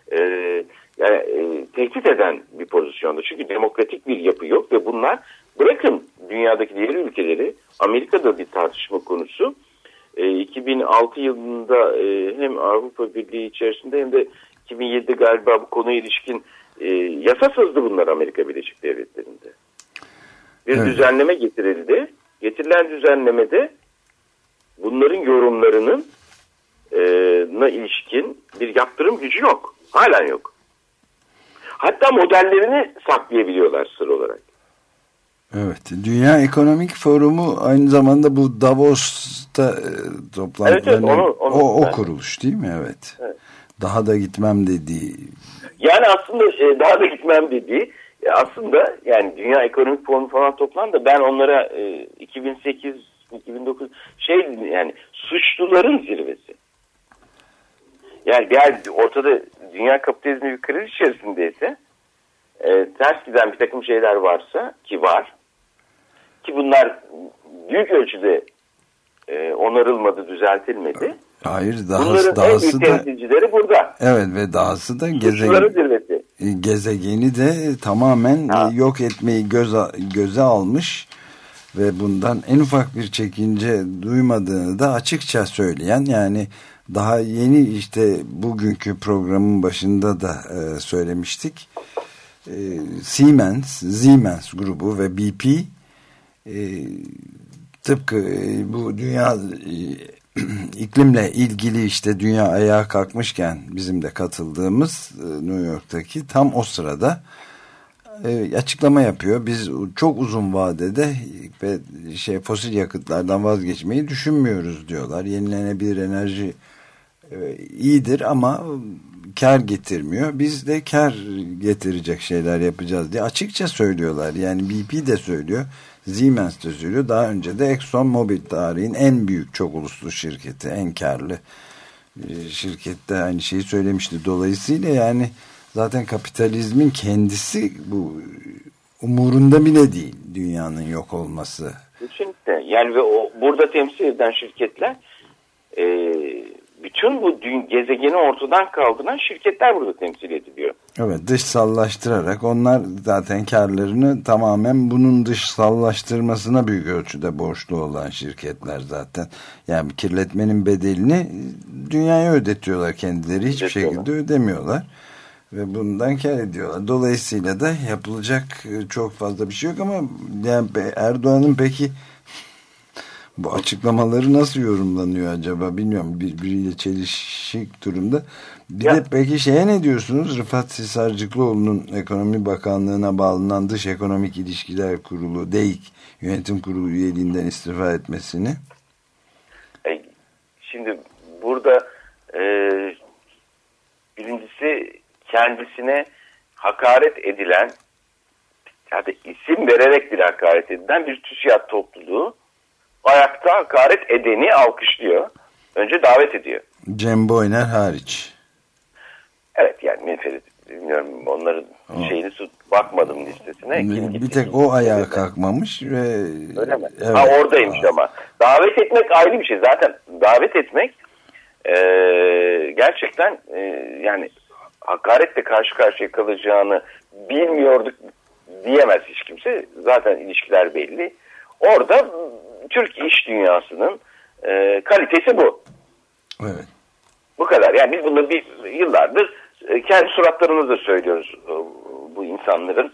[SPEAKER 6] tehdit eden bir pozisyonda. Çünkü demokratik bir yapı yok ve bunlar bırakın dünyadaki diğer ülkeleri, Amerika'da bir tartışma konusu. 2006 yılında hem Avrupa Birliği içerisinde hem de 2007'de galiba bu konuya ilişkin yasa sızdı bunlar Amerika Birleşik Devletleri'nde. Bir düzenleme getirildi. Getirilen düzenlemede bunların yorumlarının ilişkin bir yaptırım gücü yok. Halen yok. Hatta modellerini saklayabiliyorlar sır olarak.
[SPEAKER 2] Evet. Dünya Ekonomik Forumu aynı zamanda bu Davos'ta toplantılarının o kuruluş değil mi? Evet. Daha da gitmem dediği.
[SPEAKER 6] Yani aslında daha da gitmem dediği aslında yani Dünya Ekonomik Forumu falan toplandı. Ben onlara 2008 2009 yani suçluların zirvesi. Yani ortada dünya kapitalizmi bir kriz içerisindeyse ters giden bir takım şeyler varsa ki var ki bunlar büyük ölçüde onarılmadı, düzeltilmedi.
[SPEAKER 2] Hayır,
[SPEAKER 6] bunların en büyük temsilcileri burada.
[SPEAKER 2] Evet ve dahası da gezegeni de tamamen yok etmeyi göze almış ve bundan en ufak bir çekince duymadığını da açıkça söyleyen, yani daha yeni işte bugünkü programın başında da söylemiştik. Siemens grubu ve BP tıpkı bu dünya iklimle ilgili işte dünya ayağa kalkmışken bizim de katıldığımız New York'taki tam o sırada açıklama yapıyor. Biz çok uzun vadede ve fosil yakıtlardan vazgeçmeyi düşünmüyoruz diyorlar. Yenilenebilir enerji iyidir ama kar getirmiyor. Biz de kar getirecek şeyler yapacağız diye açıkça söylüyorlar. Yani BP de söylüyor, Siemens de söylüyor. Daha önce de ExxonMobil tarihin en büyük çok uluslu şirketi, en karlı şirkette aynı şeyi söylemişti. Dolayısıyla yani zaten kapitalizmin kendisi bu umurunda bile değil, dünyanın yok olması.
[SPEAKER 6] Kesinlikle. Yani ve burada temsil eden şirketler bütün bu gezegeni ortadan kaldıran şirketler burada temsil ediliyor.
[SPEAKER 2] Evet, dışsallaştırarak onlar zaten karlarını tamamen bunun dışsallaştırmasına büyük ölçüde borçlu olan şirketler zaten. Yani kirletmenin bedelini dünyaya ödetiyorlar kendileri, hiçbir şekilde ödemiyorlar. Ve bundan kar ediyorlar. Dolayısıyla da yapılacak çok fazla bir şey yok ama yani Erdoğan'ın peki Bu açıklamaları nasıl yorumlanıyor acaba bilmiyorum, birbiriyle çelişik durumda. Bir de peki şeye ne diyorsunuz? Rıfat Sisarcıklıoğlu'nun Ekonomi Bakanlığı'na bağlanan Dış Ekonomik İlişkiler Kurulu DEİK Yönetim Kurulu üyeliğinden istifa etmesini.
[SPEAKER 6] Şimdi burada birincisi kendisine hakaret edilen, yani isim vererek bir hakaret edilen bir TÜSİAD topluluğu ayakta hakaret edeni alkışlıyor. Önce davet ediyor.
[SPEAKER 2] Cem Boyner hariç.
[SPEAKER 6] Evet, yani menferet bilmiyorum, onların şeyini bakmadım listesine.
[SPEAKER 2] Bir tek o ayağa kalkmamış ve
[SPEAKER 6] öyle mi?
[SPEAKER 2] Evet.
[SPEAKER 6] Ha, oradaymış ama. Davet etmek ayrı bir şey. Zaten davet etmek gerçekten yani hakaretle karşı karşıya kalacağını bilmiyorduk diyemez hiç kimse. Zaten ilişkiler belli. Orada Türk iş dünyasının kalitesi bu.
[SPEAKER 2] Evet.
[SPEAKER 6] Bu kadar. Yani biz bunu yıllardır kendi suratlarımızda söylüyoruz, bu insanların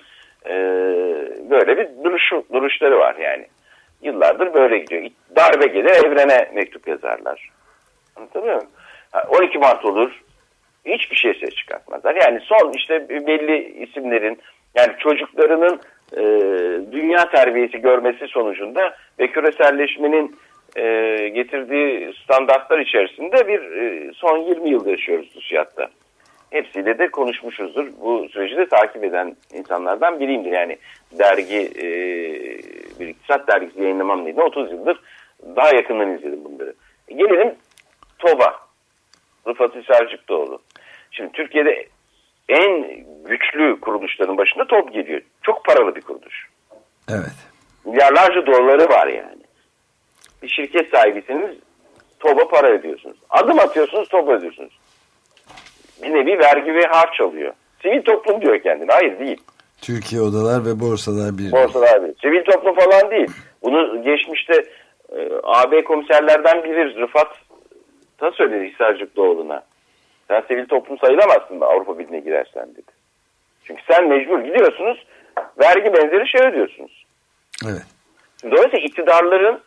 [SPEAKER 6] böyle bir duruşları var yani. Yıllardır böyle gidiyor. Darbe gelir evrene mektup yazarlar. Anlatabiliyor muyum? 12 Mart olur, hiçbir şey ses çıkartmazlar. Yani son işte belli isimlerin, yani çocuklarının dünya terbiyesi görmesi sonucunda ve küreselleşmenin getirdiği standartlar içerisinde bir son 20 yıl yaşıyoruz TÜSİAD'da. Hepsiyle de konuşmuşuzdur. Bu süreci de takip eden insanlardan biriyimdir. Yani dergi, bir iktisat dergisi yayınlamam neydi? 30 yıldır daha yakından izledim bunları. Gelelim TOB'a. Rıfat Sisarcıklıoğlu. Şimdi Türkiye'de en güçlü kuruluşların başında TOB geliyor. Çok paralı bir kuruluş.
[SPEAKER 2] Evet.
[SPEAKER 6] Milyarlarca doları var yani. Bir şirket sahibisiniz, TOB'a para ödüyorsunuz. Adım atıyorsunuz, TOB ödüyorsunuz. Bir nevi vergi ve harç alıyor. Sivil toplum diyor kendine. Hayır, değil.
[SPEAKER 2] Türkiye Odalar ve Borsalar Birliği.
[SPEAKER 6] Borsalar Birliği. Sivil toplum falan değil. Bunu geçmişte AB komiserlerden biri Rıfat da söyledi Hisarcıklıoğlu'na. Sen sivil toplum sayılamazsın Avrupa Birliği'ne girersen dedi. Çünkü sen mecbur gidiyorsunuz, vergi benzeri şey ödüyorsunuz.
[SPEAKER 2] Evet.
[SPEAKER 6] Dolayısıyla iktidarların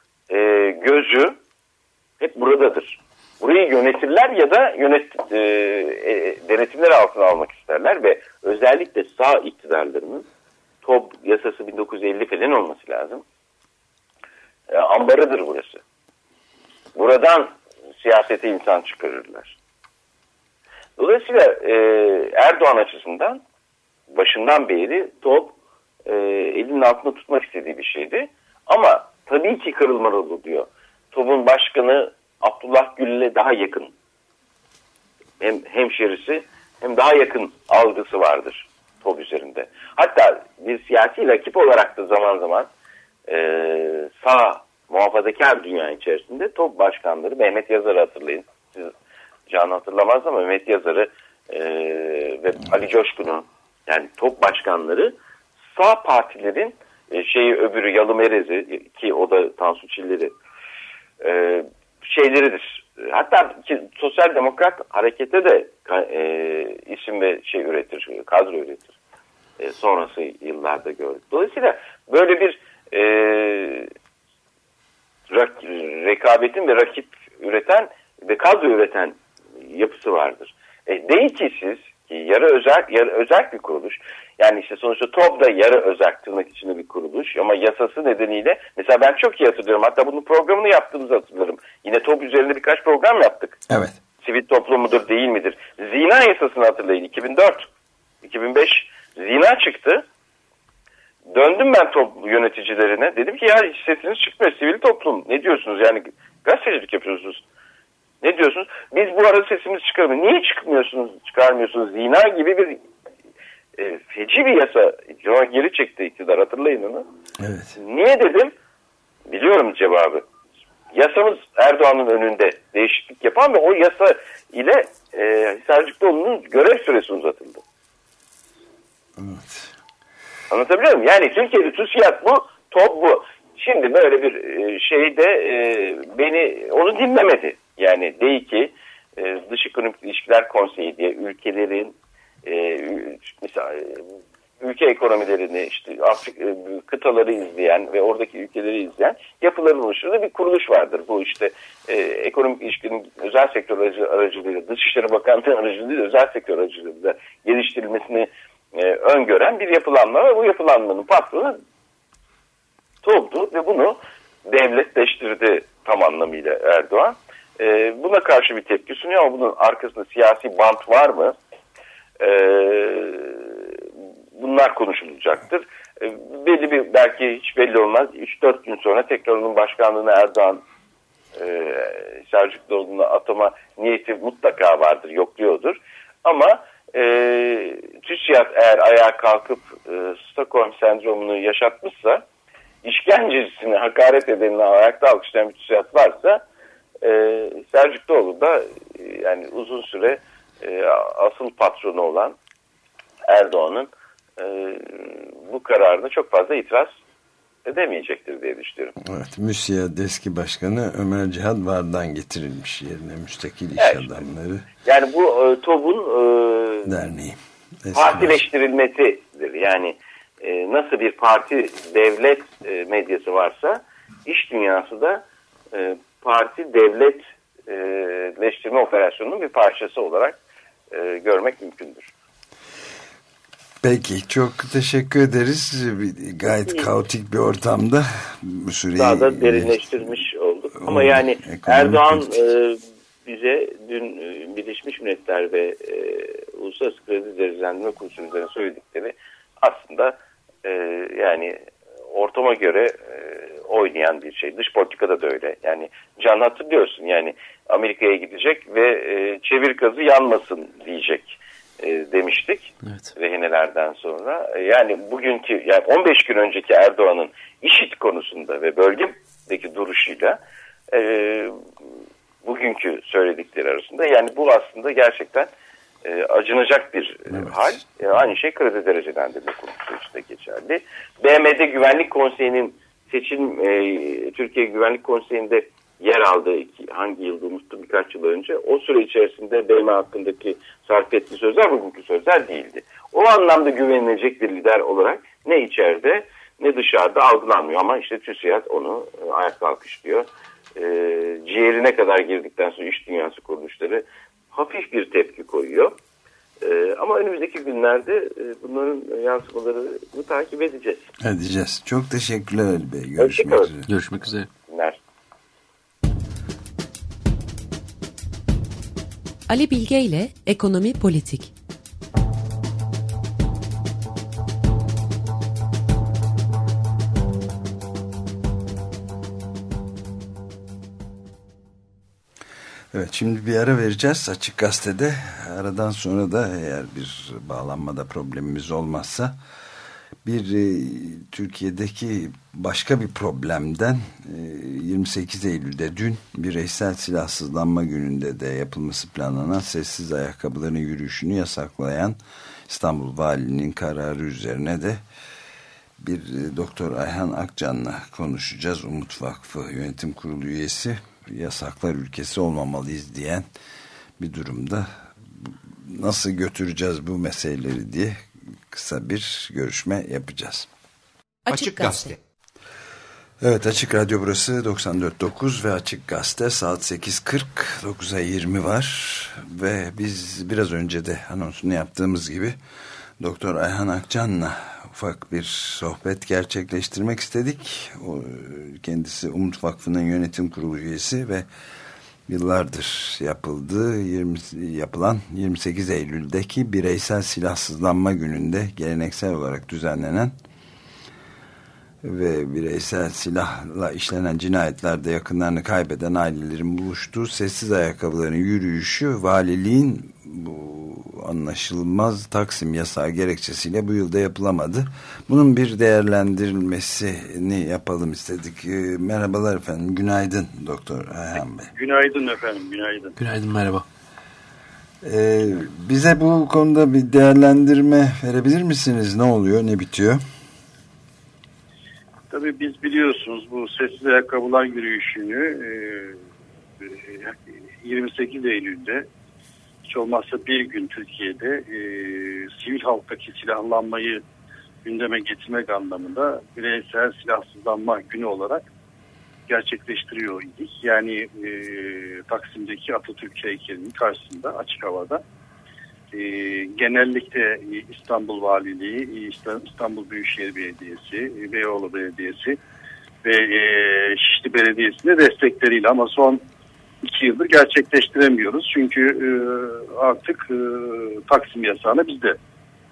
[SPEAKER 6] gözü hep buradadır. Burayı yönetirler ya da denetimler altına almak isterler ve özellikle sağ iktidarlarının TOB yasası 1950 falan olması lazım. Ambarıdır burası. Buradan siyasete insan çıkarırlar. Dolayısıyla Erdoğan açısından başından beri TOB elinin altında tutmak istediği bir şeydi. Ama tabii ki kırılmalı diyor. TOB'un başkanı Abdullah Gül'le daha yakın. Hem hemşerisi hem daha yakın algısı vardır TOB üzerinde. Hatta bir siyasi rakip olarak da zaman zaman sağ muhafazakar dünya içerisinde TOB başkanları, Mehmet Yazar'ı hatırlayın. Siz Can hatırlamaz ama Mehmet Yazar'ı ve Ali Coşkun'u, yani TOB başkanları sağ partilerin öbürü Yalımerez'i, ki o da Tansu Çiller'i şeyleridir. Hatta ki, Sosyal Demokrat harekete de isim ve üretir, kadro üretir. Sonrası yıllarda gördük. Dolayısıyla böyle bir rekabetin ve rakip üreten ve kadro üreten yapısı vardır. Değil ki siz ki yarı özel bir kuruluş. Yani işte sonuçta TOB da yarı özel tırnak içinde bir kuruluş ama yasası nedeniyle, mesela ben çok iyi hatırlıyorum, hatta bunun programını yaptığımızı hatırlarım. Yine TOB üzerinde birkaç program yaptık.
[SPEAKER 2] Evet.
[SPEAKER 6] Sivil toplum mudur değil midir? Zina yasasını hatırlayın, 2004-2005 zina çıktı. Döndüm ben TOB yöneticilerine, dedim ki ya hiç sesiniz çıkmıyor, sivil toplum ne diyorsunuz, yani gazetecilik yapıyorsunuz. Ne diyorsunuz? Biz bu arada sesimizi çıkarmıyoruz. Niye çıkarmıyorsunuz? Zina gibi bir feci bir yasa. Geri çekti iktidar, hatırlayın onu.
[SPEAKER 2] Evet.
[SPEAKER 6] Niye dedim? Biliyorum cevabı. Yasamız Erdoğan'ın önünde değişiklik yapan ve o yasa ile Hisarcıklıoğlu'nun görev süresi uzatıldı.
[SPEAKER 2] Evet.
[SPEAKER 6] Anlatabiliyor muyum? Yani Türkiye'de TÜSİAD bu, TOB bu. Şimdi böyle bir şeyde beni onu dinlemedi. Yani değil ki Dış Ekonomik İlişkiler Konseyi diye ülkelerin mesela ülke ekonomilerini, işte Afrika kıtaları izleyen ve oradaki ülkeleri izleyen yapıların oluşturduğu bir kuruluş vardır. Bu işte ekonomik ilişkinin özel sektör aracılığıyla, Dışişleri Bakanlığı aracılığıyla özel sektör aracılığıyla geliştirilmesini öngören bir yapılanma ve bu yapılanmanın patronu TOG'du ve bunu devletleştirdi tam anlamıyla Erdoğan. Buna karşı bir tepki sunuyor ama bunun arkasında siyasi bant var mı? Bunlar konuşulacaktır. Belli bir, belki hiç belli olmaz, 3-4 gün sonra tekrar onun başkanlığına Erdoğan Selçuk Doğulu'na atama niyeti mutlaka vardır, yokluyordur. Ama TÜSİAD eğer ayağa kalkıp Stockholm sendromunu yaşatmışsa, işkencecisini, hakaret edenini ayakta alkışlayan bir TÜSİAD varsa, Selçuk Doğulu da yani uzun süre asıl patronu olan Erdoğan'ın bu kararına çok fazla itiraz edemeyecektir diye düşünüyorum.
[SPEAKER 2] Evet, MÜSİAD eski başkanı Ömer Cihat Var'dan getirilmiş yerine müstakil iş adamları.
[SPEAKER 6] Yani bu TOB'un
[SPEAKER 2] derneği
[SPEAKER 6] partileştirilmesidir. Yani nasıl bir parti devlet medyası varsa iş dünyası da parti devletleştirme operasyonunun bir parçası olarak görmek mümkündür.
[SPEAKER 2] Peki, çok teşekkür ederiz. Gayet kaotik bir ortamda bu süreyi
[SPEAKER 6] daha da derinleştirmiş olduk. Ama yani Erdoğan bize dün Birleşmiş Milletler ve Uluslararası Kredi Derecelendirme Kurulu üzerine söyledikleri aslında yani ortama göre oynayan bir şey. Dış politikada da öyle. Yani Can, hatırlıyorsun, yani Amerika'ya gidecek ve çevir gazı yanmasın diyecek demiştik. Evet. Rehinelerden sonra. Yani bugünkü, yani 15 gün önceki Erdoğan'ın IŞİD konusunda ve bölgedeki duruşuyla bugünkü söyledikleri arasında, yani bu aslında gerçekten acınacak bir hal. Aynı şey kredi derecelendirme konusu işte geçerli. BM'de Güvenlik Konseyi'nin Türkiye Güvenlik Konseyi'nde yer aldığı, hangi yılda unuttum, birkaç yıl önce, o süre içerisinde BM hakkındaki sarf ettiği sözler bugünkü sözler değildi. O anlamda güvenilecek bir lider olarak ne içeride ne dışarıda algılanmıyor ama işte TÜSİAD onu ayakta alkışlıyor. Ciğerine kadar girdikten sonra iş dünyası kuruluşları hafif bir tepki koyuyor. Ama önümüzdeki günlerde bunların yansımalarını takip edeceğiz.
[SPEAKER 2] Çok teşekkürler Ali Bey. Görüşmek üzere.
[SPEAKER 3] Görüşmek üzere.
[SPEAKER 5] Ali Bilge ile Ekonomi Politik.
[SPEAKER 2] Evet, şimdi bir ara vereceğiz Açık Gazete'de. Aradan sonra da eğer bir bağlanmada problemimiz olmazsa Türkiye'deki başka bir problemden 28 Eylül'de dün bireysel silahsızlanma gününde de yapılması planlanan sessiz ayakkabıların yürüyüşünü yasaklayan İstanbul Valiliğinin kararı üzerine de bir Doktor Ayhan Akcan'la konuşacağız. Umut Vakfı Yönetim Kurulu üyesi, yasaklar ülkesi olmamalıyız diyen bir durumda. Nasıl götüreceğiz bu meseleleri diye kısa bir görüşme yapacağız.
[SPEAKER 5] Açık Gazete.
[SPEAKER 2] Evet, Açık Radyo burası 94.9 ve Açık Gazete saat 8.40, 9'a 20 var ve biz biraz önce de anonsunu yaptığımız gibi Doktor Ayhan Akcan'la ufak bir sohbet gerçekleştirmek istedik. Kendisi Umut Vakfı'nın yönetim kurulu üyesi ve yıllardır yapılan 28 Eylül'deki bireysel silahsızlanma gününde geleneksel olarak düzenlenen ve bireysel silahla işlenen cinayetlerde yakınlarını kaybeden ailelerin buluştuğu sessiz ayakkabıların yürüyüşü valiliğin bu anlaşılmaz Taksim yasağı gerekçesiyle bu yılda yapılamadı. Bunun bir değerlendirilmesini yapalım istedik. Merhabalar efendim. Günaydın Doktor Ayhan Bey.
[SPEAKER 7] Günaydın efendim. Günaydın.
[SPEAKER 3] Günaydın, merhaba.
[SPEAKER 2] Bize bu konuda bir değerlendirme verebilir misiniz? Ne oluyor? Ne bitiyor?
[SPEAKER 7] Tabii biz biliyorsunuz bu sessiz ayakkabılar yürüyüşünü 28 Eylül'de hiç olmazsa bir gün Türkiye'de sivil halktaki silahlanmayı gündeme getirmek anlamında bireysel silahsızlanma günü olarak gerçekleştiriyor idik. Yani Taksim'deki Atatürk heykelinin karşısında açık havada genellikle İstanbul Valiliği, İstanbul Büyükşehir Belediyesi, Beyoğlu Belediyesi ve Şişli Belediyesi'nin destekleriyle, ama son 2 yıldır gerçekleştiremiyoruz. Çünkü artık Taksim yasağına biz de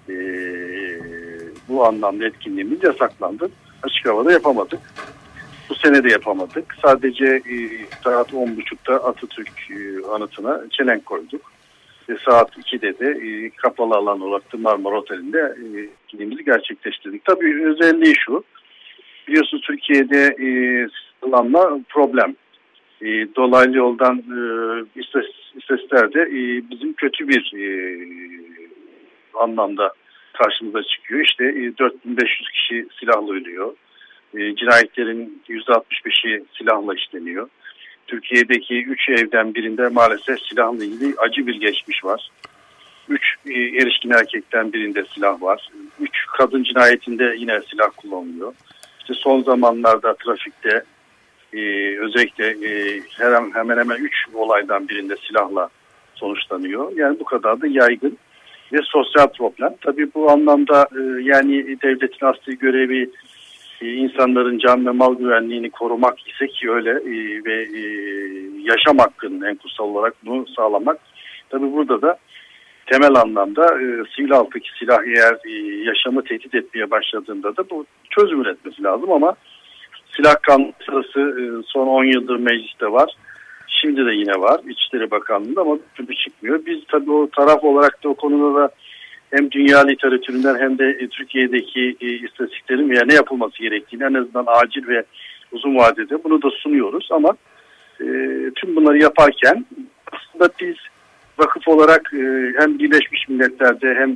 [SPEAKER 7] bu anlamda etkinliğimiz yasaklandı. Açık havada yapamadık. Bu sene de yapamadık. Sadece saat 10.30'da Atatürk anıtına çelenk koyduk. Saat 2'de de kapalı alan olarak da Marmara Oteli'nde etkinliğimizi gerçekleştirdik. Tabii özelliği şu. Biliyorsunuz Türkiye'de sınırlanma problem. Dolaylı yoldan istatistikler bizim kötü bir anlamda karşımıza çıkıyor. İşte 4500 kişi silahla ölüyor. Cinayetlerin %65'i silahla işleniyor. Türkiye'deki 3 evden birinde maalesef silahla ilgili acı bir geçmiş var. 3 erişkin erkekten birinde silah var. 3 kadın cinayetinde yine silah kullanılıyor. İşte son zamanlarda trafikte özellikle hemen hemen 3 olaydan birinde silahla sonuçlanıyor. Yani bu kadar da yaygın ve sosyal problem. Tabii bu anlamda yani devletin asli görevi insanların can ve mal güvenliğini korumak ise ki öyle ve yaşam hakkının en kutsal olarak bunu sağlamak. Tabii burada da temel anlamda sivil alttaki silah eğer yaşamı tehdit etmeye başladığında da bu çözüm üretmesi lazım, ama silah kanunu sırası son 10 yıldır mecliste var. Şimdi de yine var İçişleri Bakanlığı'nda, ama bir türlü çıkmıyor. Biz tabii o taraf olarak da o konuda da hem dünya literatüründen hem de Türkiye'deki istatistiklerin veya ne yapılması gerektiğini en azından acil ve uzun vadede bunu da sunuyoruz, ama tüm bunları yaparken aslında biz vakıf olarak hem Birleşmiş Milletler'de hem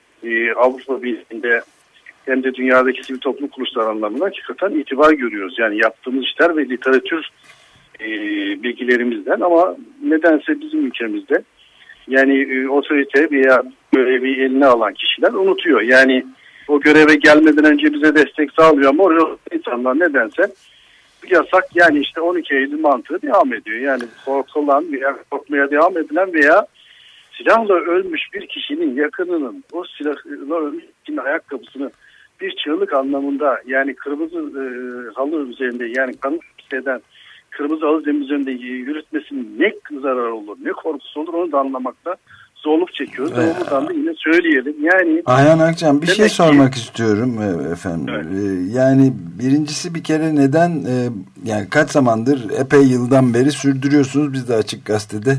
[SPEAKER 7] Avrupa Birliği'nde hem de dünyadaki sivil toplum kuruluşları anlamında hakikaten itibar görüyoruz. Yani yaptığımız işler ve literatür bilgilerimizden, ama nedense bizim ülkemizde yani otorite veya görevi eline alan kişiler unutuyor. Yani o göreve gelmeden önce bize destek sağlıyor, ama orada insanlar nedense bu yasak, yani işte 12 Eylül mantığı devam ediyor. Yani korkulan veya korkmaya devam edilen veya silahla ölmüş bir kişinin yakınının o silahla ölmüş kişinin ayakkabısını bir çığlık anlamında, yani kırmızı halı üzerinde, yani kanı hisseden kırmızı halı zemin üzerinde yürütmesinin ne zararı olur, ne korkusu olur, onu da anlamakta zorluk çekiyoruz. Ve buradan da yine söyleyelim. Yani
[SPEAKER 2] Ayhan Akcan, bir şey sormak istiyorum efendim.
[SPEAKER 7] Evet.
[SPEAKER 2] Yani birincisi bir kere neden yani kaç zamandır, epey yıldan beri sürdürüyorsunuz. Biz de Açık Gazete'de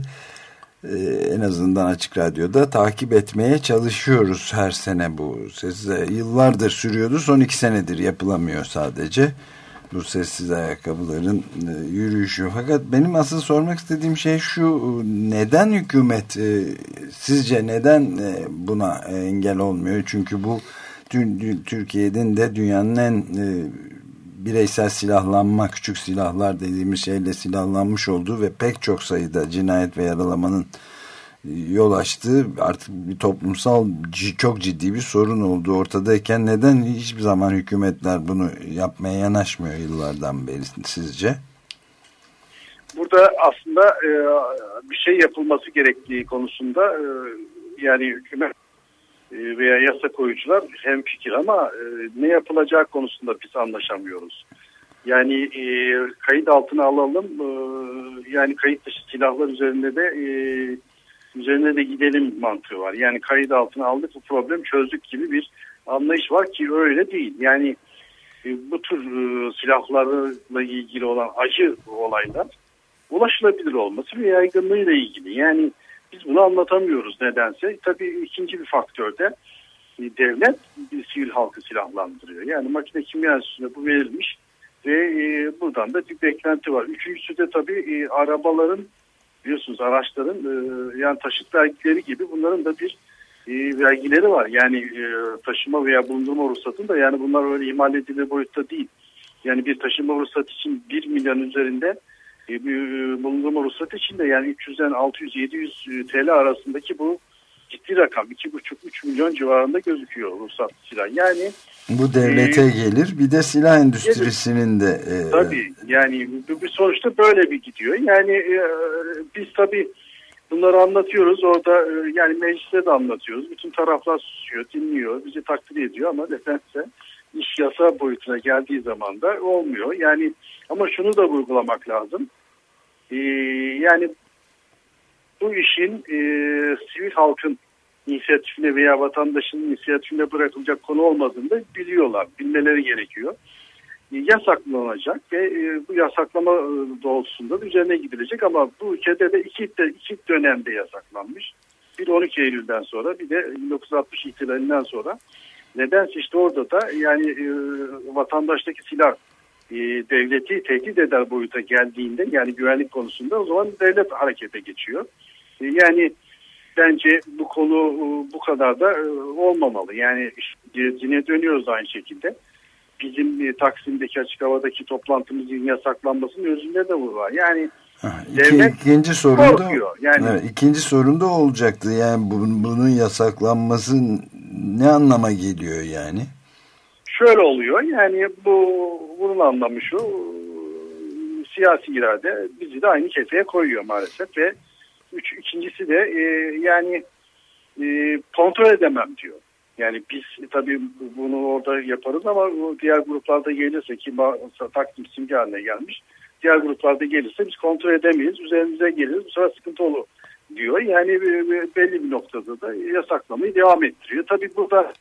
[SPEAKER 2] en azından Açık Radyo'da takip etmeye çalışıyoruz her sene bu. Yıllardır sürüyordu. Son 2 senedir yapılamıyor sadece. Bu sessiz ayakkabıların yürüyüşü. Fakat benim asıl sormak istediğim şey şu: neden hükümet sizce neden buna engel olmuyor? Çünkü bu Türkiye'nin de dünyanın en bireysel silahlanma, küçük silahlar dediğimiz şeyle silahlanmış olduğu ve pek çok sayıda cinayet ve yaralamanın yol açtığı artık bir toplumsal çok ciddi bir sorun olduğu ortadayken neden hiçbir zaman hükümetler bunu yapmaya yanaşmıyor yıllardan beri sizce?
[SPEAKER 7] Burada aslında bir şey yapılması gerektiği konusunda yani hükümet veya yasa koyucular hemfikir, ama ne yapılacağı konusunda biz anlaşamıyoruz. Yani kayıt altına alalım, yani kayıt dışı silahlar üzerinde de gidelim mantığı var. Yani kayıt altına aldık, bu problem çözdük gibi bir anlayış var ki öyle değil. Yani bu tür silahlarla ilgili olan acı olaylar ulaşılabilir olması ve yaygınlığıyla ilgili. Yani biz bunu anlatamıyoruz nedense. Tabii ikinci bir faktör de devlet sivil halkı silahlandırıyor. Yani makine kimya enstitüsüne bu verilmiş ve buradan da bir beklenti var. Üçüncüsü de tabii arabaların, biliyorsunuz araçların yani taşıt vergileri gibi bunların da bir vergileri var. Yani taşıma veya bulundurma ruhsatında, yani bunlar öyle ihmal edilir boyutta değil. Yani bir taşıma ruhsatı için 1 milyon üzerinde bulundurma ruhsatı için de yani 300'den 600-700 TL arasındaki bu ciddi rakam 2,5-3 milyon civarında gözüküyor ruhsatlı silah. Yani
[SPEAKER 2] bu devlete gelir, bir de silah endüstrisinin de
[SPEAKER 7] tabii yani bir sonuçta böyle bir gidiyor. Yani biz tabii bunları anlatıyoruz orada, yani mecliste de anlatıyoruz. Bütün taraflar susuyor, dinliyor, bizi takdir ediyor ama nedense iş yasa boyutuna geldiği zaman da olmuyor. Yani ama şunu da vurgulamak lazım. Yani bu işin sivil halkın inisiyatifine veya vatandaşın inisiyatifine bırakılacak konu olmadığını da biliyorlar. Bilmeleri gerekiyor. Yasaklanacak ve bu yasaklama doğrultusunda üzerine gidilecek ama bu ülkede de iki dönemde yasaklanmış. Bir 12 Eylül'den sonra, bir de 1960 ihtilalinden sonra. Nedense işte orada da yani vatandaştaki silah devleti tehdit eder boyuta geldiğinde, yani güvenlik konusunda, o zaman devlet harekete geçiyor. Yani bence bu konu bu kadar da olmamalı. Yani yine dönüyoruz aynı şekilde. Bizim Taksim'deki açık havadaki toplantımızın yasaklanmasının özünde de bu var. Yani
[SPEAKER 2] ikinci sorunda
[SPEAKER 7] yani,
[SPEAKER 2] evet, ikinci sorunda olacaktı. Yani bunun yasaklanması ne anlama geliyor yani?
[SPEAKER 7] Şöyle oluyor. Yani bunun anlamı şu: siyasi irade bizi de aynı kefeye koyuyor maalesef ve ikincisi de yani kontrol edemem diyor. Yani biz tabii bunu orada yaparız ama diğer gruplarda gelirse, ki Taksim simge haline gelmiş, diğer gruplarda gelirse biz kontrol edemeyiz, üzerimize geliriz, bu sefer sıkıntı olur diyor. Yani belli bir noktada da yasaklamayı devam ettiriyor. Tabii burada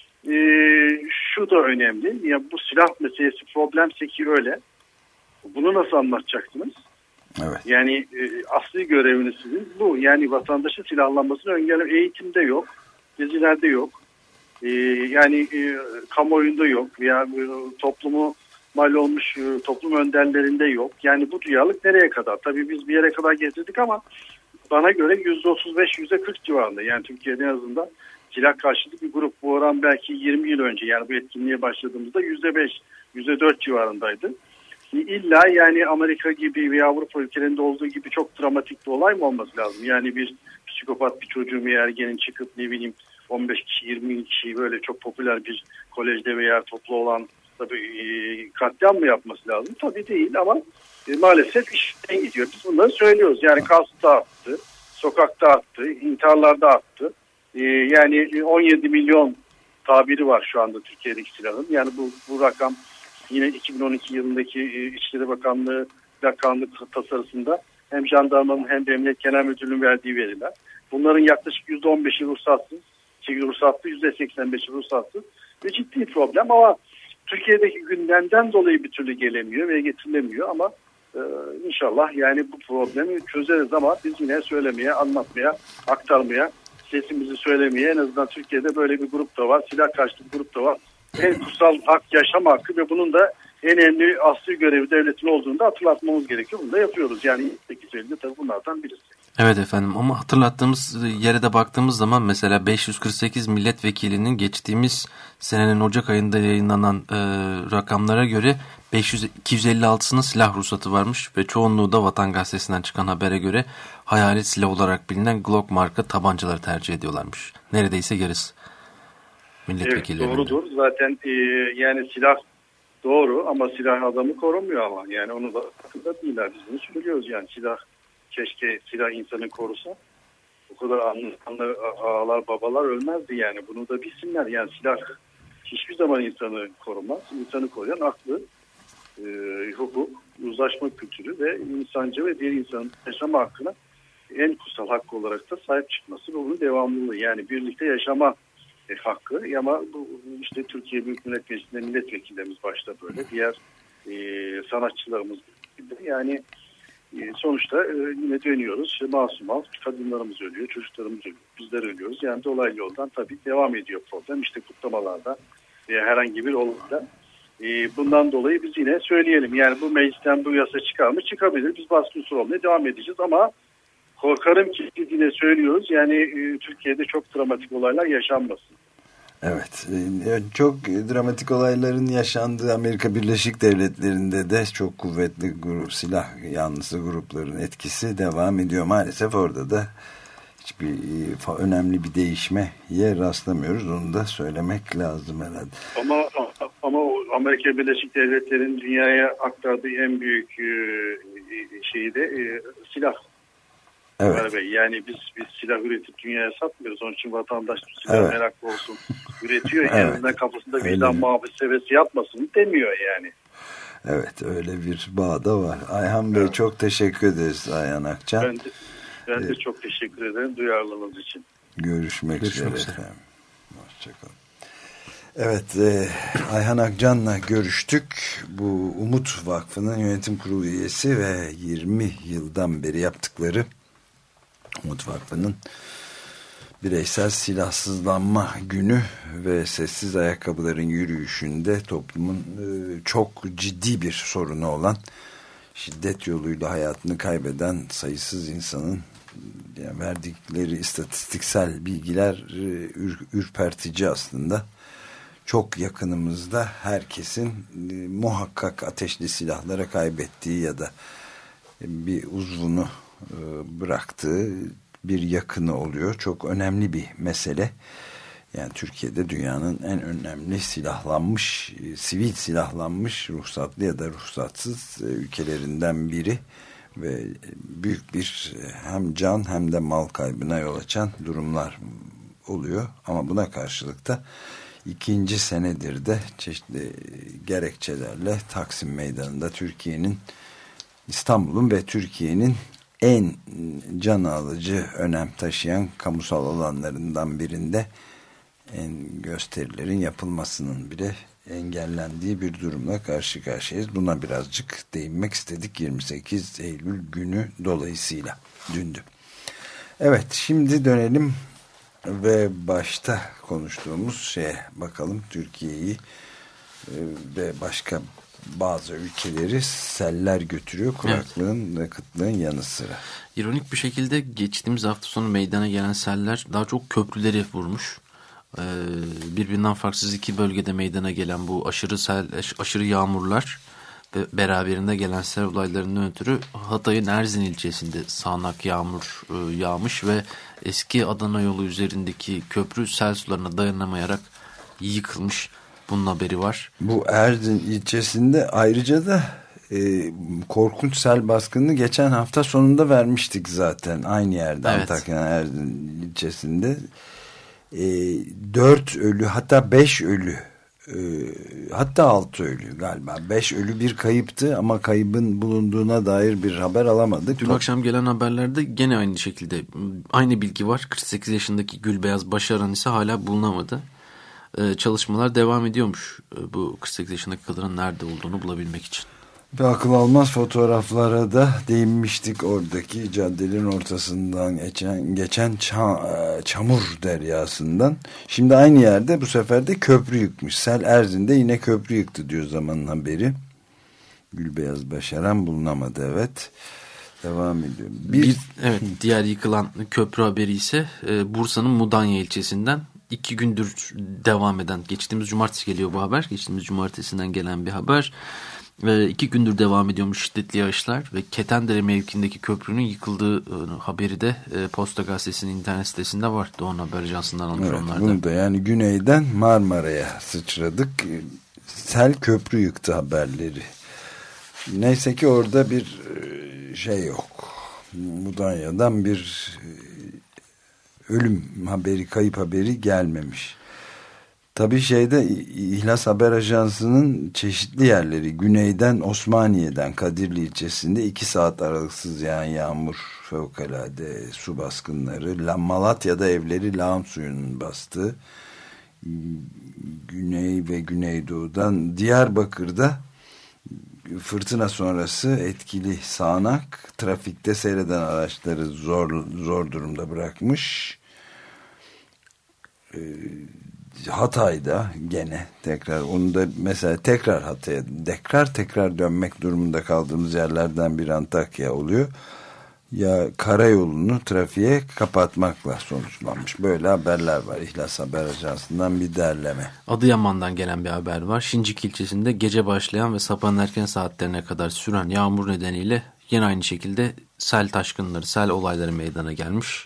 [SPEAKER 7] şu da önemli, yani bu silah meselesi problemse ki öyle, bunu nasıl anlatacaksınız?
[SPEAKER 2] Evet.
[SPEAKER 7] Yani asli göreviniz sizin bu. Yani vatandaşın silahlanmasını engellemek eğitimde yok, gezilerde yok. Yani kamuoyunda yok veya toplumu mal olmuş toplum önderlerinde yok. Yani bu duyarlılık nereye kadar? Tabii biz bir yere kadar getirdik ama bana göre %35-%40 civarında. Yani Türkiye'de en azından silah karşıtı bir grup. Bu oran belki 20 yıl önce, yani bu etkinliğe başladığımızda %5, %4 civarındaydı. İlla yani Amerika gibi veya Avrupa ülkelerinde olduğu gibi çok dramatik bir olay mı olması lazım? Yani bir psikopat bir çocuğun veya ergenin çıkıp ne bileyim 15 kişi 20 kişi böyle çok popüler bir kolejde veya toplu olan tabii katliam mı yapması lazım? Tabii değil ama maalesef işten gidiyor. Biz bunları söylüyoruz. Yani kasten arttı, sokakta arttı, intiharlarda arttı. Yani 17 milyon tabiri var şu anda Türkiye'deki silahın. Yani bu rakam yine 2012 yılındaki İçişleri Bakanlığı kanun tasarısında hem jandarmanın hem de Emniyet Genel Müdürlüğü'nün verdiği veriler. Bunların yaklaşık %15'i ruhsatsız, ruhsatlı, %85'i ruhsatsız ve ciddi problem ama Türkiye'deki gündemden dolayı bir türlü gelemiyor ve getirilemiyor ama inşallah yani bu problemi çözeriz ama biz yine söylemeye, anlatmaya, aktarmaya, sesimizi söylemeye, en azından Türkiye'de böyle bir grup da var, silah karşıtı bir grup da var. En kutsal hak, yaşam hakkı ve bunun da en önemli asli görevi devletin olduğunu da hatırlatmamız gerekiyor. Bunu da yapıyoruz. Yani 8 Eylül'de tabii bunlardan birisi.
[SPEAKER 3] Evet efendim, ama hatırlattığımız yere de baktığımız zaman mesela 548 milletvekilinin geçtiğimiz senenin Ocak ayında yayınlanan rakamlara göre 256'sının silah ruhsatı varmış ve çoğunluğu da Vatan Gazetesi'nden çıkan habere göre hayalet silah olarak bilinen Glock marka tabancaları tercih ediyorlarmış. Neredeyse yarısı milletvekillerinin.
[SPEAKER 7] Evet, doğrudur. Zaten yani silah doğru ama silah adamı korumuyor ama yani onu da hakkında değiller. Biz bunu söylüyoruz yani keşke silah insanı korusa. Bu kadar anlı ağalar babalar ölmezdi yani. Bunu da bilsinler. Yani silah hiçbir zaman insanı korumaz. İnsanı koruyan aklı, hukuk, uzlaşma kültürü ve insancı ve diğer insanın yaşama hakkına en kutsal hakkı olarak da sahip çıkması ve bunun devamlılığı. Yani birlikte yaşama hakkı ama bu işte Türkiye Büyük Millet Meclisi'nde milletvekillerimiz başta böyle. Diğer sanatçılarımız gibi. Yani sonuçta yine dönüyoruz. İşte masum kadınlarımız ölüyor, çocuklarımız ölüyor, bizler ölüyoruz. Yani dolaylı yoldan tabii devam ediyor problem. İşte kutlamalarda veya herhangi bir olayda. Bundan dolayı biz yine söyleyelim. Yani bu meclisten bu yasa çıkar mı? Çıkabilir. Biz baskı unsuru olmaya devam edeceğiz ama korkarım ki yine söylüyoruz. Yani Türkiye'de çok dramatik olaylar yaşanmasın.
[SPEAKER 2] Evet, çok dramatik olayların yaşandığı Amerika Birleşik Devletleri'nde de çok kuvvetli silah yanlısı grupların etkisi devam ediyor. Maalesef orada da hiçbir önemli bir değişmeye rastlamıyoruz. Onu da söylemek lazım herhalde.
[SPEAKER 7] Ama Amerika Birleşik Devletleri'nin dünyaya aktardığı en büyük şeyi de silah.
[SPEAKER 2] Evet.
[SPEAKER 7] Yani biz silah üretip dünyaya satmıyoruz. Onun için vatandaş silah meraklı olsun. Üretiyor. Yani kafasında vicdan muhasebesi yapmasın demiyor yani. Evet,
[SPEAKER 2] öyle bir bağ da var. Ayhan Bey, çok teşekkür ederiz Ayhan Akcan.
[SPEAKER 7] Ben de çok teşekkür ederim duyarlılığınız için.
[SPEAKER 2] Görüşmek üzere efendim. Hoşçakalın. Evet, Ayhan Akcan'la görüştük. Bu Umut Vakfı'nın yönetim kurulu üyesi ve 20 yıldan beri yaptıkları Umut Vakfı'nın bireysel silahsızlanma günü ve sessiz ayakkabıların yürüyüşünde toplumun çok ciddi bir sorunu olan, şiddet yoluyla hayatını kaybeden sayısız insanın verdikleri istatistiksel bilgiler ürpertici aslında. Çok yakınımızda herkesin muhakkak ateşli silahlara kaybettiği ya da bir uzvunu bıraktığı bir yakını oluyor. Çok önemli bir mesele. Yani Türkiye'de dünyanın en önemli silahlanmış, sivil silahlanmış, ruhsatlı ya da ruhsatsız ülkelerinden biri ve büyük bir hem can hem de mal kaybına yol açan durumlar oluyor. Ama buna karşılık da ikinci senedir de çeşitli gerekçelerle Taksim Meydanı'nda İstanbul'un ve Türkiye'nin en can alıcı önem taşıyan kamusal alanlarından birinde gösterilerin yapılmasının bile engellendiği bir durumla karşı karşıyayız. Buna birazcık değinmek istedik 28 Eylül günü dolayısıyla. Dündü. Evet, şimdi dönelim ve başta konuştuğumuz şeye bakalım. Türkiye'yi ve başka bazı ülkeleri seller götürüyor kuraklığın ve kıtlığın yanı sıra.
[SPEAKER 3] İronik bir şekilde geçtiğimiz hafta sonu meydana gelen seller daha çok köprüleri vurmuş. Birbirinden farksız iki bölgede meydana gelen bu aşırı yağmurlar ve beraberinde gelen sel olaylarından ötürü Hatay'ın Erzin ilçesinde sağanak yağmur yağmış ve eski Adana yolu üzerindeki köprü sel sularına dayanamayarak yıkılmış. Bunun haberi var. Bu
[SPEAKER 2] Erzin ilçesinde ayrıca da korkunç sel baskınını geçen hafta sonunda vermiştik zaten. Aynı yerde, evet. Antakya'nın Erzin ilçesinde 4 ölü, hatta 5 ölü, hatta 6 ölü galiba. 5 ölü, bir kayıptı ama kaybın bulunduğuna dair bir haber alamadık.
[SPEAKER 3] Dün akşam gelen haberlerde gene aynı şekilde aynı bilgi var. 48 yaşındaki Gülbeyaz Başaran ise hala bulunamadı. Çalışmalar devam ediyormuş bu 48 yaşındaki kadının nerede olduğunu bulabilmek için.
[SPEAKER 2] Ve akıl almaz fotoğraflara da değinmiştik, oradaki caddelerin ortasından geçen çamur deryasından. Şimdi aynı yerde bu sefer de köprü yıkmış. Sel Erzin'de yine köprü yıktı diyor Zaman'ın haberi. Gülbeyaz Başaran bulunamadı, evet. Devam ediyor.
[SPEAKER 3] Evet, diğer yıkılan köprü haberi ise Bursa'nın Mudanya ilçesinden 2 gündür devam eden, geçtiğimiz cumartesi geliyor bu haber. Geçtiğimiz cumartesinden gelen bir haber. 2 gündür devam ediyormuş şiddetli yağışlar ve Ketendere mevkindeki köprünün yıkıldığı haberi de Posta Gazetesi'nin internet sitesinde var. Doğan Haber Ajansı'ndan almış, evet, onlardan.
[SPEAKER 2] Bunu da yani güneyden Marmara'ya sıçradık. Sel köprü yıktı haberleri. Neyse ki orada bir şey yok. Mudanya'dan bir ölüm haberi, kayıp haberi gelmemiş. Tabii İhlas Haber Ajansı'nın çeşitli yerleri, güneyden Osmaniye'den Kadirli ilçesinde 2 saat aralıksız yağan yağmur, fevkalade su baskınları, Malatya'da evleri lağım suyunun bastığı, güney ve güneydoğudan Diyarbakır'da fırtına sonrası etkili sağanak trafikte seyreden araçları zor durumda bırakmış. Hatay'da gene tekrar, onu da mesela tekrar Hatay'a tekrar dönmek durumunda kaldığımız yerlerden bir Antakya oluyor. Ya karayolunu trafiğe kapatmakla sonuçlanmış. Böyle haberler var. İhlas Haber Ajansı'ndan bir derleme.
[SPEAKER 3] Adıyaman'dan gelen bir haber var. Şincik ilçesinde gece başlayan ve sabahın erken saatlerine kadar süren yağmur nedeniyle yine aynı şekilde sel taşkınları, sel olayları meydana gelmiş.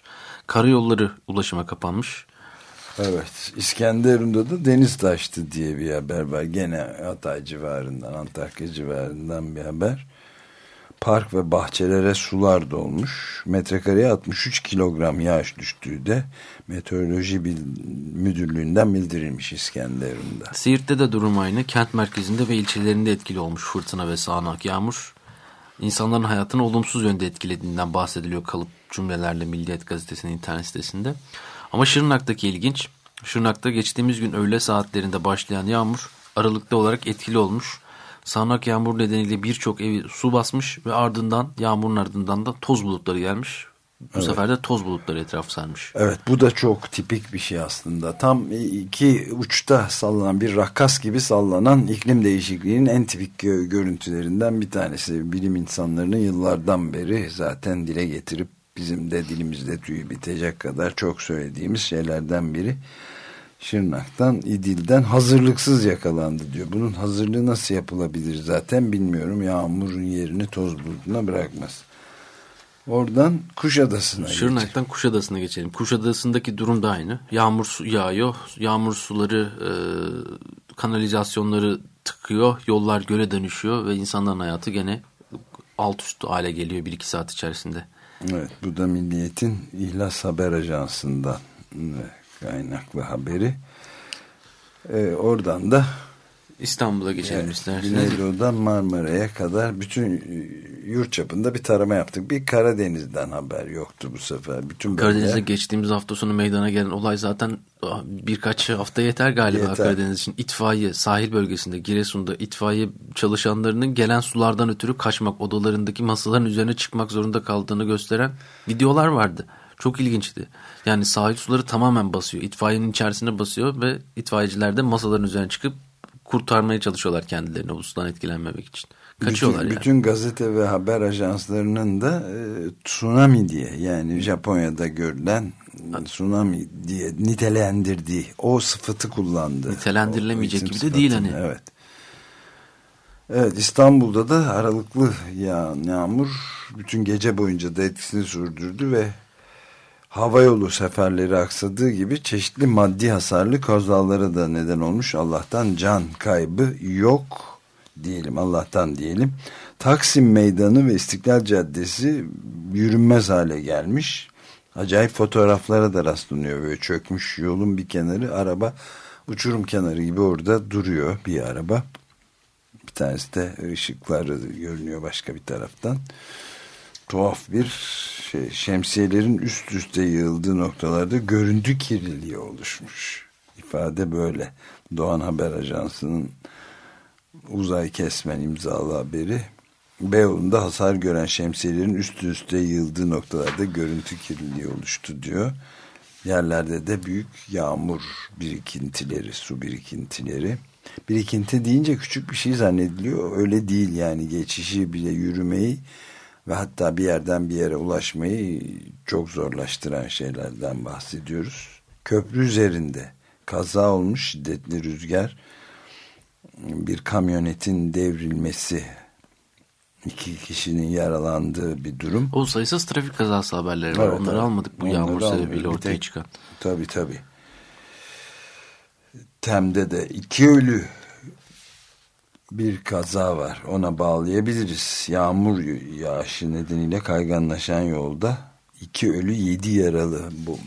[SPEAKER 3] Karayolları ulaşıma kapanmış.
[SPEAKER 2] Evet, İskenderun'da da deniz taştı diye bir haber var. Gene Hatay civarından, Antakya civarından bir haber. Park ve bahçelere sular dolmuş. Metrekareye 63 kilogram yağış düştüğü de Meteoroloji Müdürlüğü'nden bildirilmiş İskenderun'da.
[SPEAKER 3] Siirt'te de durum aynı. Kent merkezinde ve ilçelerinde etkili olmuş fırtına ve sağanak yağmur. İnsanların hayatını olumsuz yönde etkilediğinden bahsediliyor kalıp cümlelerle Milliyet Gazetesi'nin internet sitesinde. Ama Şırnak'taki ilginç. Şırnak'ta geçtiğimiz gün öğle saatlerinde başlayan yağmur aralıklı olarak etkili olmuş. Sağanak yağmur nedeniyle birçok evi su basmış ve yağmurun ardından da toz bulutları gelmiş. Bu sefer de toz bulutları etrafı sarmış.
[SPEAKER 2] Evet, bu da çok tipik bir şey aslında. Tam iki uçta sallanan, bir rakkas gibi sallanan iklim değişikliğinin en tipik görüntülerinden bir tanesi. Bilim insanlarının yıllardan beri zaten dile getirip bizim de dilimizde tüyü bitecek kadar çok söylediğimiz şeylerden biri. Şırnak'tan, İdil'den hazırlıksız yakalandı diyor. Bunun hazırlığı nasıl yapılabilir zaten bilmiyorum. Yağmurun yerini toz bulutuna bırakmaz. Oradan Kuşadası'na
[SPEAKER 3] Şırnak'tan Kuşadası'na geçelim. Kuşadası'ndaki durum da aynı. Yağmur yağıyor. Yağmur suları kanalizasyonları tıkıyor. Yollar göle dönüşüyor ve insanların hayatı gene alt üst hale geliyor 1-2 saat içerisinde.
[SPEAKER 2] Evet, bu da Milliyet'in İhlas Haber Ajansı'ndan kaynaklı haberi. Oradan da
[SPEAKER 3] İstanbul'a geçelim isterseniz.
[SPEAKER 2] Güneydoğu'dan Marmara'ya kadar bütün yurt çapında bir tarama yaptık. Bir Karadeniz'den haber yoktu bu sefer. Bütün
[SPEAKER 3] Karadeniz'de geçtiğimiz hafta sonu meydana gelen olay zaten birkaç hafta yeter galiba Karadeniz için. İtfaiye sahil bölgesinde Giresun'da itfaiye çalışanlarının gelen sulardan ötürü kaçmak, odalarındaki masaların üzerine çıkmak zorunda kaldığını gösteren videolar vardı. Çok ilginçti. Yani sahil suları tamamen basıyor. İtfaiyenin içerisine basıyor ve itfaiyeciler de masaların üzerine çıkıp kurtarmaya çalışıyorlar kendilerini bu sudan etkilenmemek için. Kaçıyorlar yani.
[SPEAKER 2] Bütün gazete ve haber ajanslarının da tsunami diye, yani Japonya'da görülen tsunami diye nitelendirdiği o sıfatı kullandı.
[SPEAKER 3] Nitelendirilemeyecek gibi de değil hani.
[SPEAKER 2] Evet. Evet, İstanbul'da da aralıklı yağmur bütün gece boyunca da etkisini sürdürdü ve havayolu seferleri aksadığı gibi çeşitli maddi hasarlı kazalara da neden olmuş. Allah'tan can kaybı yok diyelim, Allah'tan diyelim. Taksim Meydanı ve İstiklal Caddesi yürünmez hale gelmiş. Acayip fotoğraflara da rastlanıyor. Böyle çökmüş yolun bir kenarı, araba uçurum kenarı gibi orada duruyor bir araba. Bir tanesi de ışıkları görünüyor başka bir taraftan. Tuhaf bir şemsiyelerin üst üste yığıldığı noktalarda görüntü kirliliği oluşmuş. İfade böyle. Doğan Haber Ajansı'nın Uzay Kesmen imzalı haberi. Beyoğlu'nda hasar gören şemsiyelerin üst üste yığıldığı noktalarda görüntü kirliliği oluştu diyor. Yerlerde de büyük yağmur birikintileri, su birikintileri. Birikinti deyince küçük bir şey zannediliyor. Öyle değil yani, geçişi bile, yürümeyi ve hatta bir yerden bir yere ulaşmayı çok zorlaştıran şeylerden bahsediyoruz. Köprü üzerinde kaza olmuş, şiddetli rüzgar, bir kamyonetin devrilmesi, 2 kişinin yaralandığı bir durum.
[SPEAKER 3] O sayısız trafik kazası haberleri var. Evet, onları almadık bu yağmur sebebiyle ortaya çıkan.
[SPEAKER 2] Tabii. Tem'de de 2 ölü bir kaza var. Ona bağlayabiliriz. Yağmur yağışı nedeniyle kayganlaşan yolda 2 ölü 7 yaralı. Bu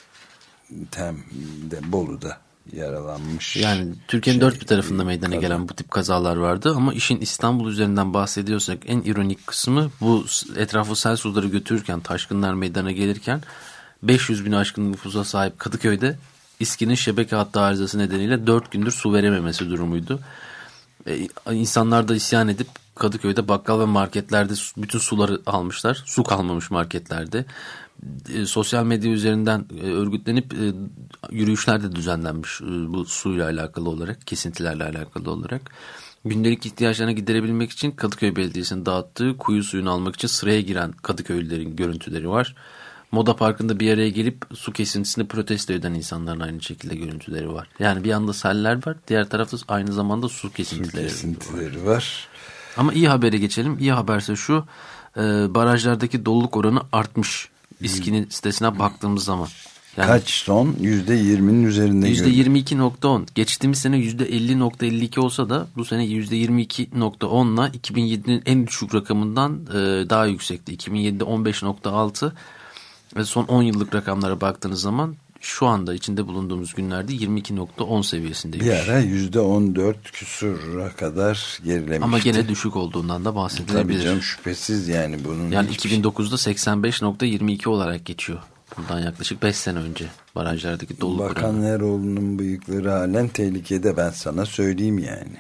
[SPEAKER 2] Tem'de, Bolu'da yaralanmış.
[SPEAKER 3] Yani Türkiye'nin dört bir tarafında meydana gelen bu tip kazalar vardı ama işin İstanbul üzerinden bahsediyorsak en ironik kısmı bu: etrafı sel suları götürürken, taşkınlar meydana gelirken 500 bin aşkın nüfusa sahip Kadıköy'de İSKİ'nin şebeke hattı arızası nedeniyle 4 gündür su verememesi durumuydu. İnsanlar da isyan edip Kadıköy'de bakkal ve marketlerde bütün suları almışlar. Su kalmamış marketlerde. Sosyal medya üzerinden örgütlenip yürüyüşler de düzenlenmiş bu suyla alakalı olarak, kesintilerle alakalı olarak. Gündelik ihtiyaçlarını giderebilmek için Kadıköy Belediyesi'nin dağıttığı kuyu suyunu almak için sıraya giren Kadıköylülerin görüntüleri var. Moda Parkı'nda bir araya gelip su kesintisini protesto eden insanların aynı şekilde görüntüleri var. Yani bir yanda seller var, diğer tarafta aynı zamanda su kesintileri var. Ama iyi habere geçelim. İyi haberse şu: barajlardaki doluluk oranı artmış. İSKİ'nin sitesine baktığımız zaman. Yani
[SPEAKER 2] kaç ton? %20'nin üzerinde.
[SPEAKER 3] %22.10. Geçtiğimiz sene %50.52 olsa da bu sene %22.10'la 2007'nin en düşük rakamından daha yüksekti. 2007'de 15.6 ve son 10 yıllık rakamlara baktığınız zaman şu anda içinde bulunduğumuz günlerde 22.10 seviyesindeymiş.
[SPEAKER 2] Bir ara %14 küsura kadar gerilemişti.
[SPEAKER 3] Ama gene düşük olduğundan da bahsedilebilir.
[SPEAKER 2] Tabii canım, şüphesiz yani bunun.
[SPEAKER 3] Yani 2009'da 85.22 olarak geçiyor. Bundan yaklaşık 5 sene önce barajlardaki doluluk oranı.
[SPEAKER 2] Bakan Eroğlu'nun bıyıkları halen tehlikede, ben sana söyleyeyim yani.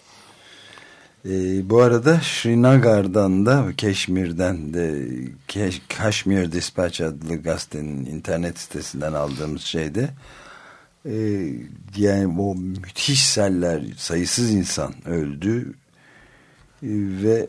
[SPEAKER 2] Bu arada Srinagar'dan da Keşmir'den de Kashmir Dispatch adlı gazetenin internet sitesinden aldığımız şeyde yani o müthiş seller, sayısız insan öldü ve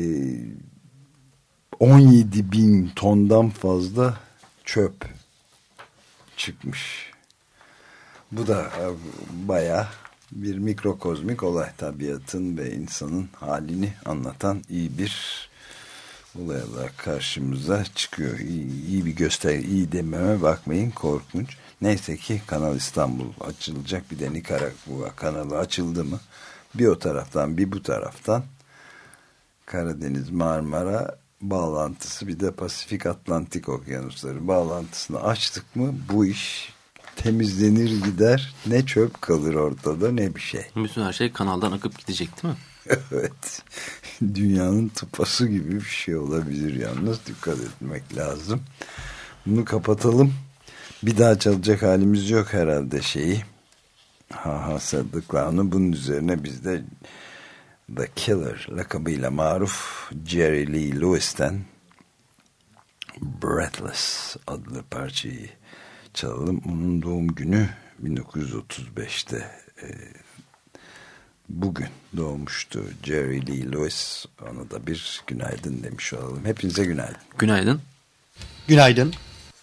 [SPEAKER 2] 17.000 tondan fazla çöp çıkmış. Bu da bayağı bir mikrokozmik olay, tabiatın ve insanın halini anlatan iyi bir olay olarak karşımıza çıkıyor. İyi bir gösteri, iyi dememe bakmayın, korkunç. Neyse ki Kanal İstanbul açılacak, bir de Nikaragua kanalı açıldı mı bir o taraftan bir bu taraftan Karadeniz Marmara bağlantısı, bir de Pasifik Atlantik okyanusları bağlantısını açtık mı bu iş temizlenir gider. Ne çöp kalır ortada ne bir şey.
[SPEAKER 3] Bütün her şey kanaldan akıp gidecek değil mi?
[SPEAKER 2] Evet. Dünyanın tıpası gibi bir şey olabilir yalnız. Dikkat etmek lazım. Bunu kapatalım. Bir daha çalacak halimiz yok herhalde şeyi. Sadıklarını bunun üzerine biz de The Killer lakabıyla maruf Jerry Lee Lewis'ten Breathless adlı parçayı çalalım. Onun doğum günü 1935'te bugün doğmuştu Jerry Lee Lewis. Ona da bir günaydın demiş olalım. Hepinize günaydın.
[SPEAKER 3] Günaydın.
[SPEAKER 8] Günaydın.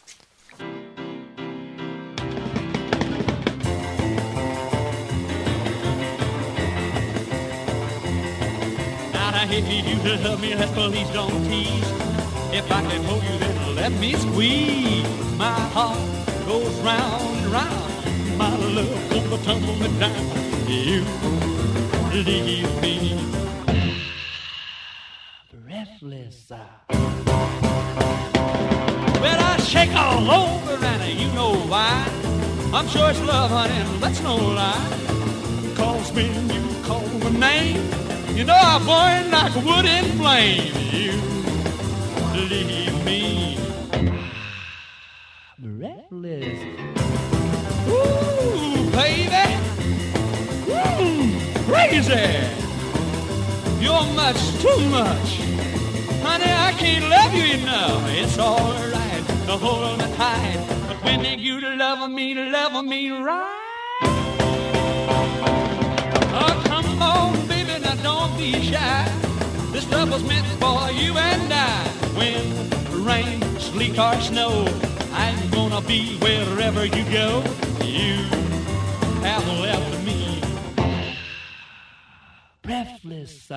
[SPEAKER 1] If you do love me, let's please don't tease. If I can hold you, then let me squeeze. My heart goes round and round. My love gonna tumble me down. You leave me breathless. Well, I shake all over, and you know why. I'm sure it's love, honey, and that's no lie. 'Cause when you call my name, you know I burn like wood in flame. You leave me breathless. Ooh, baby. Crazy. You're much too much. Honey, I can't love you enough. It's all right to hold me tight. But when you love me right. Oh, come on, baby, now don't be shy. This love was meant for you and I. When rain, sleet, or snow, I'm gonna be wherever you go. You have left me breathless.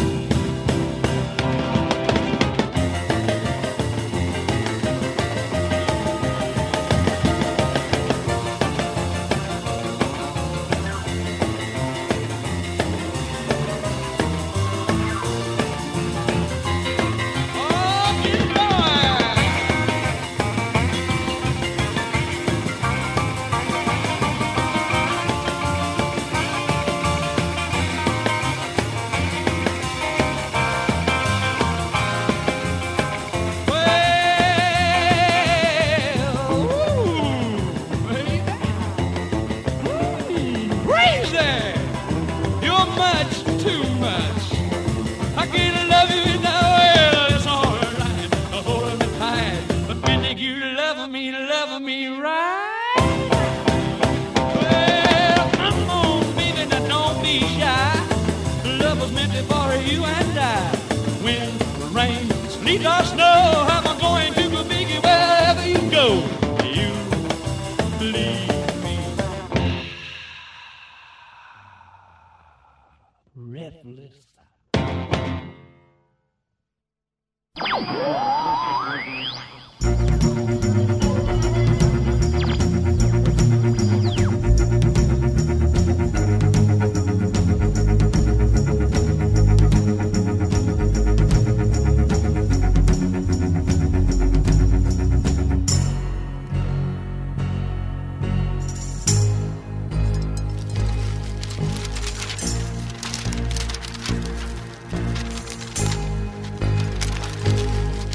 [SPEAKER 1] Sleet or snow, I'm going to go biggie wherever you go. You leave me breathless.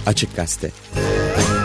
[SPEAKER 8] Açık Gazete.